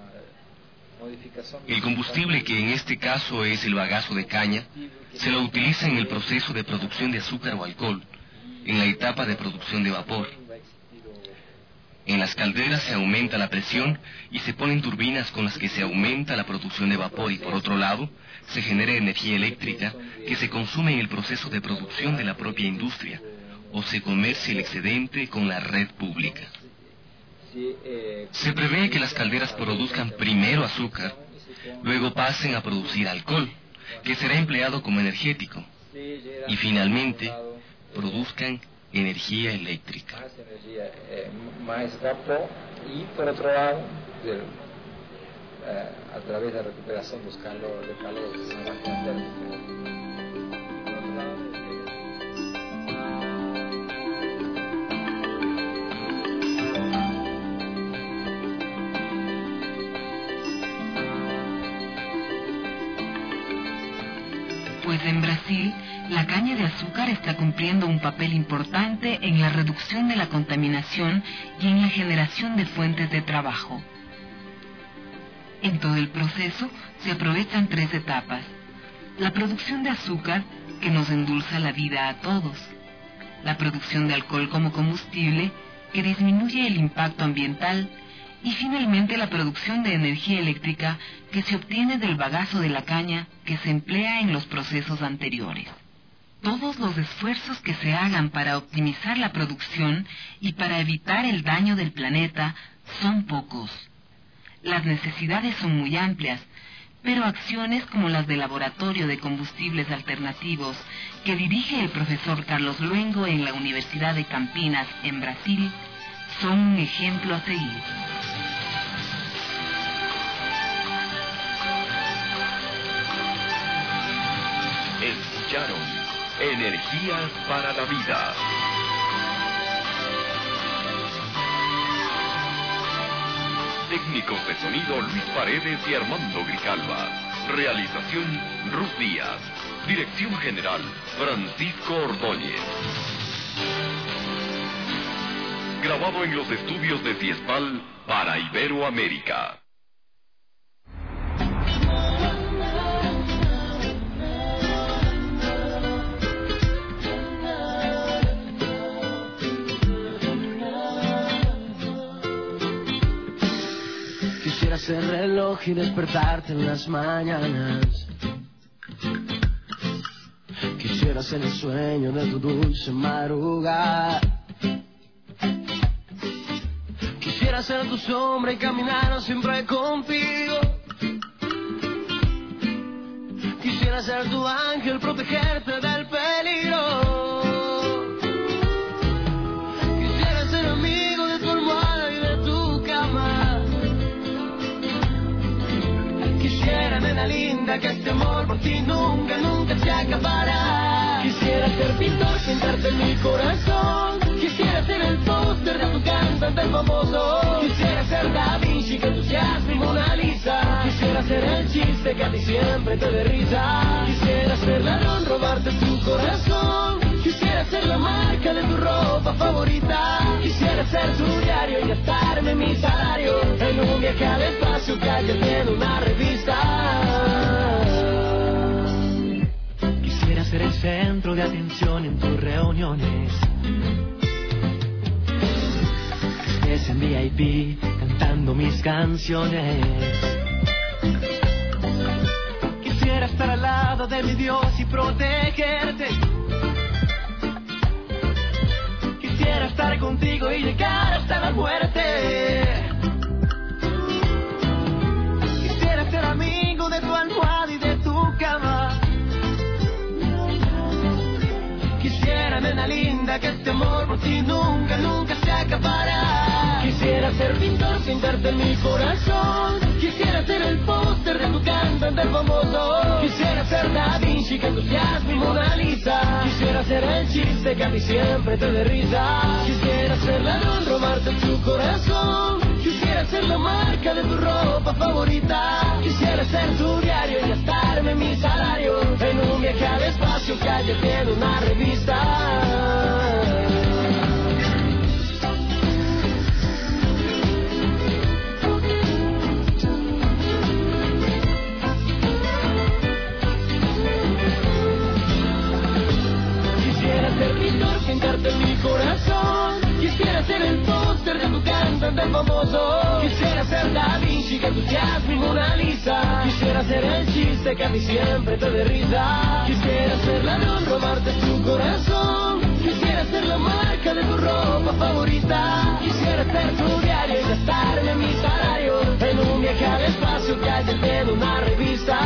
S24: El combustible, que en este caso es el bagazo de caña, se lo utiliza en el proceso de producción de azúcar o alcohol, en la etapa de producción de vapor. En las calderas se aumenta la presión y se ponen turbinas con las que se aumenta la producción de vapor y por otro lado se genera energía eléctrica que se consume en el proceso de producción de la propia industria o se comercia el excedente con la red pública. Se prevé que las calderas produzcan primero azúcar, luego pasen a producir alcohol, que será empleado como energético, y finalmente produzcan energía eléctrica.
S23: Más vapor y por otro lado, a través de la recuperación de calor de una máquina térmica.
S18: Pues en Brasil, la caña de azúcar está cumpliendo un papel importante en la reducción de la contaminación y en la generación de fuentes de trabajo. En todo el proceso se aprovechan 3 etapas. La producción de azúcar, que nos endulza la vida a todos. La producción de alcohol como combustible, que disminuye el impacto ambiental. Y finalmente la producción de energía eléctrica que se obtiene del bagazo de la caña que se emplea en los procesos anteriores. Todos los esfuerzos que se hagan para optimizar la producción y para evitar el daño del planeta son pocos. Las necesidades son muy amplias, pero acciones como las del Laboratorio de Combustibles Alternativos que dirige el profesor Carlos Luengo en la Universidad de Campinas, en Brasil, son un ejemplo a seguir.
S4: Escucharon Energías para la Vida. Técnicos de sonido Luis Paredes y Armando Grijalva. Realización Ruth Díaz. Dirección General Francisco Ordóñez. Grabado en los estudios de Ciespal para Iberoamérica.
S8: Quisiera ser reloj y despertarte en las mañanas. Quisiera ser el sueño de tu dulce madrugada. Quisiera ser tu sombra y caminar siempre contigo. Quisiera ser tu ángel, protegerte del peligro. Quisiera ser amigo de tu almohada y de tu cama. Quisiera, nena linda, que este amor por ti nunca, nunca se acabará. Quisiera ser pintor, pintarte en mi corazón. Quisiera ser el póster de tu cantante famoso. Quisiera ser Da Vinci, que entusiasme y Mona Lisa. Quisiera ser el chiste que a ti siempre te dé risa. Quisiera ser ladrón, robarte tu corazón. Quisiera ser la marca de tu ropa favorita. Quisiera ser tu diario y gastarme mi salario en un viaje al espacio que alguien tiene una revista. Quisiera ser el centro de atención en tus reuniones. Es en VIP cantando mis canciones. Quisiera estar al lado de mi Dios y protegerte. Quisiera estar contigo y llegar hasta la muerte. Quisiera ser amigo de tu almohada y de tu cama. Quisiera, nena linda, que este amor por ti nunca, nunca se acabará. Quisiera ser pintor, pintarte en mi corazón. Quisiera ser el póster de tu cantante famoso. Quisiera ser Da Vinci, que entusiasme y Mona Lisa. Quisiera ser el chiste que a ti siempre te dé risa. Quisiera ser ladrón, robarte tu corazón. Quisiera ser la marca de tu ropa favorita. Quisiera ser tu diario y gastarme mi salario en un viaje al espacio que alguien tiene una revista. Quisiera ser pintor, pintarte en mi corazón. Quisiera ser el póster de tu canta
S7: ser famoso. Quisiera ser Da Vinci, que tú seas mi Mona Lisa. Quisiera ser el chiste que a ti siempre te dé risa. Quisiera ser la luz, robarte tu corazón. Quisiera ser la marca de tu ropa favorita. Quisiera ser tu diario y gastarme mi salario en un viaje al espacio que haya en una revista.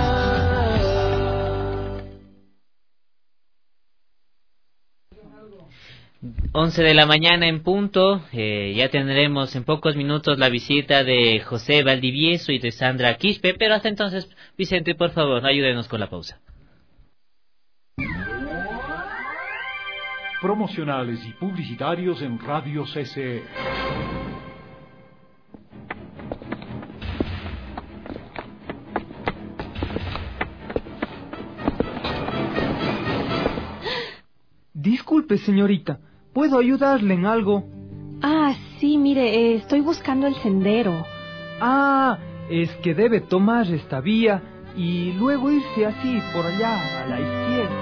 S6: 11 de la mañana en punto. Ya tendremos en pocos minutos la visita de José Valdivieso y de Sandra Quispe, pero hasta entonces, Vicente, por favor, ayúdenos con la pausa.
S1: Promocionales y publicitarios en Radio CCE.
S21: Disculpe, señorita, ¿puedo ayudarle en algo?
S22: Ah, sí, mire, estoy buscando el sendero.
S21: Ah, es que debe tomar esta vía y luego irse así por allá, a la izquierda.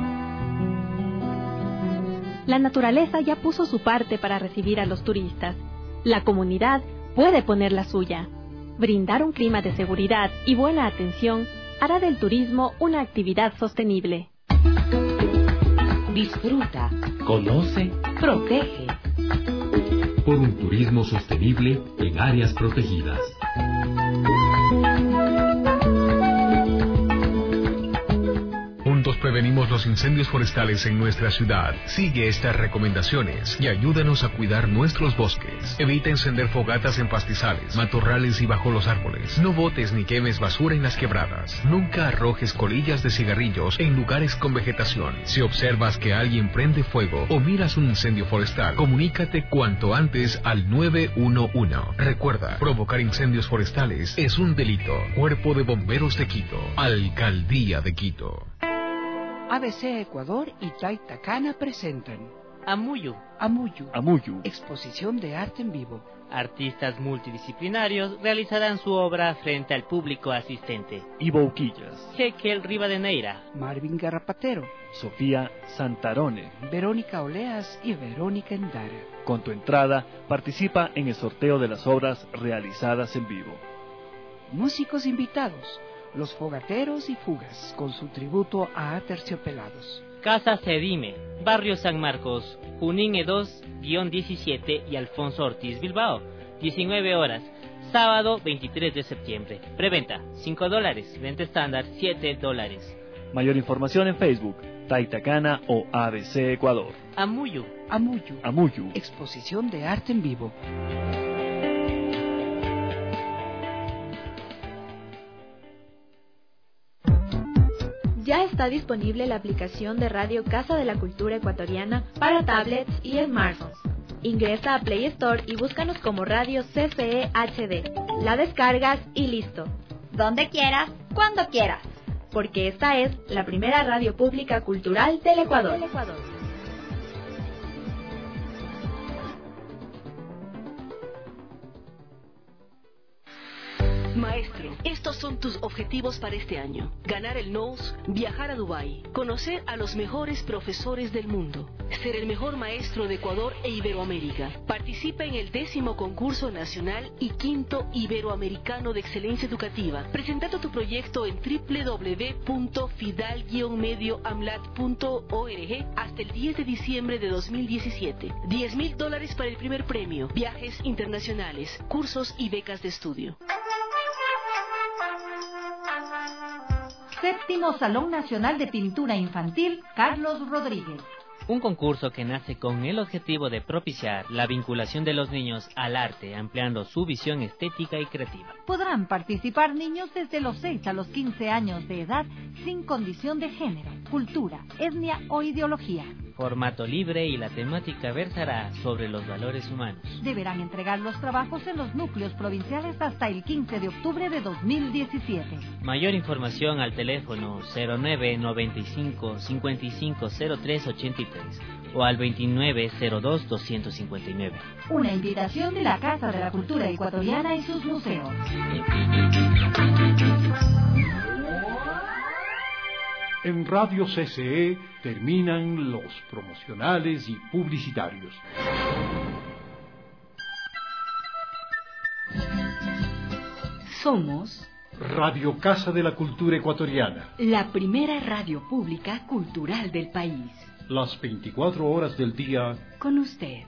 S22: La naturaleza ya puso su parte para recibir a los turistas. La comunidad puede poner la suya. Brindar un clima de seguridad y buena atención hará del turismo una actividad sostenible.
S9: Disfruta,
S14: Conoce
S9: protege.
S14: por un turismo sostenible en áreas protegidas.
S15: Juntos prevenimos los incendios forestales en nuestra ciudad. Sigue estas recomendaciones y ayúdanos a cuidar nuestros bosques. Evita encender fogatas en pastizales, matorrales y bajo los árboles. No botes ni quemes basura en las quebradas. Nunca arrojes colillas de cigarrillos en lugares con vegetación. Si observas que alguien prende fuego o miras un incendio forestal, comunícate cuanto antes al 911. Recuerda, provocar incendios forestales es un delito. Cuerpo de Bomberos de Quito, Alcaldía de Quito.
S5: ABC Ecuador y Taitacana presentan
S6: Amuyu.
S5: Exposición de arte en vivo.
S6: Artistas multidisciplinarios realizarán su obra frente al público asistente.
S16: Ivo Uquillas,
S6: Jekel Rivadeneira,
S5: Marvin Garrapatero,
S16: Sofía Santarone.
S5: Verónica Oleas y Verónica Endara.
S16: Con tu entrada, participa en el sorteo de las obras realizadas en vivo.
S5: Músicos invitados, Los Fogateros y Fugas, con su tributo a Aterciopelados.
S6: Casa Cedime, Barrio San Marcos, Junín E2-17 y Alfonso Ortiz Bilbao, 19 horas, sábado 23 de septiembre. Preventa, $5, venta estándar, $7.
S16: Mayor información en Facebook, Taitacana o ABC Ecuador.
S6: Amuyu.
S5: Exposición de arte en vivo.
S10: Ya está disponible la aplicación de Radio Casa de la Cultura Ecuatoriana para tablets y smartphones. Ingresa a Play Store y búscanos como Radio CCE HD. La descargas y listo. Donde quieras, cuando quieras. Porque esta es la primera radio pública cultural del Ecuador.
S20: Maestro, estos son tus objetivos para este año. Ganar el NOS, viajar a Dubái, conocer a los mejores profesores del mundo, ser el mejor maestro de Ecuador e Iberoamérica. Participa en el 10º concurso nacional y 5º iberoamericano de excelencia educativa. Presentando tu proyecto en www.fidal-medioamlat.org hasta el 10 de diciembre de 2017. $10,000 para el primer premio, viajes internacionales, cursos y becas de estudio.
S2: Séptimo Salón Nacional de Pintura Infantil Carlos Rodríguez.
S6: Un concurso que nace con el objetivo de propiciar la vinculación de los niños al arte, ampliando su visión estética y creativa.
S2: Podrán participar niños desde los 6 a los 15 años de edad, sin condición de género, cultura, etnia o ideología.
S6: Formato libre y la temática versará sobre los valores humanos.
S2: Deberán entregar los trabajos en los núcleos provinciales hasta el 15 de octubre de 2017.
S6: Mayor información al teléfono 0995 5503 83 o al 2902 259.
S2: Una invitación de la Casa de la Cultura Ecuatoriana y sus museos.
S1: En Radio CCE terminan los promocionales y publicitarios.
S13: Somos
S1: Radio Casa de la Cultura Ecuatoriana.
S13: la primera radio pública cultural del país.
S1: Las 24 horas del día.
S13: Con usted.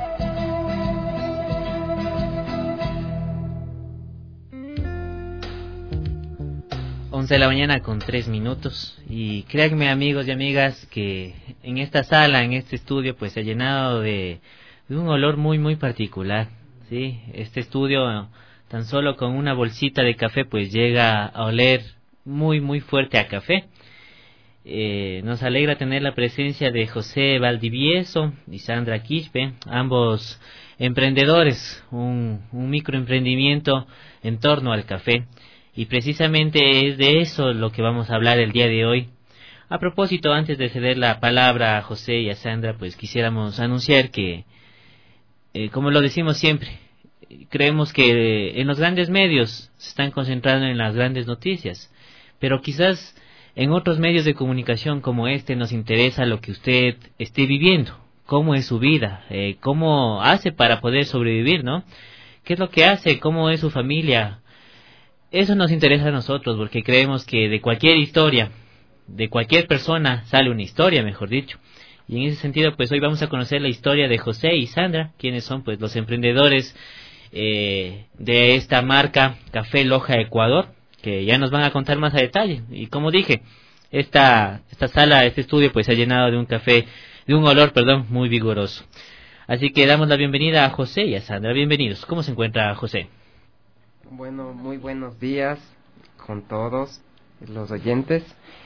S6: De la mañana con 3 minutos, y créanme, amigos y amigas, que en esta sala, en este estudio, pues se ha llenado de un olor muy muy particular, ¿sí? Este estudio, tan solo con una bolsita de café, pues llega a oler muy muy fuerte a café. Nos alegra tener la presencia de José Valdivieso y Sandra Quispe, ambos emprendedores, un microemprendimiento en torno al café. Y precisamente es de eso lo que vamos a hablar el día de hoy. A propósito, antes de ceder la palabra a José y a Sandra, pues quisiéramos anunciar que, como lo decimos siempre, creemos que en los grandes medios se están concentrando en las grandes noticias, pero quizás en otros medios de comunicación como este nos interesa lo que usted esté viviendo, cómo es su vida, cómo hace para poder sobrevivir, ¿no? ¿Qué es lo que hace? ¿Cómo es su familia? Eso nos interesa a nosotros, porque creemos que de cualquier historia, de cualquier persona, sale una historia, mejor dicho. Y en ese sentido, pues hoy vamos a conocer la historia de José y Sandra, quienes son pues los emprendedores de esta marca Café Loja Ecuador, que ya nos van a contar más a detalle. Y como dije, esta sala, este estudio, pues se ha llenado de un olor, muy vigoroso. Así que damos la bienvenida a José y a Sandra. Bienvenidos. ¿Cómo se encuentra José?
S3: Bueno, muy buenos días con todos los oyentes.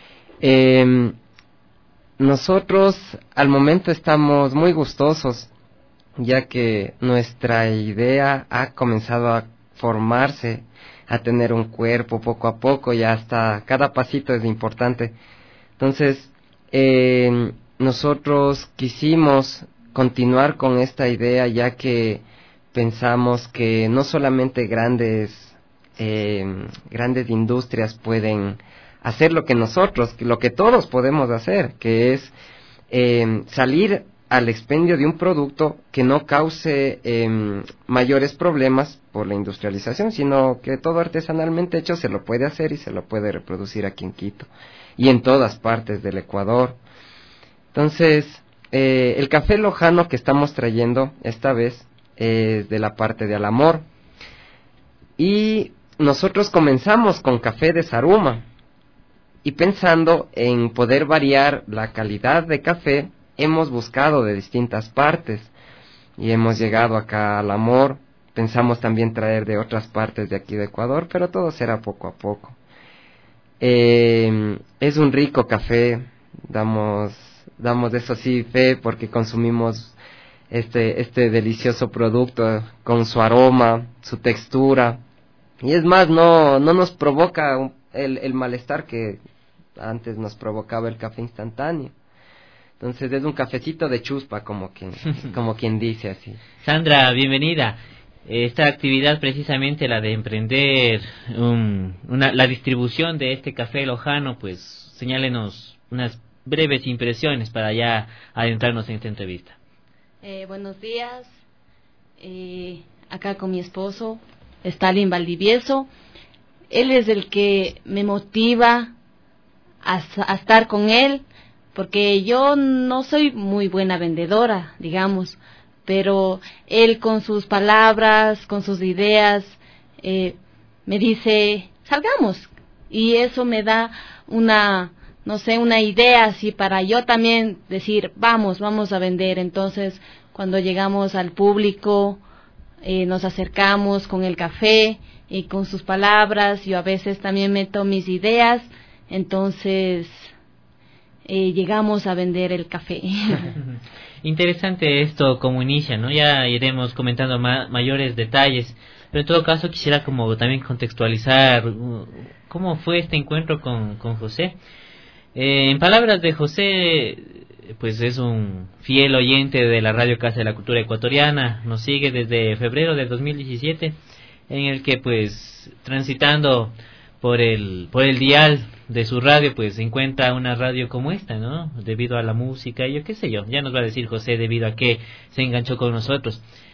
S3: Nosotros al momento estamos muy gustosos, ya que nuestra idea ha comenzado a formarse, a tener un cuerpo poco a poco, y hasta cada pasito es importante. Entonces, nosotros quisimos continuar con esta idea, ya que pensamos que no solamente grandes industrias pueden hacer lo que todos podemos hacer, que es salir al expendio de un producto que no cause mayores problemas por la industrialización, sino que todo artesanalmente hecho se lo puede hacer y se lo puede reproducir aquí en Quito y en todas partes del Ecuador. Entonces, el café lojano que estamos trayendo esta vez es de la parte de Alamor, y nosotros comenzamos con café de Zaruma, y pensando en poder variar la calidad de café, hemos buscado de distintas partes y hemos llegado acá a Alamor. Pensamos también traer de otras partes de aquí de Ecuador, pero todo será poco a poco. Es un rico café, damos eso sí fe, porque consumimos este delicioso producto con su aroma, su textura, y es más, no nos provoca el malestar que antes nos provocaba el café instantáneo. Entonces es un cafecito de chuspa, como quien dice así.
S6: Sandra, bienvenida. Esta actividad, precisamente la de emprender la distribución de este café lojano, pues señálenos unas breves impresiones para ya adentrarnos en esta entrevista.
S9: Buenos días, acá con mi esposo, Stalin Valdivieso. Él es el que me motiva a estar con él, porque yo no soy muy buena vendedora, digamos, pero él con sus palabras, con sus ideas, me dice, salgamos, y eso me da una idea así para yo también decir, vamos a vender. Entonces, cuando llegamos al público, nos acercamos con el café y con sus palabras. Yo a veces también meto mis ideas, entonces llegamos a vender el café.
S6: Interesante esto, como inicia, ¿no? Ya iremos comentando mayores detalles, pero en todo caso quisiera como también contextualizar cómo fue este encuentro con José. En palabras de José, pues es un fiel oyente de la Radio Casa de la Cultura Ecuatoriana, nos sigue desde febrero del 2017, en el que pues transitando por el dial de su radio, pues se encuentra una radio como esta, ¿no? Debido a la música, yo qué sé yo, ya nos va a decir José debido a qué se enganchó con nosotros.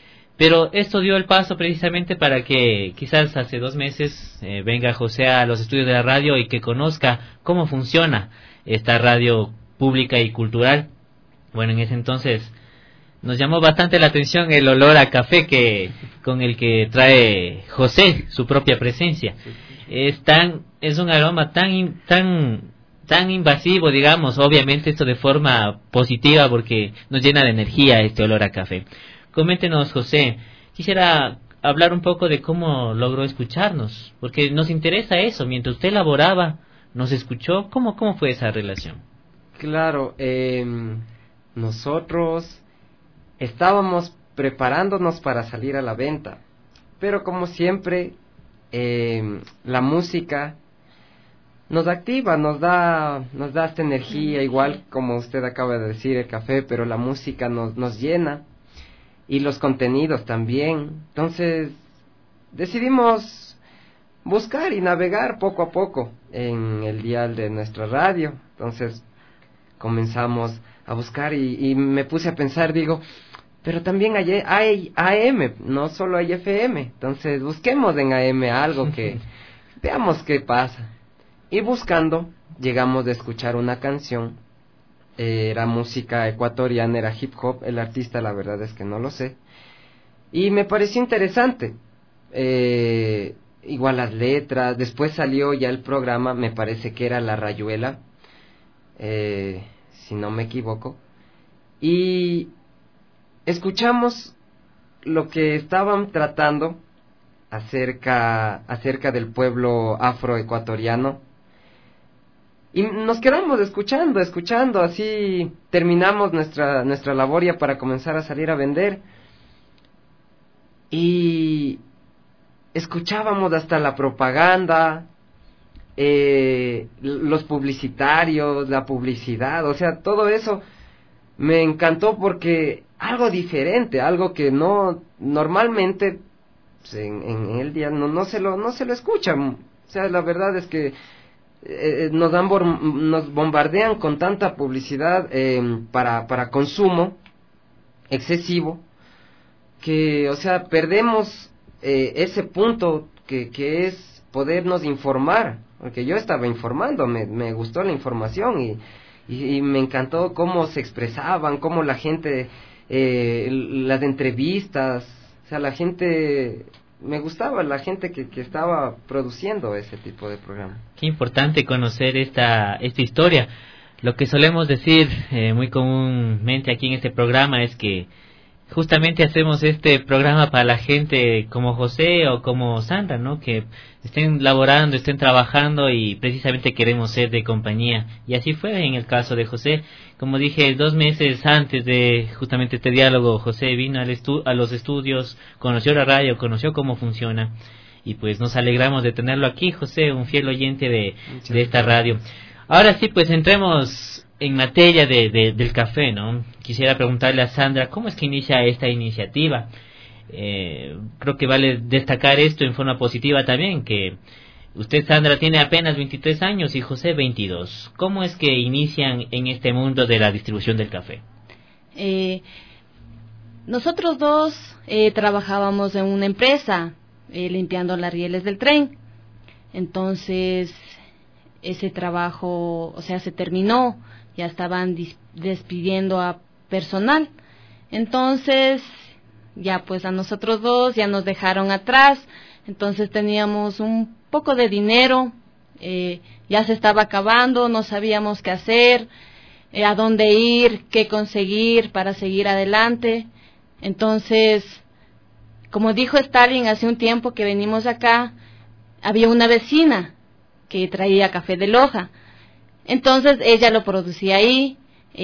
S6: Pero esto dio el paso precisamente para que quizás hace 2 meses venga José a los estudios de la radio y que conozca cómo funciona esta radio pública y cultural. Bueno, en ese entonces nos llamó bastante la atención el olor a café con el que trae José, su propia presencia. Es un aroma tan invasivo, digamos, obviamente esto de forma positiva porque nos llena de energía este olor a café. Coméntenos, José, quisiera hablar un poco de cómo logró escucharnos, porque nos interesa eso, mientras usted elaboraba, nos escuchó, ¿cómo fue esa relación?
S3: Claro, nosotros estábamos preparándonos para salir a la venta, pero como siempre, la música nos activa, nos da esta energía, igual como usted acaba de decir, el café, pero la música nos llena, y los contenidos también. Entonces decidimos buscar y navegar poco a poco en el dial de nuestra radio. Entonces comenzamos a buscar y me puse a pensar, digo, pero también hay AM, no solo hay FM. Entonces busquemos en AM algo que veamos qué pasa. Y buscando, llegamos a escuchar una canción. Era música ecuatoriana, era hip hop. El artista, la verdad es que no lo sé. Y me pareció interesante. Igual las letras. Después salió ya el programa, me parece que era La Rayuela, si no me equivoco. Y escuchamos lo que estaban tratando acerca del pueblo afroecuatoriano. Y nos quedamos escuchando, así terminamos nuestra labor ya para comenzar a salir a vender. Y escuchábamos hasta la propaganda, los publicitarios, la publicidad, o sea, todo eso me encantó porque algo diferente, algo que no normalmente pues, en el día no se lo escucha. O sea, la verdad es que nos bombardean con tanta publicidad para consumo excesivo que, o sea, perdemos ese punto que es podernos informar, porque yo estaba informando, me gustó la información y me encantó cómo se expresaban, cómo la gente, las entrevistas, o sea, la gente... Me gustaba la gente que estaba produciendo ese tipo de programa.
S6: Qué importante conocer esta historia. Lo que solemos decir muy comúnmente aquí en este programa es que justamente hacemos este programa para la gente como José o como Sandra, ¿no? Que estén laborando, estén trabajando y precisamente queremos ser de compañía. Y así fue en el caso de José. Como dije, 2 meses antes de justamente este diálogo, José vino a los estudios, conoció la radio, conoció cómo funciona. Y pues nos alegramos de tenerlo aquí, José, un fiel oyente de esta radio. Ahora sí, pues entremos en materia del café, ¿no? Quisiera preguntarle a Sandra, ¿cómo es que inicia esta iniciativa? Creo que vale destacar esto en forma positiva también, que usted, Sandra, tiene apenas 23 años y José 22. ¿Cómo es que inician en este mundo de la distribución del café?
S9: Nosotros dos trabajábamos en una empresa limpiando las rieles del tren. Entonces, ese trabajo, o sea, se terminó. Ya estaban despidiendo a personal. Entonces, ya pues a nosotros dos ya nos dejaron atrás. Entonces teníamos un poco de dinero, ya se estaba acabando, no sabíamos qué hacer, a dónde ir, qué conseguir para seguir adelante. Entonces, como dijo Stalin hace un tiempo que venimos acá, había una vecina que traía café de Loja. Entonces ella lo producía ahí,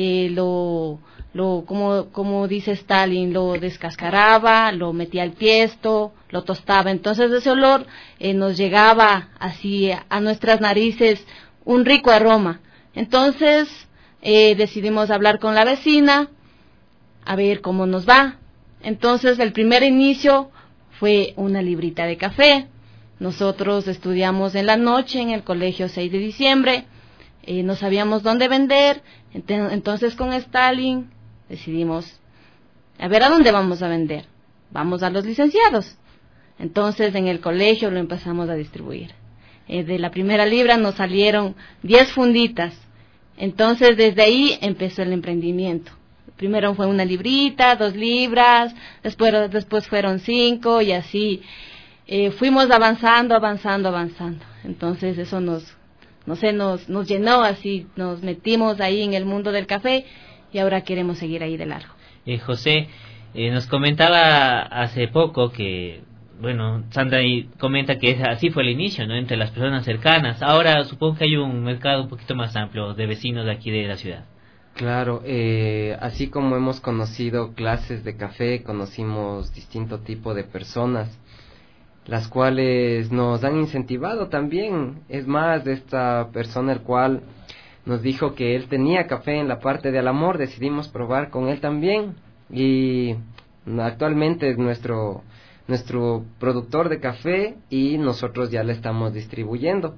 S9: como dice Stalin, lo descascaraba, lo metía al tiesto, lo tostaba. Entonces ese olor nos llegaba así a nuestras narices, un rico aroma. Entonces decidimos hablar con la vecina, a ver cómo nos va. Entonces el primer inicio fue una librita de café. Nosotros estudiamos en la noche en el colegio 6 de diciembre. No sabíamos dónde vender, entonces con Stalin decidimos, a ver a dónde vamos a vender. vamos a los licenciados. Entonces en el colegio lo empezamos a distribuir. De la primera libra nos salieron 10 funditas. Entonces desde ahí empezó el emprendimiento. Primero fue 1 librita, 2 libras, después fueron 5 y así fuimos avanzando. Entonces eso nos llenó, así nos metimos ahí en el mundo del café y ahora queremos seguir ahí de largo.
S6: José, nos comentaba hace poco que, bueno, Sandra comenta que así fue el inicio, ¿no? Entre las personas cercanas. Ahora supongo que hay un mercado un poquito más amplio de vecinos de aquí de la ciudad.
S3: Claro, así como hemos conocido clases de café, conocimos distinto tipo de personas, las cuales nos han incentivado también. Es más, de esta persona el cual nos dijo que él tenía café en la parte de Alamor, decidimos probar con él también, y actualmente es nuestro productor de café y nosotros ya le estamos distribuyendo.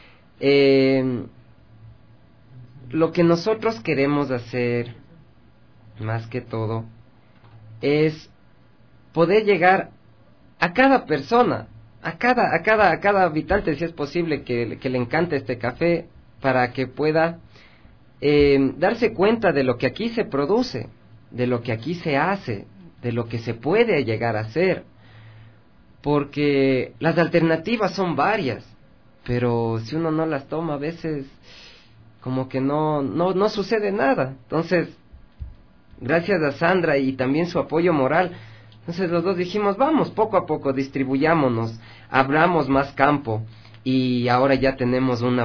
S3: Lo que nosotros queremos hacer, más que todo, es poder llegar a cada persona, a cada habitante, si es posible, que le encante este café, para que pueda darse cuenta de lo que aquí se produce, de lo que aquí se hace, de lo que se puede llegar a hacer, porque las alternativas son varias, pero si uno no las toma a veces como que no sucede nada. Entonces, gracias a Sandra y también su apoyo moral, entonces los dos dijimos, vamos, poco a poco, distribuyámonos, abramos más campo, y ahora ya tenemos un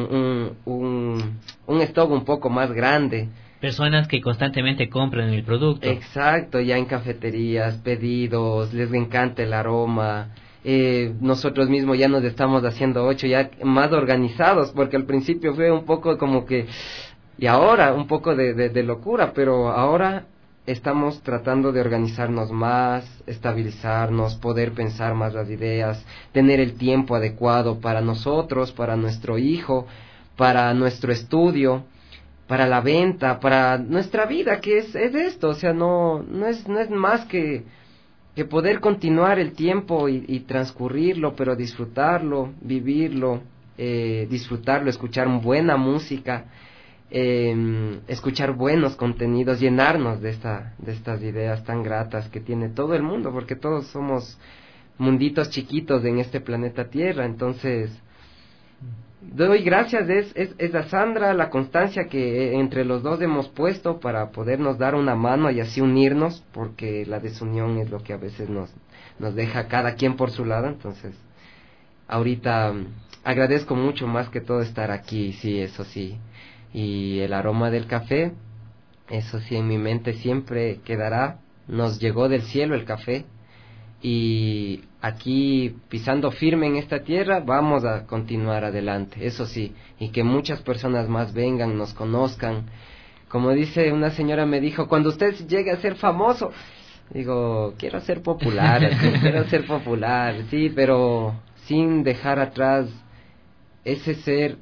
S3: stock un poco más grande.
S6: Personas que constantemente compran el producto.
S3: Exacto, ya en cafeterías, pedidos, les encanta el aroma. Nosotros mismos ya nos estamos haciendo 8, ya más organizados, porque al principio fue un poco como que, y ahora un poco de locura, pero ahora estamos tratando de organizarnos más, estabilizarnos, poder pensar más las ideas, tener el tiempo adecuado para nosotros, para nuestro hijo, para nuestro estudio, para la venta, para nuestra vida, que es esto. O sea, no es más que poder continuar el tiempo y transcurrirlo, pero disfrutarlo, vivirlo, disfrutarlo, escuchar buena música, escuchar buenos contenidos, llenarnos de estas ideas tan gratas que tiene todo el mundo, porque todos somos munditos chiquitos en este planeta Tierra. Entonces doy gracias es a Sandra, la constancia que entre los dos hemos puesto para podernos dar una mano y así unirnos, porque la desunión es lo que a veces nos deja cada quien por su lado. Entonces ahorita agradezco mucho, más que todo, estar aquí, sí, eso sí. Y el aroma del café, eso sí, en mi mente siempre quedará. Nos llegó del cielo el café, y aquí, pisando firme en esta tierra, vamos a continuar adelante, eso sí, y que muchas personas más vengan, nos conozcan. Como dice una señora, me dijo, cuando usted llegue a ser famoso, digo, quiero ser popular, sí, pero sin dejar atrás ese ser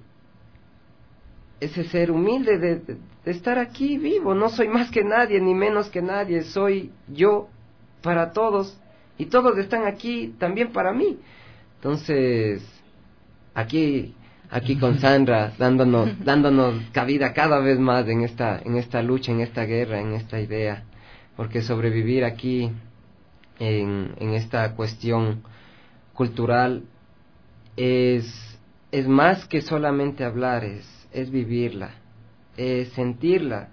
S3: humilde de estar aquí vivo. No soy más que nadie, ni menos que nadie, soy yo para todos, y todos están aquí también para mí. Entonces, aquí con Sandra, dándonos cabida cada vez más en esta lucha, en esta guerra, en esta idea, porque sobrevivir aquí en esta cuestión cultural es más que solamente hablar, es vivirla, es sentirla,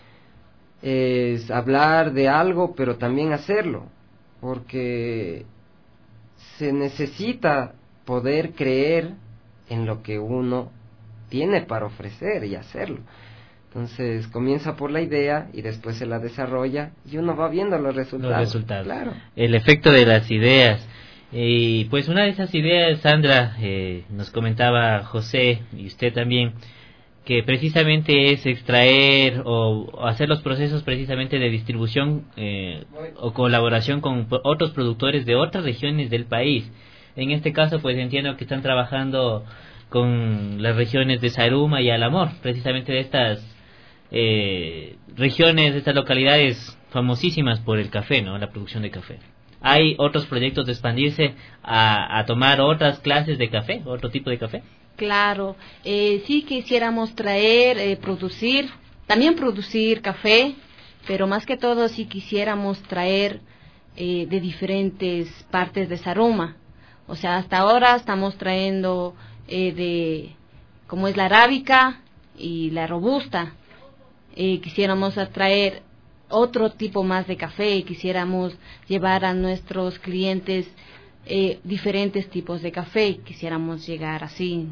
S3: es hablar de algo, pero también hacerlo, porque se necesita poder creer en lo que uno tiene para ofrecer y hacerlo. Entonces comienza por la idea y después se la desarrolla y uno va viendo los resultados. Claro.
S6: El efecto de las ideas. Y pues una de esas ideas, Sandra, nos comentaba José y usted también, que precisamente es extraer o hacer los procesos precisamente de distribución o colaboración con otros productores de otras regiones del país. En este caso, pues entiendo que están trabajando con las regiones de Saruma y Alamor, precisamente de estas regiones, de estas localidades famosísimas por el café, ¿no? La producción de café. ¿Hay otros proyectos de expandirse a tomar otras clases de café, otro tipo de café?
S9: Claro, sí quisiéramos traer, también producir café, pero más que todo sí quisiéramos traer de diferentes partes de Zaruma. O sea, hasta ahora estamos trayendo como es la arábica y la robusta. Quisiéramos traer otro tipo más de café, quisiéramos llevar a nuestros clientes diferentes tipos de café, quisiéramos llegar así.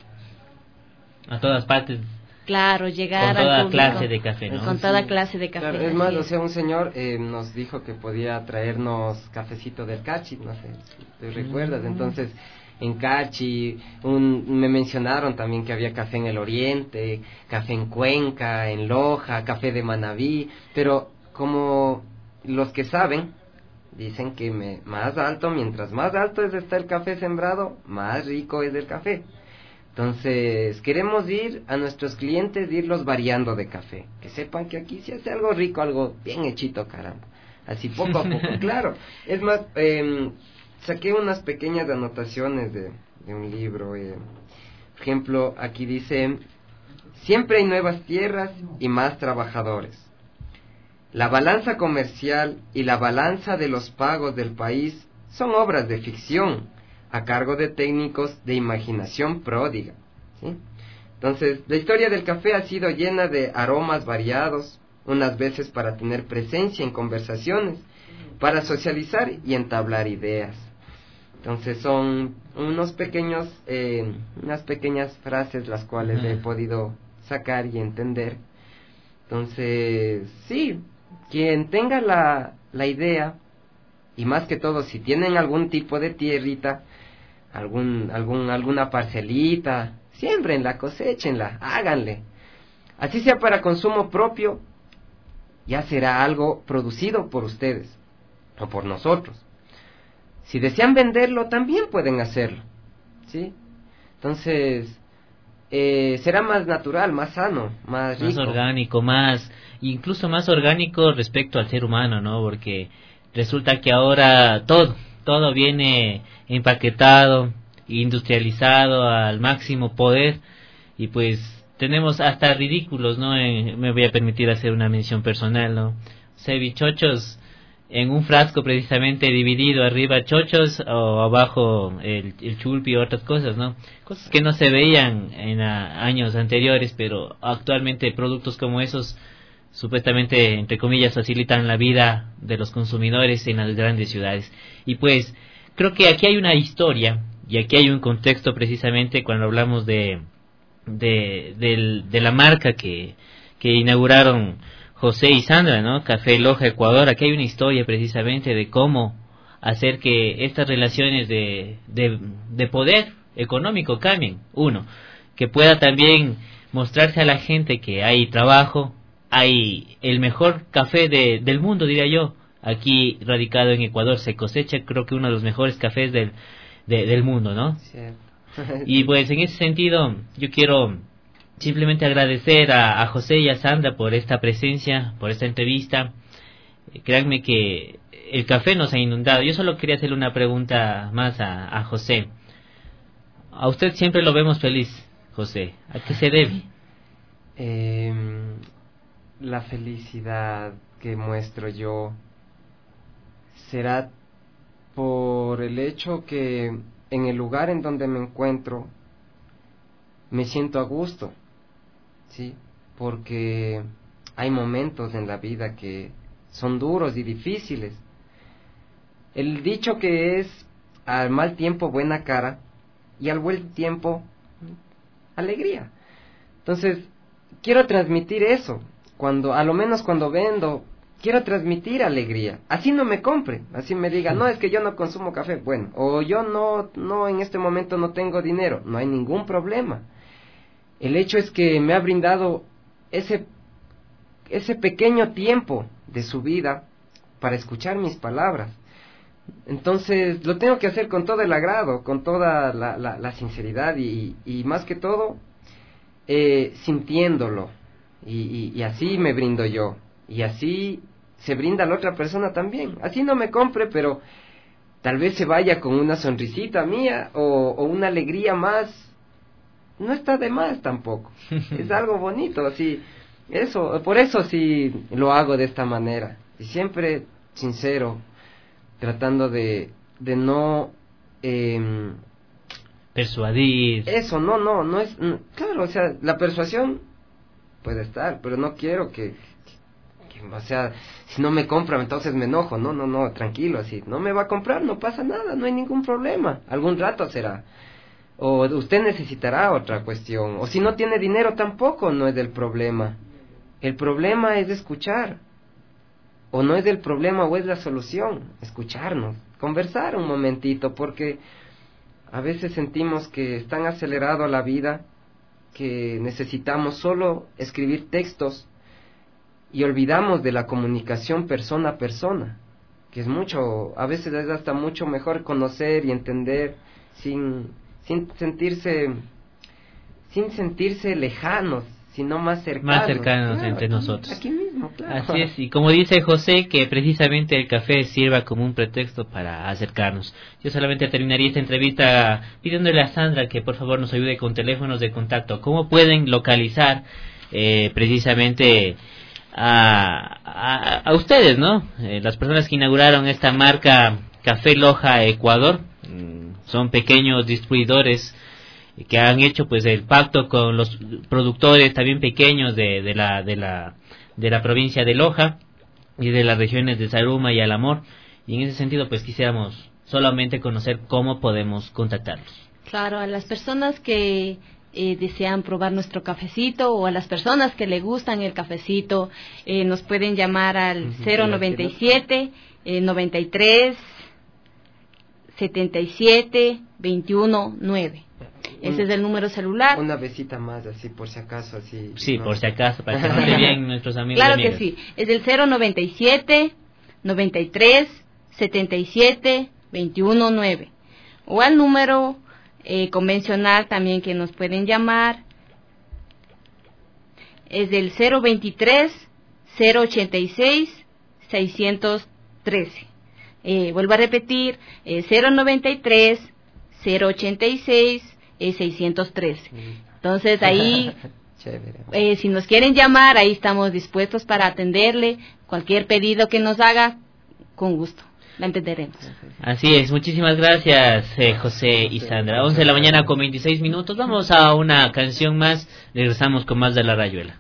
S6: A todas partes.
S9: Claro, llegar
S6: con toda
S9: al público,
S6: clase de café, ¿no?
S9: Con toda clase de café.
S3: Claro, es más, o sea, un señor nos dijo que podía traernos cafecito del Cachi, no sé si te recuerdas. Entonces, en Cachi, me mencionaron también que había café en el Oriente, café en Cuenca, en Loja, café de Manabí, pero como los que saben, dicen que mientras más alto está el café sembrado, más rico es el café. Entonces, queremos ir a nuestros clientes, irlos variando de café. Que sepan que aquí se hace algo rico, algo bien hechito, caramba. Así poco a poco, claro. Es más, saqué unas pequeñas anotaciones de un libro. Por ejemplo, aquí dice, siempre hay nuevas tierras y más trabajadores. La balanza comercial y la balanza de los pagos del país son obras de ficción, a cargo de técnicos de imaginación pródiga, ¿sí? Entonces, la historia del café ha sido llena de aromas variados, unas veces para tener presencia en conversaciones, para socializar y entablar ideas. Entonces, son unas pequeñas frases las cuales he podido sacar y entender. Entonces, sí, quien tenga la idea, y más que todo, si tienen algún tipo de tierrita, alguna parcelita, siémbrenla, coséchenla, háganle. Así sea para consumo propio, ya será algo producido por ustedes o por nosotros. Si desean venderlo, también pueden hacerlo, ¿sí? Entonces, será más natural, más sano, más rico.
S6: Más orgánico, incluso más orgánico respecto al ser humano, ¿no? Porque resulta que ahora todo viene empaquetado, industrializado al máximo poder, y pues tenemos hasta ridículos, ¿no? Me voy a permitir hacer una mención personal, ¿no? Cevichochos en un frasco precisamente dividido, arriba chochos o abajo el chulpi y otras cosas, ¿no? Cosas que no se veían en años anteriores, pero actualmente productos como esos supuestamente, entre comillas, facilitan la vida de los consumidores en las grandes ciudades. Y pues creo que aquí hay una historia y aquí hay un contexto precisamente cuando hablamos de la marca que inauguraron José y Sandra, ¿no? Café Loja Ecuador. Aquí hay una historia precisamente de cómo hacer que estas relaciones de poder económico cambien. Uno, que pueda también mostrarse a la gente que hay trabajo, hay el mejor café del mundo, diría yo. Aquí radicado en Ecuador se cosecha, creo que uno de los mejores cafés del mundo, ¿no? Cierto. Y pues en ese sentido yo quiero simplemente agradecer a José y a Sandra por esta presencia, por esta entrevista. Créanme que el café nos ha inundado. Yo solo quería hacerle una pregunta más a José. A usted siempre lo vemos feliz, José. ¿A qué se debe?
S3: La felicidad que muestro yo será por el hecho que en el lugar en donde me encuentro me siento a gusto, ¿sí? Porque hay momentos en la vida que son duros y difíciles. El dicho que es al mal tiempo buena cara y al buen tiempo alegría. Entonces, quiero transmitir eso. A lo menos cuando vendo, quiero transmitir alegría. Así no me compre, así me diga, no, es que yo no consumo café, bueno, o yo no en este momento no tengo dinero, no hay ningún problema. El hecho es que me ha brindado ese pequeño tiempo de su vida para escuchar mis palabras. Entonces, lo tengo que hacer con todo el agrado, con toda la sinceridad y más que todo, sintiéndolo. Y así me brindo yo. Y así se brinda a la otra persona también. Así no me compre, pero tal vez se vaya con una sonrisita mía o una alegría más. No está de más tampoco. Es algo bonito, así. Eso, por eso sí lo hago de esta manera. Y siempre sincero, tratando de no
S6: persuadir.
S3: Eso, no es, claro, o sea, la persuasión puede estar, pero no quiero que o sea, si no me compra, entonces me enojo. No, tranquilo, así. No me va a comprar, no pasa nada, no hay ningún problema. Algún rato será. O usted necesitará otra cuestión. O si no tiene dinero tampoco, no es el problema. El problema es escuchar. O no es el problema, o es la solución. Escucharnos, conversar un momentito, porque a veces sentimos que es tan acelerado la vida que necesitamos solo escribir textos y olvidamos de la comunicación persona a persona, que es mucho, a veces es hasta mucho mejor conocer y entender sin sentirse lejanos, sino más cercanos.
S6: Claro, entre
S3: aquí,
S6: nosotros.
S3: Aquí mismo, claro.
S6: Así es, y como dice José, que precisamente el café sirva como un pretexto para acercarnos. Yo solamente terminaría esta entrevista pidiéndole a Sandra que por favor nos ayude con teléfonos de contacto. ¿Cómo pueden localizar precisamente a ustedes, ¿no? Las personas que inauguraron esta marca Café Loja Ecuador, son pequeños distribuidores que han hecho pues el pacto con los productores también pequeños de la provincia de Loja y de las regiones de Zaruma y Alamor, y en ese sentido pues quisiéramos solamente conocer cómo podemos contactarlos.
S9: Claro, a las personas que desean probar nuestro cafecito o a las personas que le gustan el cafecito, nos pueden llamar al 097 93 77 21 9. Ese es el número celular.
S3: Una besita más, así por si acaso, así.
S6: Sí, no. Por si acaso, para que esté bien nuestros amigos.
S9: Claro que sí. Es el 097 93 77 21 9. O al número convencional también que nos pueden llamar. Es del 023 086 613. Vuelvo a repetir, 093 086 613. Entonces ahí, si nos quieren llamar, ahí estamos dispuestos para atenderle. Cualquier pedido que nos haga, con gusto, la entenderemos.
S6: Así es, muchísimas gracias José y Sandra. 11 de la mañana con 26 minutos. Vamos a una canción más, regresamos con más de La Rayuela.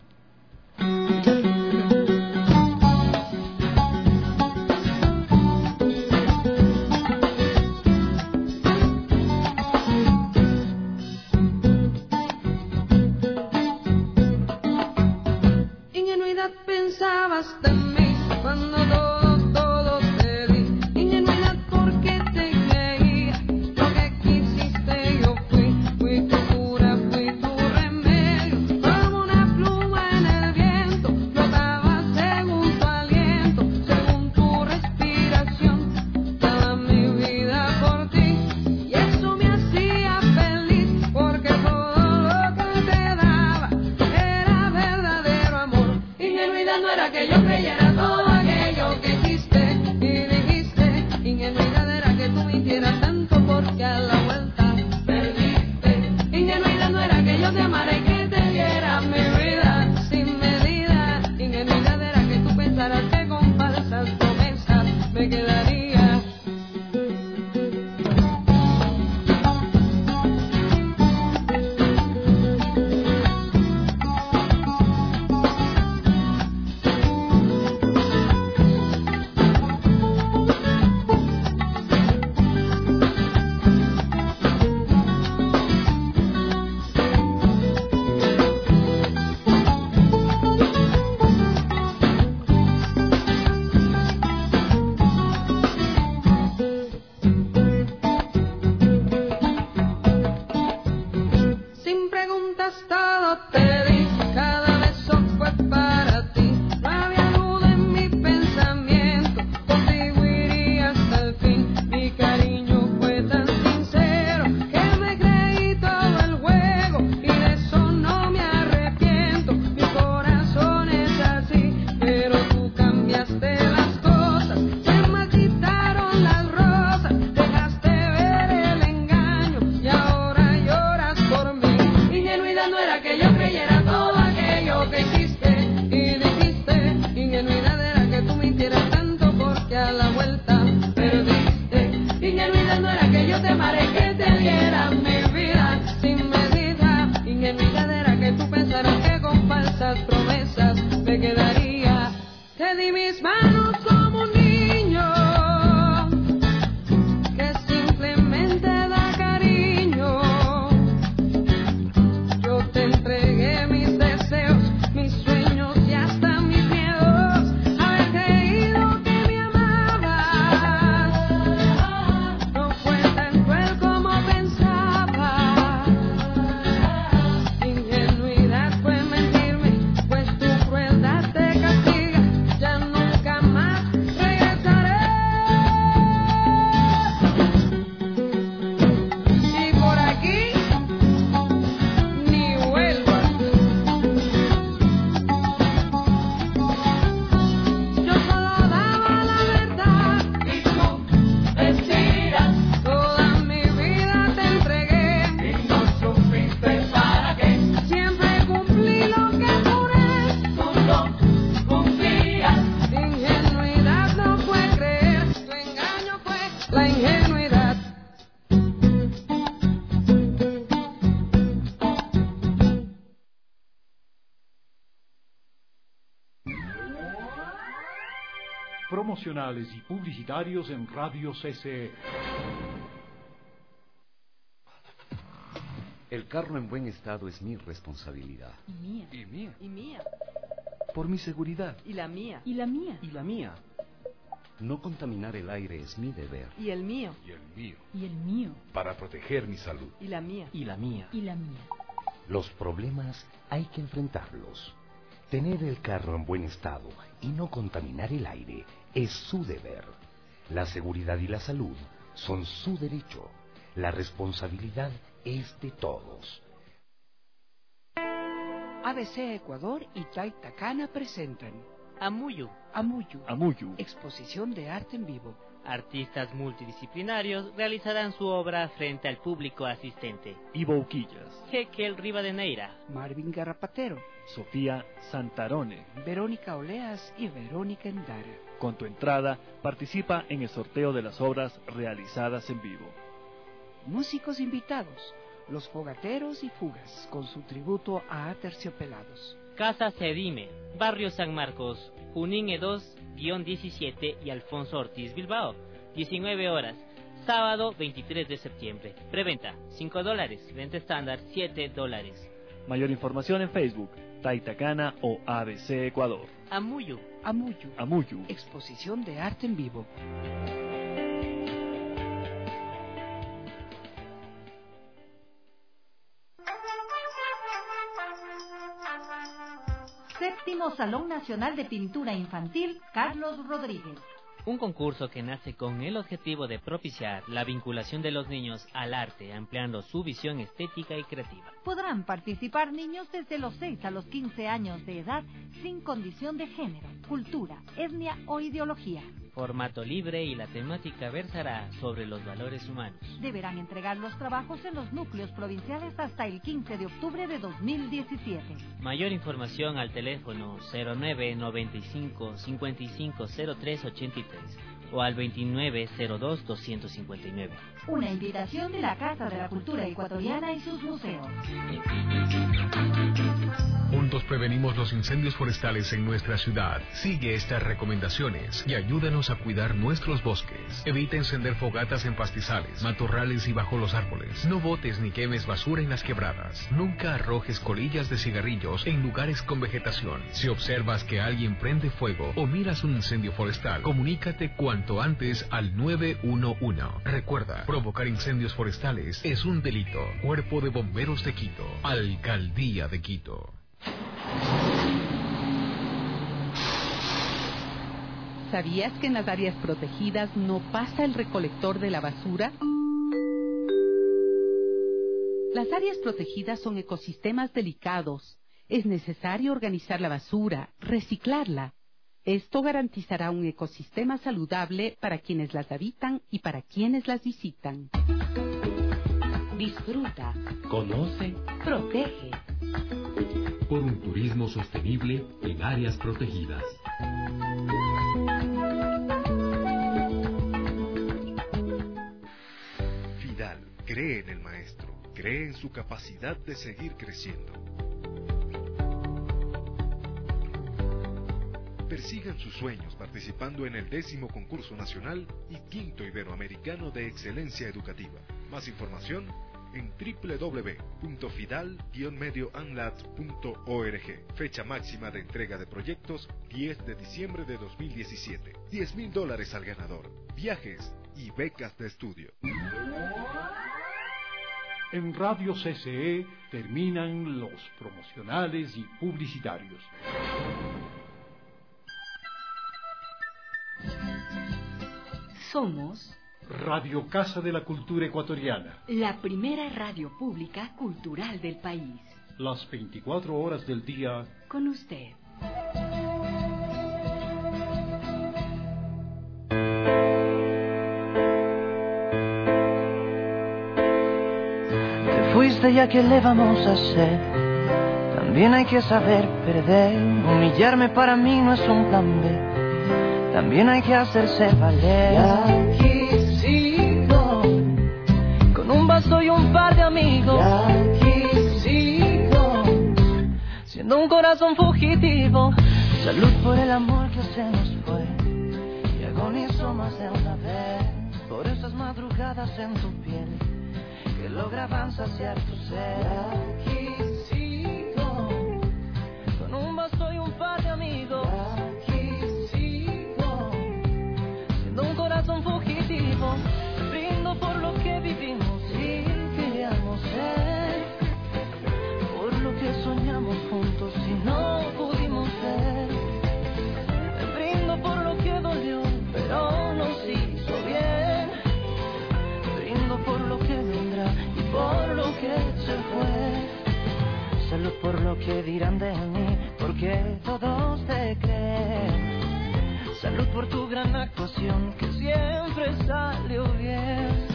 S7: Pensabas de mí cuando todo te di. Ingenuidad porque te creía. Lo que quisiste yo fui tu cura, fui tu remedio. Como una pluma en el viento, flotaba según tu aliento, según tu respiración. Daba mi vida por ti y eso me hacía feliz, porque todo lo que te daba era verdadero amor. Ingenuidad no era que yo creyera todo aquello que hiciste y dijiste. Ingenuidad era que tú hicieras tanto porque a la vuelta perdiste. Ingenuidad no era que yo te amara y que te diera mi vida sin medida. Ingenuidad era que tú pensaras que con falsas promesas me quedaría. Sin preguntas todo te di, cada beso fue para ti. No había duda en mi pensamiento, contigo iría hasta el fin. Mi cariño fue tan sincero que me creí todo el juego y de eso no me arrepiento. Mi corazón es así, pero tú cambiaste la Ingenuidad no era que yo creyera todo aquello que hiciste y dijiste. Ingenuidad era que tú mintieras tanto porque a la vuelta perdiste. Ingenuidad no era que yo te amara y que te diera mi vida sin medida. Ingenuidad era que tú pensaras que con falsas promesas me quedaría. Te di mis manos como un niño que simplemente da cariño. Yo te entregué mis deseos, mis sueños y hasta mis miedos. Haber creído que me amabas no fue tan cruel como pensaba. Ingenuidad fue mentirme, pues tu crueldad te castiga. Ya nunca más regresaré. Y por aquí ni vuelvas. Yo solo daba la verdad y tú mentiras. Toda mi vida te entregué y no supiste para qué. Siempre cumplí lo que juré. Tú no confías. Ingenuidad no fue creer, tu engaño fue la ingenuidad.
S1: Promocionales y publicitarios en Radio CCE.
S11: El carro en buen estado es mi responsabilidad.
S12: Y mía.
S11: Y mía.
S12: Y mía.
S11: Por mi seguridad.
S12: Y la mía. Y la mía.
S11: Y la mía. No contaminar el aire es mi deber.
S12: Y el mío.
S11: Y el mío.
S12: Y el mío.
S11: Para proteger mi salud.
S12: Y la mía.
S11: Y la mía.
S12: Y la mía.
S17: Los problemas hay que enfrentarlos. Tener el carro en buen estado y no contaminar el aire es su deber. La seguridad y la salud son su derecho. La responsabilidad es de todos.
S19: ABC Ecuador y Taitacana presentan
S6: Amuyu.
S19: Amuyu.
S16: Amuyu.
S19: Exposición de arte en vivo.
S6: Artistas multidisciplinarios realizarán su obra frente al público asistente.
S16: Ivo Uquillas.
S6: Jekel Rivadeneira.
S19: Marvin Garrapatero.
S16: Sofía Santarone.
S19: Verónica Oleas y Verónica Endara.
S16: Con tu entrada, participa en el sorteo de las obras realizadas en vivo.
S19: Músicos invitados, Los Fogateros y Fugas, con su tributo a Aterciopelados.
S6: Casa Sedime, Barrio San Marcos, Junín E2-17 y Alfonso Ortiz Bilbao, 19 horas, sábado 23 de septiembre. Preventa, $5, venta estándar, $7.
S16: Mayor información en Facebook, Taitacana o ABC Ecuador.
S6: Amuyu.
S19: Amuyu.
S16: Amuyu.
S19: Exposición de arte en vivo.
S2: Séptimo Salón Nacional de Pintura Infantil Carlos Rodríguez.
S6: Un concurso que nace con el objetivo de propiciar la vinculación de los niños al arte, ampliando su visión estética y creativa.
S2: Podrán participar niños desde los 6 a los 15 años de edad, sin condición de género, cultura, etnia o ideología.
S6: Formato libre y la temática versará sobre los valores humanos.
S2: Deberán entregar los trabajos en los núcleos provinciales hasta el 15 de octubre de 2017.
S6: Mayor información al teléfono 0995-550383 o al 2902-259.
S2: Una invitación de la Casa de la Cultura Ecuatoriana y sus museos.
S15: Juntos prevenimos los incendios forestales en nuestra ciudad. Sigue estas recomendaciones y ayúdanos a cuidar nuestros bosques. Evita encender fogatas en pastizales, matorrales y bajo los árboles. No botes ni quemes basura en las quebradas. Nunca arrojes colillas de cigarrillos en lugares con vegetación. Si observas que alguien prende fuego o miras un incendio forestal, comunícate cuanto antes al 911. Recuerda, provocar incendios forestales es un delito. Cuerpo de Bomberos de Quito. Alcaldía de Quito.
S25: ¿Sabías que en las áreas protegidas no pasa el recolector de la basura? Las áreas protegidas son ecosistemas delicados. Es necesario organizar la basura, reciclarla. Esto garantizará un ecosistema saludable para quienes las habitan y para quienes las visitan.
S20: Disfruta,
S17: conoce,
S20: protege,
S14: por un turismo sostenible en áreas protegidas.
S4: Fidal cree en el maestro, cree en su capacidad de seguir creciendo. Persigan sus sueños participando en el 10º concurso nacional y 5º iberoamericano de excelencia educativa. Más información en www.fidal-medioanlat.org. Fecha máxima de entrega de proyectos 10 de diciembre de 2017. $10,000 al ganador. Viajes y becas de estudio.
S1: En Radio CCE terminan los promocionales y publicitarios.
S13: Somos
S1: Radio Casa de la Cultura Ecuatoriana,
S13: la primera radio pública cultural del país.
S1: Las 24 horas del día
S13: con usted.
S8: Te fuiste, ya que le vamos a hacer. También hay que saber perder. Humillarme para mí no es un plan B. También hay que hacerse valer. Y aquí sigo, con un vaso y un par de amigos. Y aquí sigo, siendo un corazón fugitivo. Salud por el amor que se nos fue. Y agonizo más de una vez por esas madrugadas en tu piel que lograban saciar tu ser. Y aquí sigo, con un vaso y un par de amigos. Un corazón fugitivo, brindo por lo que vivimos y queríamos ser, por lo que soñamos juntos y no pudimos ser. Brindo por lo que dolió, pero nos hizo bien. Brindo por lo que vendrá y por lo que se fue. Salud por lo que dirán de mí, porque todos te creen. Salud por tu gran actuación, que siempre salió bien.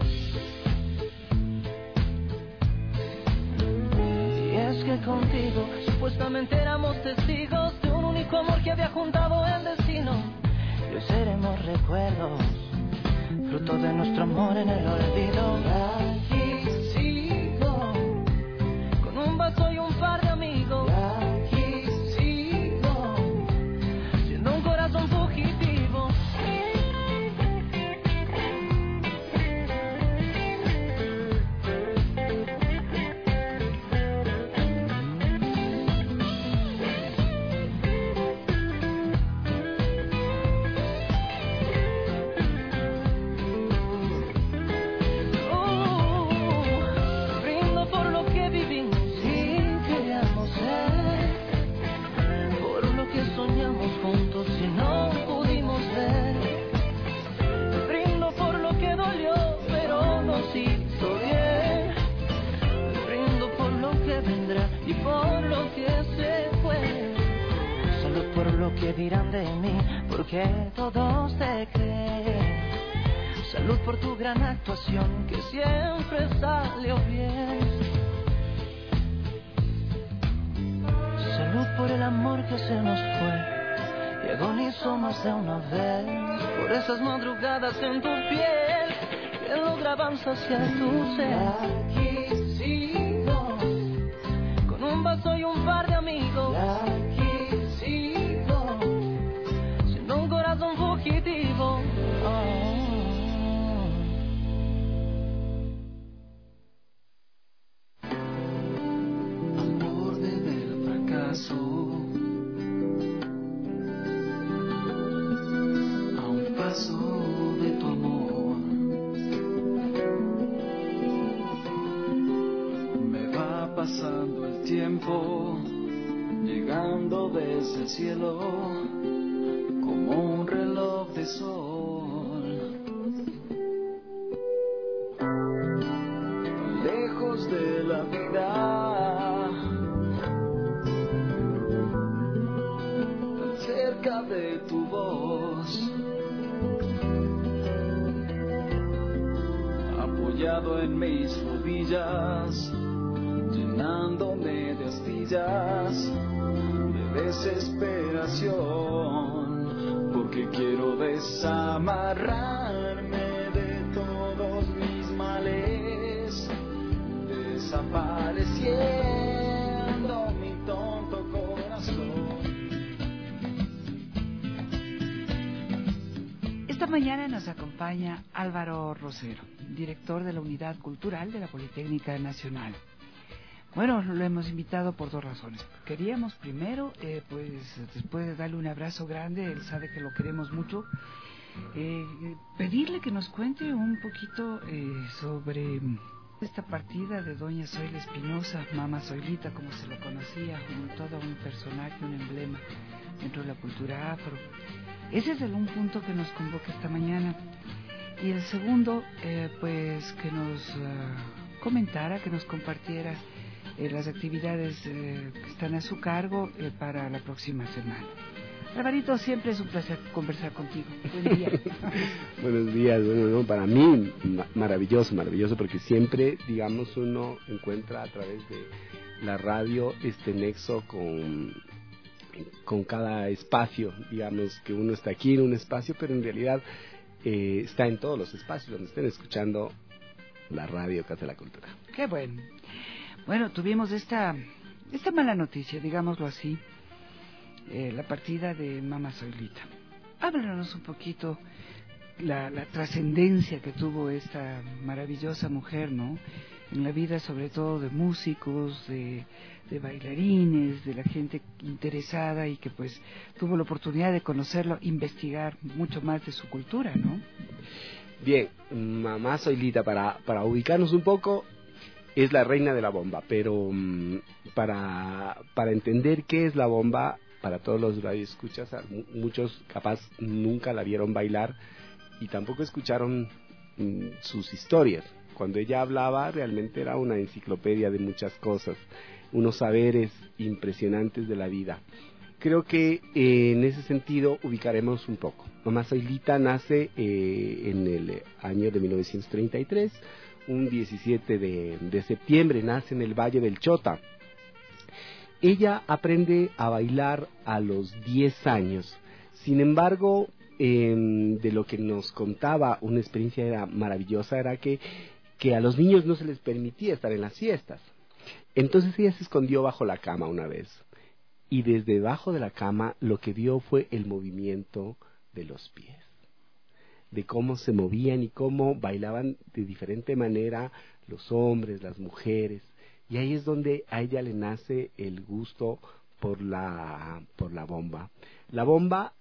S8: Y es que contigo supuestamente éramos testigos de un único amor que había juntado el destino. Y hoy seremos recuerdos, fruto de nuestro amor en el olvido. Y aquí sigo, con un vaso y un par de amigos. Que dirán de mí, porque todos te creen. Salud por tu gran actuación, que siempre salió bien. Salud por el amor que se nos fue y agonizó más de una vez, por esas madrugadas en tu piel que lograban saciar tu ser. Aquí sigo, con un vaso y un par de amigos. Un corazón fugitivo.
S18: Al borde del fracaso, a un paso de tu amor, me va pasando el tiempo, llegando desde el cielo como un reloj de sol, lejos de la vida, tan cerca de tu voz, apoyado en mis rodillas, llenándome de hastío. pastillas de desesperación, porque quiero desamarrarme de todos mis males, desapareciendo mi tonto corazón.
S19: Esta mañana nos acompaña Álvaro Rosero, director de la Unidad Cultural de la Politécnica Nacional. Bueno, lo hemos invitado por dos razones. Queríamos primero, pues después de darle un abrazo grande, él sabe que lo queremos mucho, pedirle que nos cuente un poquito sobre esta partida de doña Zoila Espinosa, Mama Zoilita, como se lo conocía, todo un personaje, un emblema dentro de la cultura afro. Ese es un punto que nos convoca esta mañana. Y el segundo, pues que nos comentara, que nos compartiera las actividades que están a su cargo para la próxima semana. Alvarito, siempre es un placer conversar contigo. Buen día.
S5: Buenos días. Bueno, para mí maravilloso, porque siempre, digamos, uno encuentra a través de la radio este nexo con cada espacio, digamos que uno está aquí en un espacio, pero en realidad está en todos los espacios donde estén escuchando la radio Casa de la Cultura.
S19: Qué bueno. Bueno, tuvimos esta mala noticia, digámoslo así, la partida de Mama Zoilita. Háblanos un poquito la trascendencia que tuvo esta maravillosa mujer, ¿no? En la vida, sobre todo de músicos, de bailarines, de la gente interesada y que pues tuvo la oportunidad de conocerlo, investigar mucho más de su cultura, ¿no?
S5: Bien, Mama Zoilita, para ubicarnos un poco, es la reina de la bomba, pero para entender qué es la bomba, para todos los radioescuchas, muchos capaz nunca la vieron bailar y tampoco escucharon sus historias. Cuando ella hablaba realmente era una enciclopedia de muchas cosas, unos saberes impresionantes de la vida. Creo que en ese sentido ubicaremos un poco. Mama Zoilita nace en el año de 1933, un 17 de septiembre, nace en el Valle del Chota. Ella aprende a bailar a los 10 años. Sin embargo, de lo que nos contaba, una experiencia maravillosa era que a los niños no se les permitía estar en las fiestas. Entonces ella se escondió bajo la cama una vez. Y desde debajo de la cama lo que vio fue el movimiento de los pies, de cómo se movían y cómo bailaban de diferente manera los hombres, las mujeres, y ahí es donde a ella le nace el gusto por la bomba. La bomba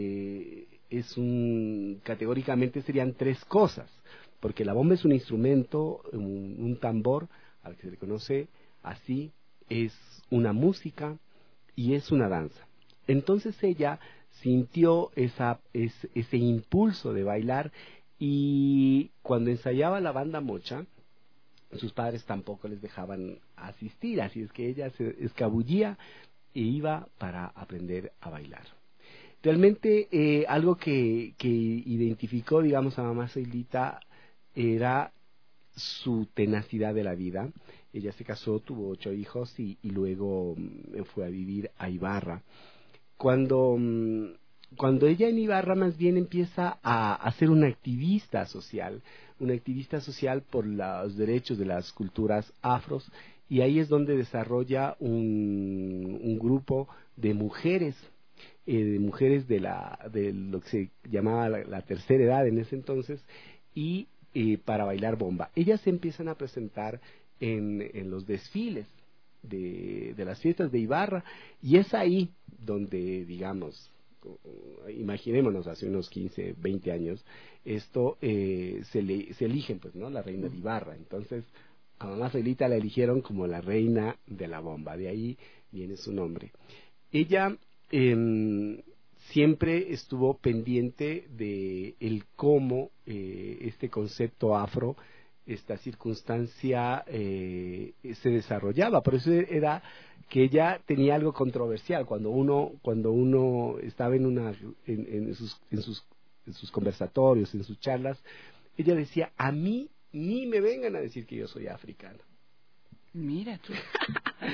S5: categóricamente serían tres cosas, porque la bomba es un instrumento, un tambor, al que se le conoce así, es una música y es una danza. Entonces ella sintió ese impulso de bailar, y cuando ensayaba la banda Mocha, sus padres tampoco les dejaban asistir, así es que ella se escabullía e iba para aprender a bailar. Realmente algo que identificó, digamos, a Mama Zoilita era su tenacidad de la vida. Ella se casó, tuvo 8 hijos y luego fue a vivir a Ibarra. Cuando ella en Ibarra más bien empieza a ser una activista social por los derechos de las culturas afros, y ahí es donde desarrolla un grupo de mujeres de lo que se llamaba la tercera edad en ese entonces, y para bailar bomba. Ellas se empiezan a presentar en los desfiles de las fiestas de Ibarra, y es ahí donde, digamos, imaginémonos hace unos 15, 20 años, esto se eligen, pues, ¿no?, la reina de Ibarra. Entonces a Mama Zoilita la eligieron como la reina de la bomba, de ahí viene su nombre. Ella siempre estuvo pendiente de el cómo este concepto afro, esta circunstancia se desarrollaba. Por eso era que ella tenía algo controversial cuando uno estaba en sus conversatorios, en sus charlas. Ella decía: a mí ni me vengan a decir que yo soy africana.
S19: Mira tú.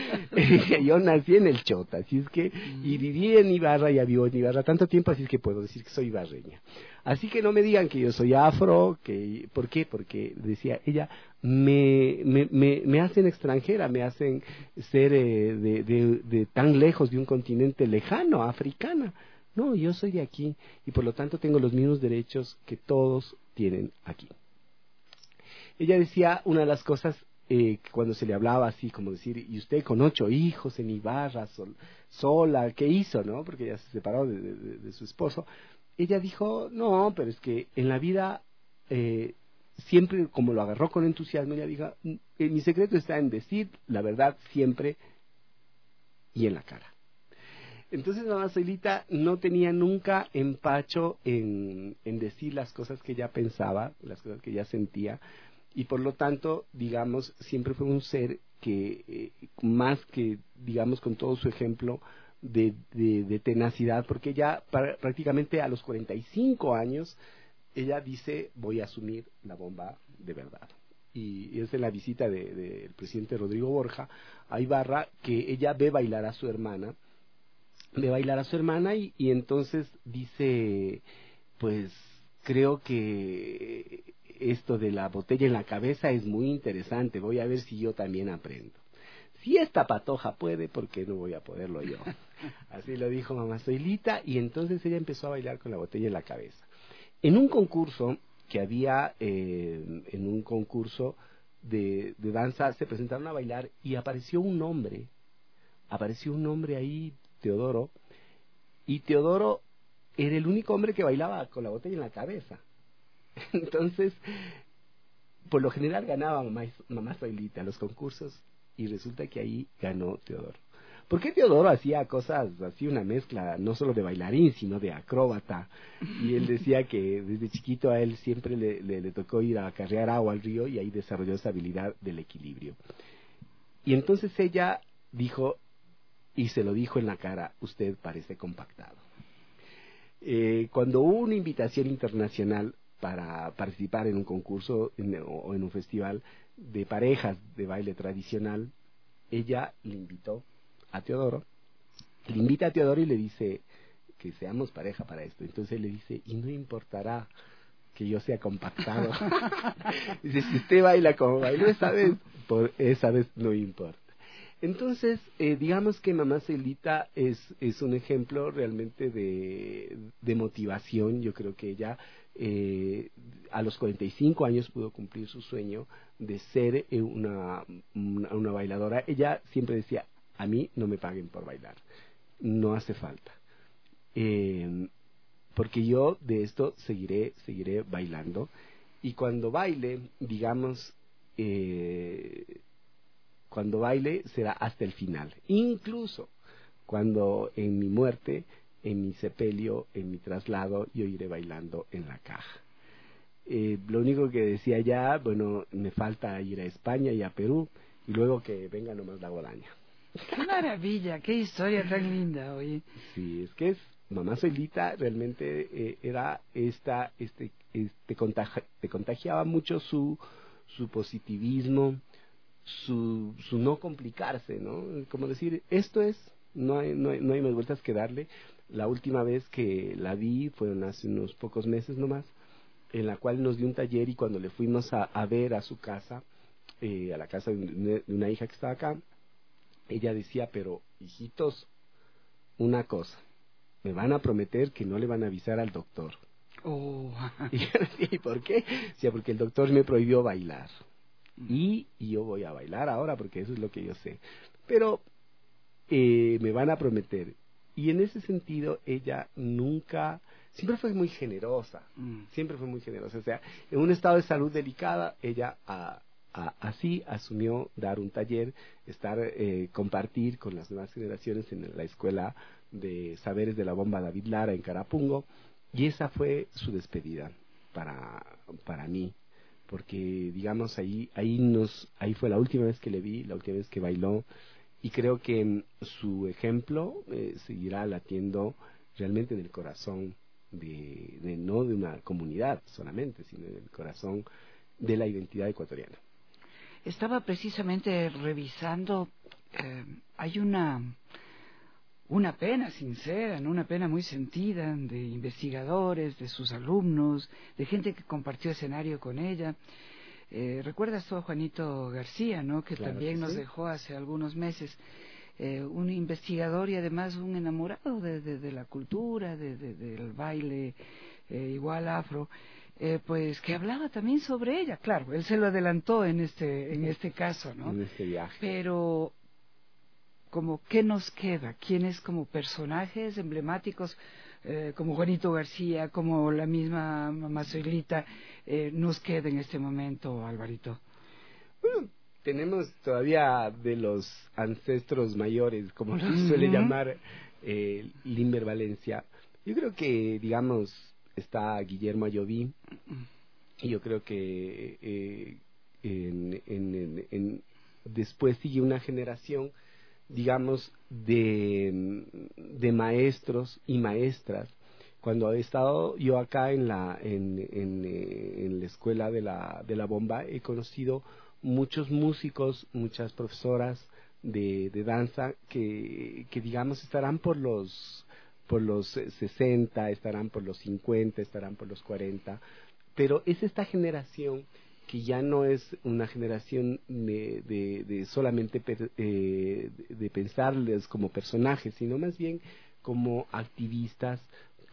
S5: Yo nací en el Chota, así es que, y viví en Ibarra, ya vivo en Ibarra tanto tiempo, así es que puedo decir que soy ibarreña. Así que no me digan que yo soy afro, ¿por qué? Porque, decía ella, me hacen extranjera, me hacen ser de tan lejos de un continente lejano, africana. No, yo soy de aquí, y por lo tanto tengo los mismos derechos que todos tienen aquí. Ella decía una de las cosas, cuando se le hablaba así, como decir, y usted con 8 hijos en Ibarra, sola, ¿qué hizo, no? Porque ella se separó de su esposo. Ella dijo, no, pero es que en la vida, siempre, como lo agarró con entusiasmo, ella dijo, mi secreto está en decir la verdad siempre y en la cara. Entonces mamá Zoilita no tenía nunca empacho en decir las cosas que ella pensaba, las cosas que ella sentía, y por lo tanto, digamos, siempre fue un ser que, más que, digamos, con todo su ejemplo de tenacidad, porque ella prácticamente a los 45 años, ella dice, voy a asumir la bomba de verdad. Y es en la visita del presidente Rodrigo Borja a Ibarra que ella ve bailar a su hermana, y entonces dice, pues creo que esto de la botella en la cabeza es muy interesante, voy a ver si yo también aprendo. Si esta patoja puede, ¿por qué no voy a poderlo yo? Así lo dijo mamá Zoilita, y entonces ella empezó a bailar con la botella en la cabeza. En un concurso que había, en un concurso de danza, se presentaron a bailar y apareció un hombre ahí, Teodoro, y Teodoro era el único hombre que bailaba con la botella en la cabeza. Entonces, por lo general ganaba mamá Zoilita los concursos, y resulta que ahí ganó Teodoro. Porque Teodoro hacía cosas así, una mezcla no solo de bailarín, sino de acróbata, y él decía que desde chiquito a él siempre le tocó ir a acarrear agua al río, y ahí desarrolló esa habilidad del equilibrio. Y entonces ella dijo, y se lo dijo en la cara, usted parece compactado. Cuando hubo una invitación internacional para participar en un concurso o en un festival de parejas de baile tradicional, ella le invita a Teodoro y le dice que seamos pareja para esto. Entonces él le dice, y no importará que yo sea compactado. Dice, si usted baila como bailó esa vez, por esa vez no importa. Entonces, digamos que mamá Zoilita es un ejemplo realmente de motivación. Yo creo que ella a los 45 años pudo cumplir su sueño de ser una bailadora. Ella siempre decía, a mí no me paguen por bailar, no hace falta, porque yo de esto seguiré bailando, y cuando baile, digamos, cuando baile será hasta el final, incluso cuando en mi muerte, en mi sepelio, en mi traslado, yo iré bailando en la caja. Lo único que decía ya, bueno, me falta ir a España y a Perú, y luego que venga nomás la guadaña.
S19: ¡Qué maravilla! ¡Qué historia tan linda, oye!
S5: Sí, es que mamá Zoilita realmente era te contagiaba mucho su positivismo, su no complicarse, ¿no? Como decir, esto es, no hay más vueltas que darle. La última vez que la vi fueron hace unos pocos meses nomás, en la cual nos dio un taller, y cuando le fuimos a ver a su casa, a la casa de una hija que estaba acá, ella decía, pero hijitos, una cosa, me van a prometer que no le van a avisar al doctor.
S19: Oh.
S5: Y yo decía, ¿y por qué? Decía, porque el doctor me prohibió bailar. Y yo voy a bailar ahora porque eso es lo que yo sé. Pero me van a prometer. Y en ese sentido ella siempre fue muy generosa. Siempre fue muy generosa. O sea, en un estado de salud delicada, ella así asumió dar un taller, compartir con las nuevas generaciones en la Escuela de Saberes de la Bomba David Lara en Carapungo. Y esa fue su despedida para mí. Porque, digamos, ahí fue la última vez que le vi, la última vez que bailó, y creo que su ejemplo seguirá latiendo realmente en el corazón no de una comunidad solamente, sino en el corazón de la identidad ecuatoriana.
S19: Estaba precisamente revisando hay una pena sincera, ¿no? Una pena muy sentida de investigadores, de sus alumnos, de gente que compartió escenario con ella. ¿Recuerdas tú a Juanito García, ¿no? Que
S5: claro
S19: también
S5: que
S19: nos
S5: sí.
S19: dejó hace algunos meses. Un investigador y además un enamorado de la cultura, del baile igual afro, pues que hablaba también sobre ella. Claro, él se lo adelantó en este caso, ¿no?
S5: En este viaje.
S19: Pero como ¿qué nos queda? ¿Quiénes como personajes emblemáticos como Juanito García, como la misma Mamá Zoilita, nos queda en este momento, Alvarito?
S5: Bueno, tenemos todavía de los ancestros mayores, como lo suele llamar Limber Valencia. Yo creo que, digamos, está Guillermo Ayoví, y yo creo que después sigue una generación, digamos, de maestros y maestras. Cuando he estado yo acá en la escuela de la bomba, he conocido muchos músicos, muchas profesoras de danza que digamos estarán por los 60, estarán por los 50, estarán por los 40, pero es esta generación que ya no es una generación de solamente de pensarles como personajes, sino más bien como activistas,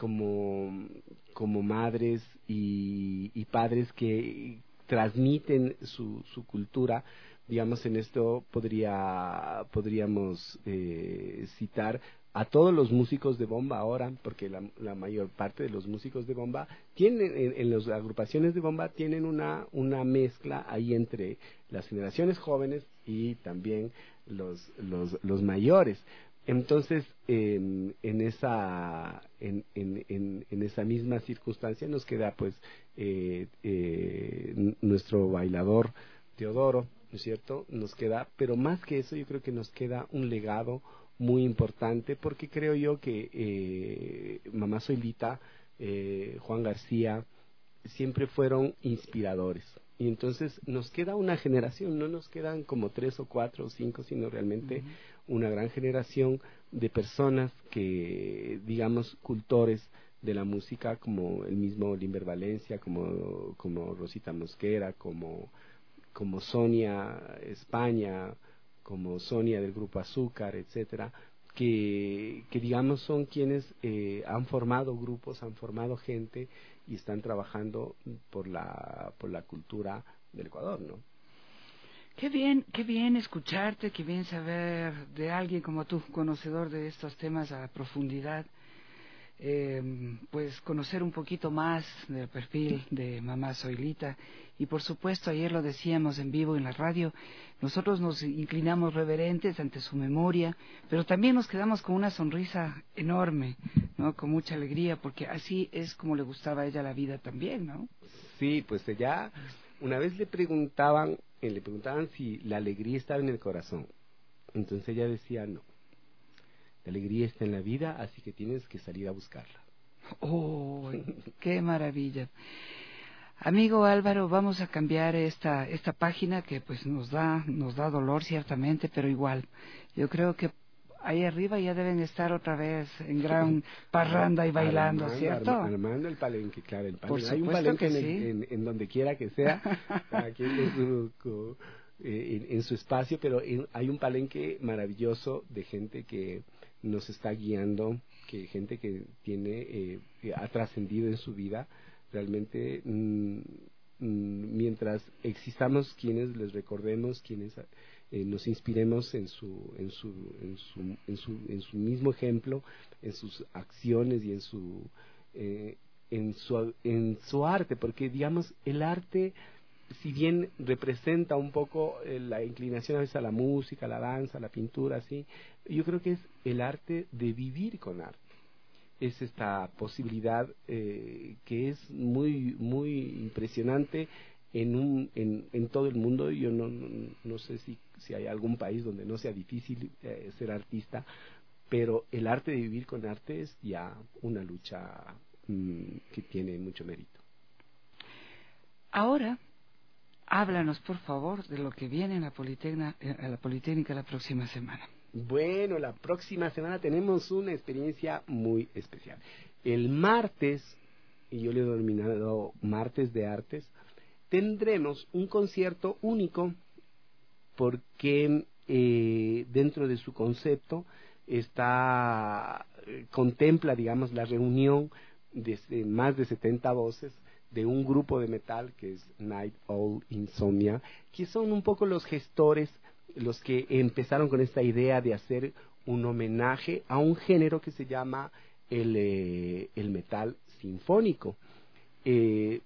S5: como madres y padres que transmiten su cultura. Digamos, en esto podríamos citar a todos los músicos de bomba ahora, porque la mayor parte de los músicos de bomba tienen, en las agrupaciones de bomba, tienen una mezcla ahí entre las generaciones jóvenes y también los mayores. Entonces, en esa misma circunstancia nos queda pues nuestro bailador Teodoro, ¿no es cierto? Nos queda, pero más que eso yo creo que nos queda un legado muy importante, porque creo yo que Mamá Zoilita, Juan García, siempre fueron inspiradores. Y entonces nos queda una generación, no nos quedan como 3 o 4 o 5, sino realmente una gran generación de personas que, digamos, cultores de la música, como el mismo Limber Valencia, como Rosita Mosquera, como Sonia España, como Sonia del Grupo Azúcar, etcétera, que digamos son quienes han formado grupos, han formado gente y están trabajando por la cultura del Ecuador, ¿no?
S19: Qué bien escucharte, qué bien saber de alguien como tú, conocedor de estos temas a profundidad. Pues conocer un poquito más del perfil de Mamá Zoilita, y por supuesto ayer lo decíamos en vivo en la radio, nosotros nos inclinamos reverentes ante su memoria, pero también nos quedamos con una sonrisa enorme, ¿no? Con mucha alegría, porque así es como le gustaba a ella la vida también, ¿no?
S5: Sí, pues ella una vez le preguntaban si la alegría estaba en el corazón, entonces ella decía no. La alegría está en la vida, así que tienes que salir a buscarla.
S19: ¡Oh, qué maravilla! Amigo Álvaro, vamos a cambiar esta página que pues nos da dolor ciertamente, pero igual. Yo creo que ahí arriba ya deben estar otra vez en gran parranda y bailando, ¿cierto?
S5: Armando el palenque, claro, el palenque.
S19: Por
S5: Hay un
S19: supuesto
S5: palenque
S19: que sí.
S5: en donde quiera que sea, aquí en su espacio, pero hay un palenque maravilloso de gente que nos está guiando, que gente que tiene ha trascendido en su vida. Realmente mientras existamos, quienes les recordemos, quienes nos inspiremos en su mismo ejemplo, en sus acciones y en su arte, porque digamos el arte, si bien representa un poco la inclinación a veces a la música, a la danza, a la pintura, ¿sí? Yo creo que es el arte de vivir con arte. Es esta posibilidad que es muy muy impresionante en todo el mundo. Yo no sé si hay algún país donde no sea difícil ser artista, pero el arte de vivir con arte es ya una lucha que tiene mucho mérito.
S19: Ahora Háblanos, por favor, de lo que viene en la Politécnica la próxima semana.
S5: Bueno, la próxima semana tenemos una experiencia muy especial. El martes, y yo le he denominado Martes de Artes, tendremos un concierto único porque dentro de su concepto contempla, digamos, la reunión de más de 70 voces de un grupo de metal que es Night Owl Insomnia, que son un poco los gestores, los que empezaron con esta idea de hacer un homenaje a un género que se llama el metal sinfónico. Si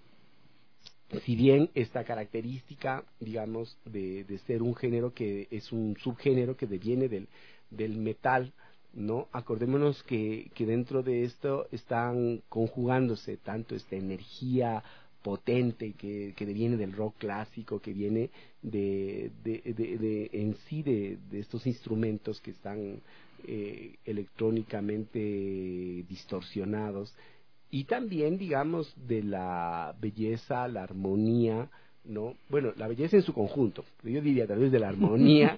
S5: bien esta característica, digamos, de ser un género que es un subgénero que deviene del metal, ¿no? Acordémonos que dentro de esto están conjugándose tanto esta energía potente que deviene del rock clásico, que viene de estos instrumentos que están electrónicamente distorsionados, y también, digamos, de la belleza, la armonía, ¿no? Bueno, la belleza en su conjunto, yo diría tal vez de la armonía,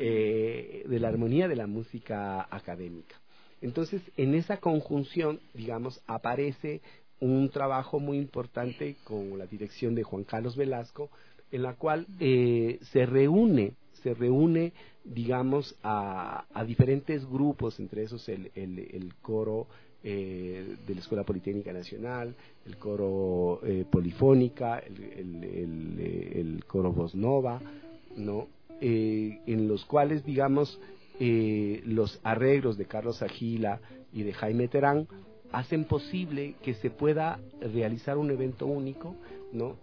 S5: de la música académica. Entonces, en esa conjunción, digamos, aparece un trabajo muy importante con la dirección de Juan Carlos Velasco, en la cual se reúne, digamos, a diferentes grupos, entre esos el coro de la Escuela Politécnica Nacional, el coro Polifónica, el coro Voz Nova, ¿no? En los cuales, digamos, los arreglos de Carlos Agila y de Jaime Terán hacen posible que se pueda realizar un evento único, ¿no?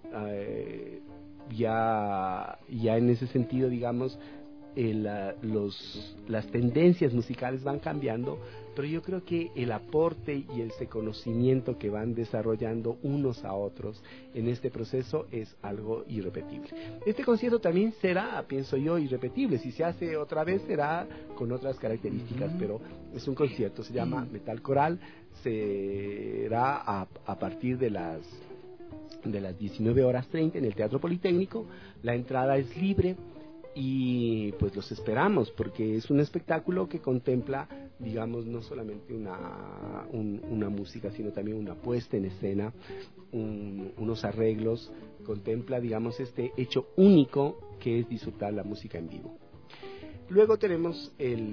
S5: Ya en ese sentido, digamos, las tendencias musicales van cambiando, pero yo creo que el aporte y ese conocimiento que van desarrollando unos a otros en este proceso es algo irrepetible. Este concierto también será, pienso yo, irrepetible. Si se hace otra vez será con otras características, pero es un concierto, se llama Metal Coral, será a partir de las 19:30 en el Teatro Politécnico. La entrada es libre y pues los esperamos, porque es un espectáculo que contempla, digamos, no solamente una música, sino también una puesta en escena, unos arreglos, contempla, digamos, este hecho único que es disfrutar la música en vivo. Luego tenemos el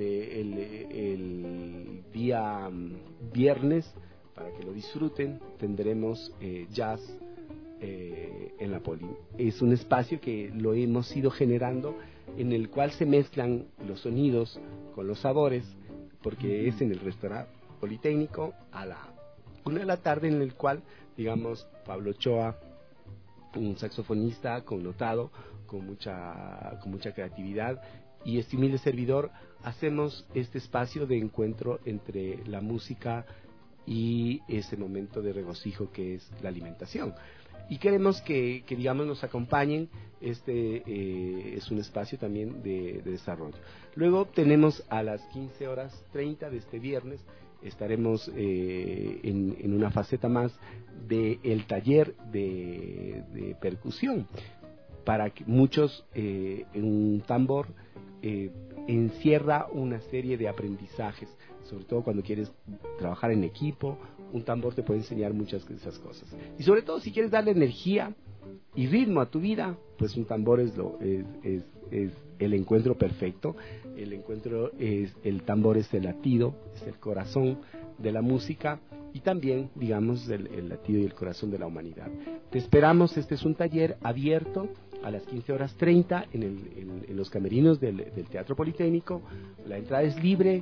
S5: día viernes, para que lo disfruten, tendremos jazz en la Poli. Es un espacio que lo hemos ido generando, en el cual se mezclan los sonidos con los sabores, porque es en el restaurante Politécnico a la 1 de la tarde, en el cual, digamos, Pablo Ochoa, un saxofonista connotado, con mucha creatividad, y este humilde servidor, hacemos este espacio de encuentro entre la música y ese momento de regocijo que es la alimentación. Y queremos que digamos, nos acompañen. Es un espacio también de desarrollo. Luego tenemos a las 15:30 de este viernes, estaremos en una faceta más del taller de percusión. Para que muchos, un tambor encierra una serie de aprendizajes, sobre todo cuando quieres trabajar en equipo. Un tambor te puede enseñar muchas de esas cosas, y sobre todo si quieres darle energía y ritmo a tu vida, pues un tambor es el encuentro perfecto. El tambor es el latido, es el corazón de la música, y también, digamos, el latido y el corazón de la humanidad. Te esperamos. Este es un taller abierto a las 15:30 en los camerinos del Teatro Politécnico. La entrada es libre.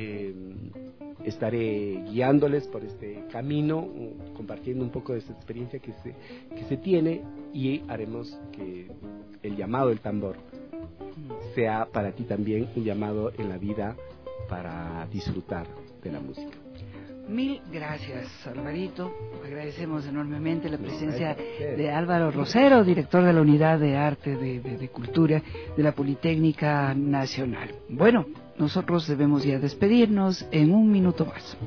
S5: Estaré guiándoles por este camino, compartiendo un poco de esa experiencia que se tiene, y haremos que el llamado del tambor sea para ti también un llamado en la vida para disfrutar de la música.
S19: Mil gracias, Alvarito. Agradecemos enormemente la presencia de Álvaro Rosero, director de la Unidad de Arte de Cultura de la Politécnica Nacional. Bueno, nosotros debemos ya despedirnos en un minuto más.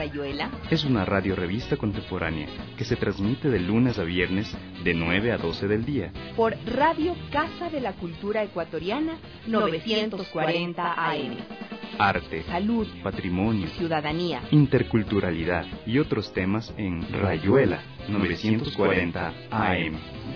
S10: Rayuela?
S21: Es una radiorevista contemporánea que se transmite de lunes a viernes de 9 a 12 del día.
S10: Por Radio Casa de la Cultura Ecuatoriana, 940 AM.
S21: Arte,
S10: salud,
S21: patrimonio,
S10: ciudadanía,
S21: interculturalidad y otros temas en Rayuela 940 AM.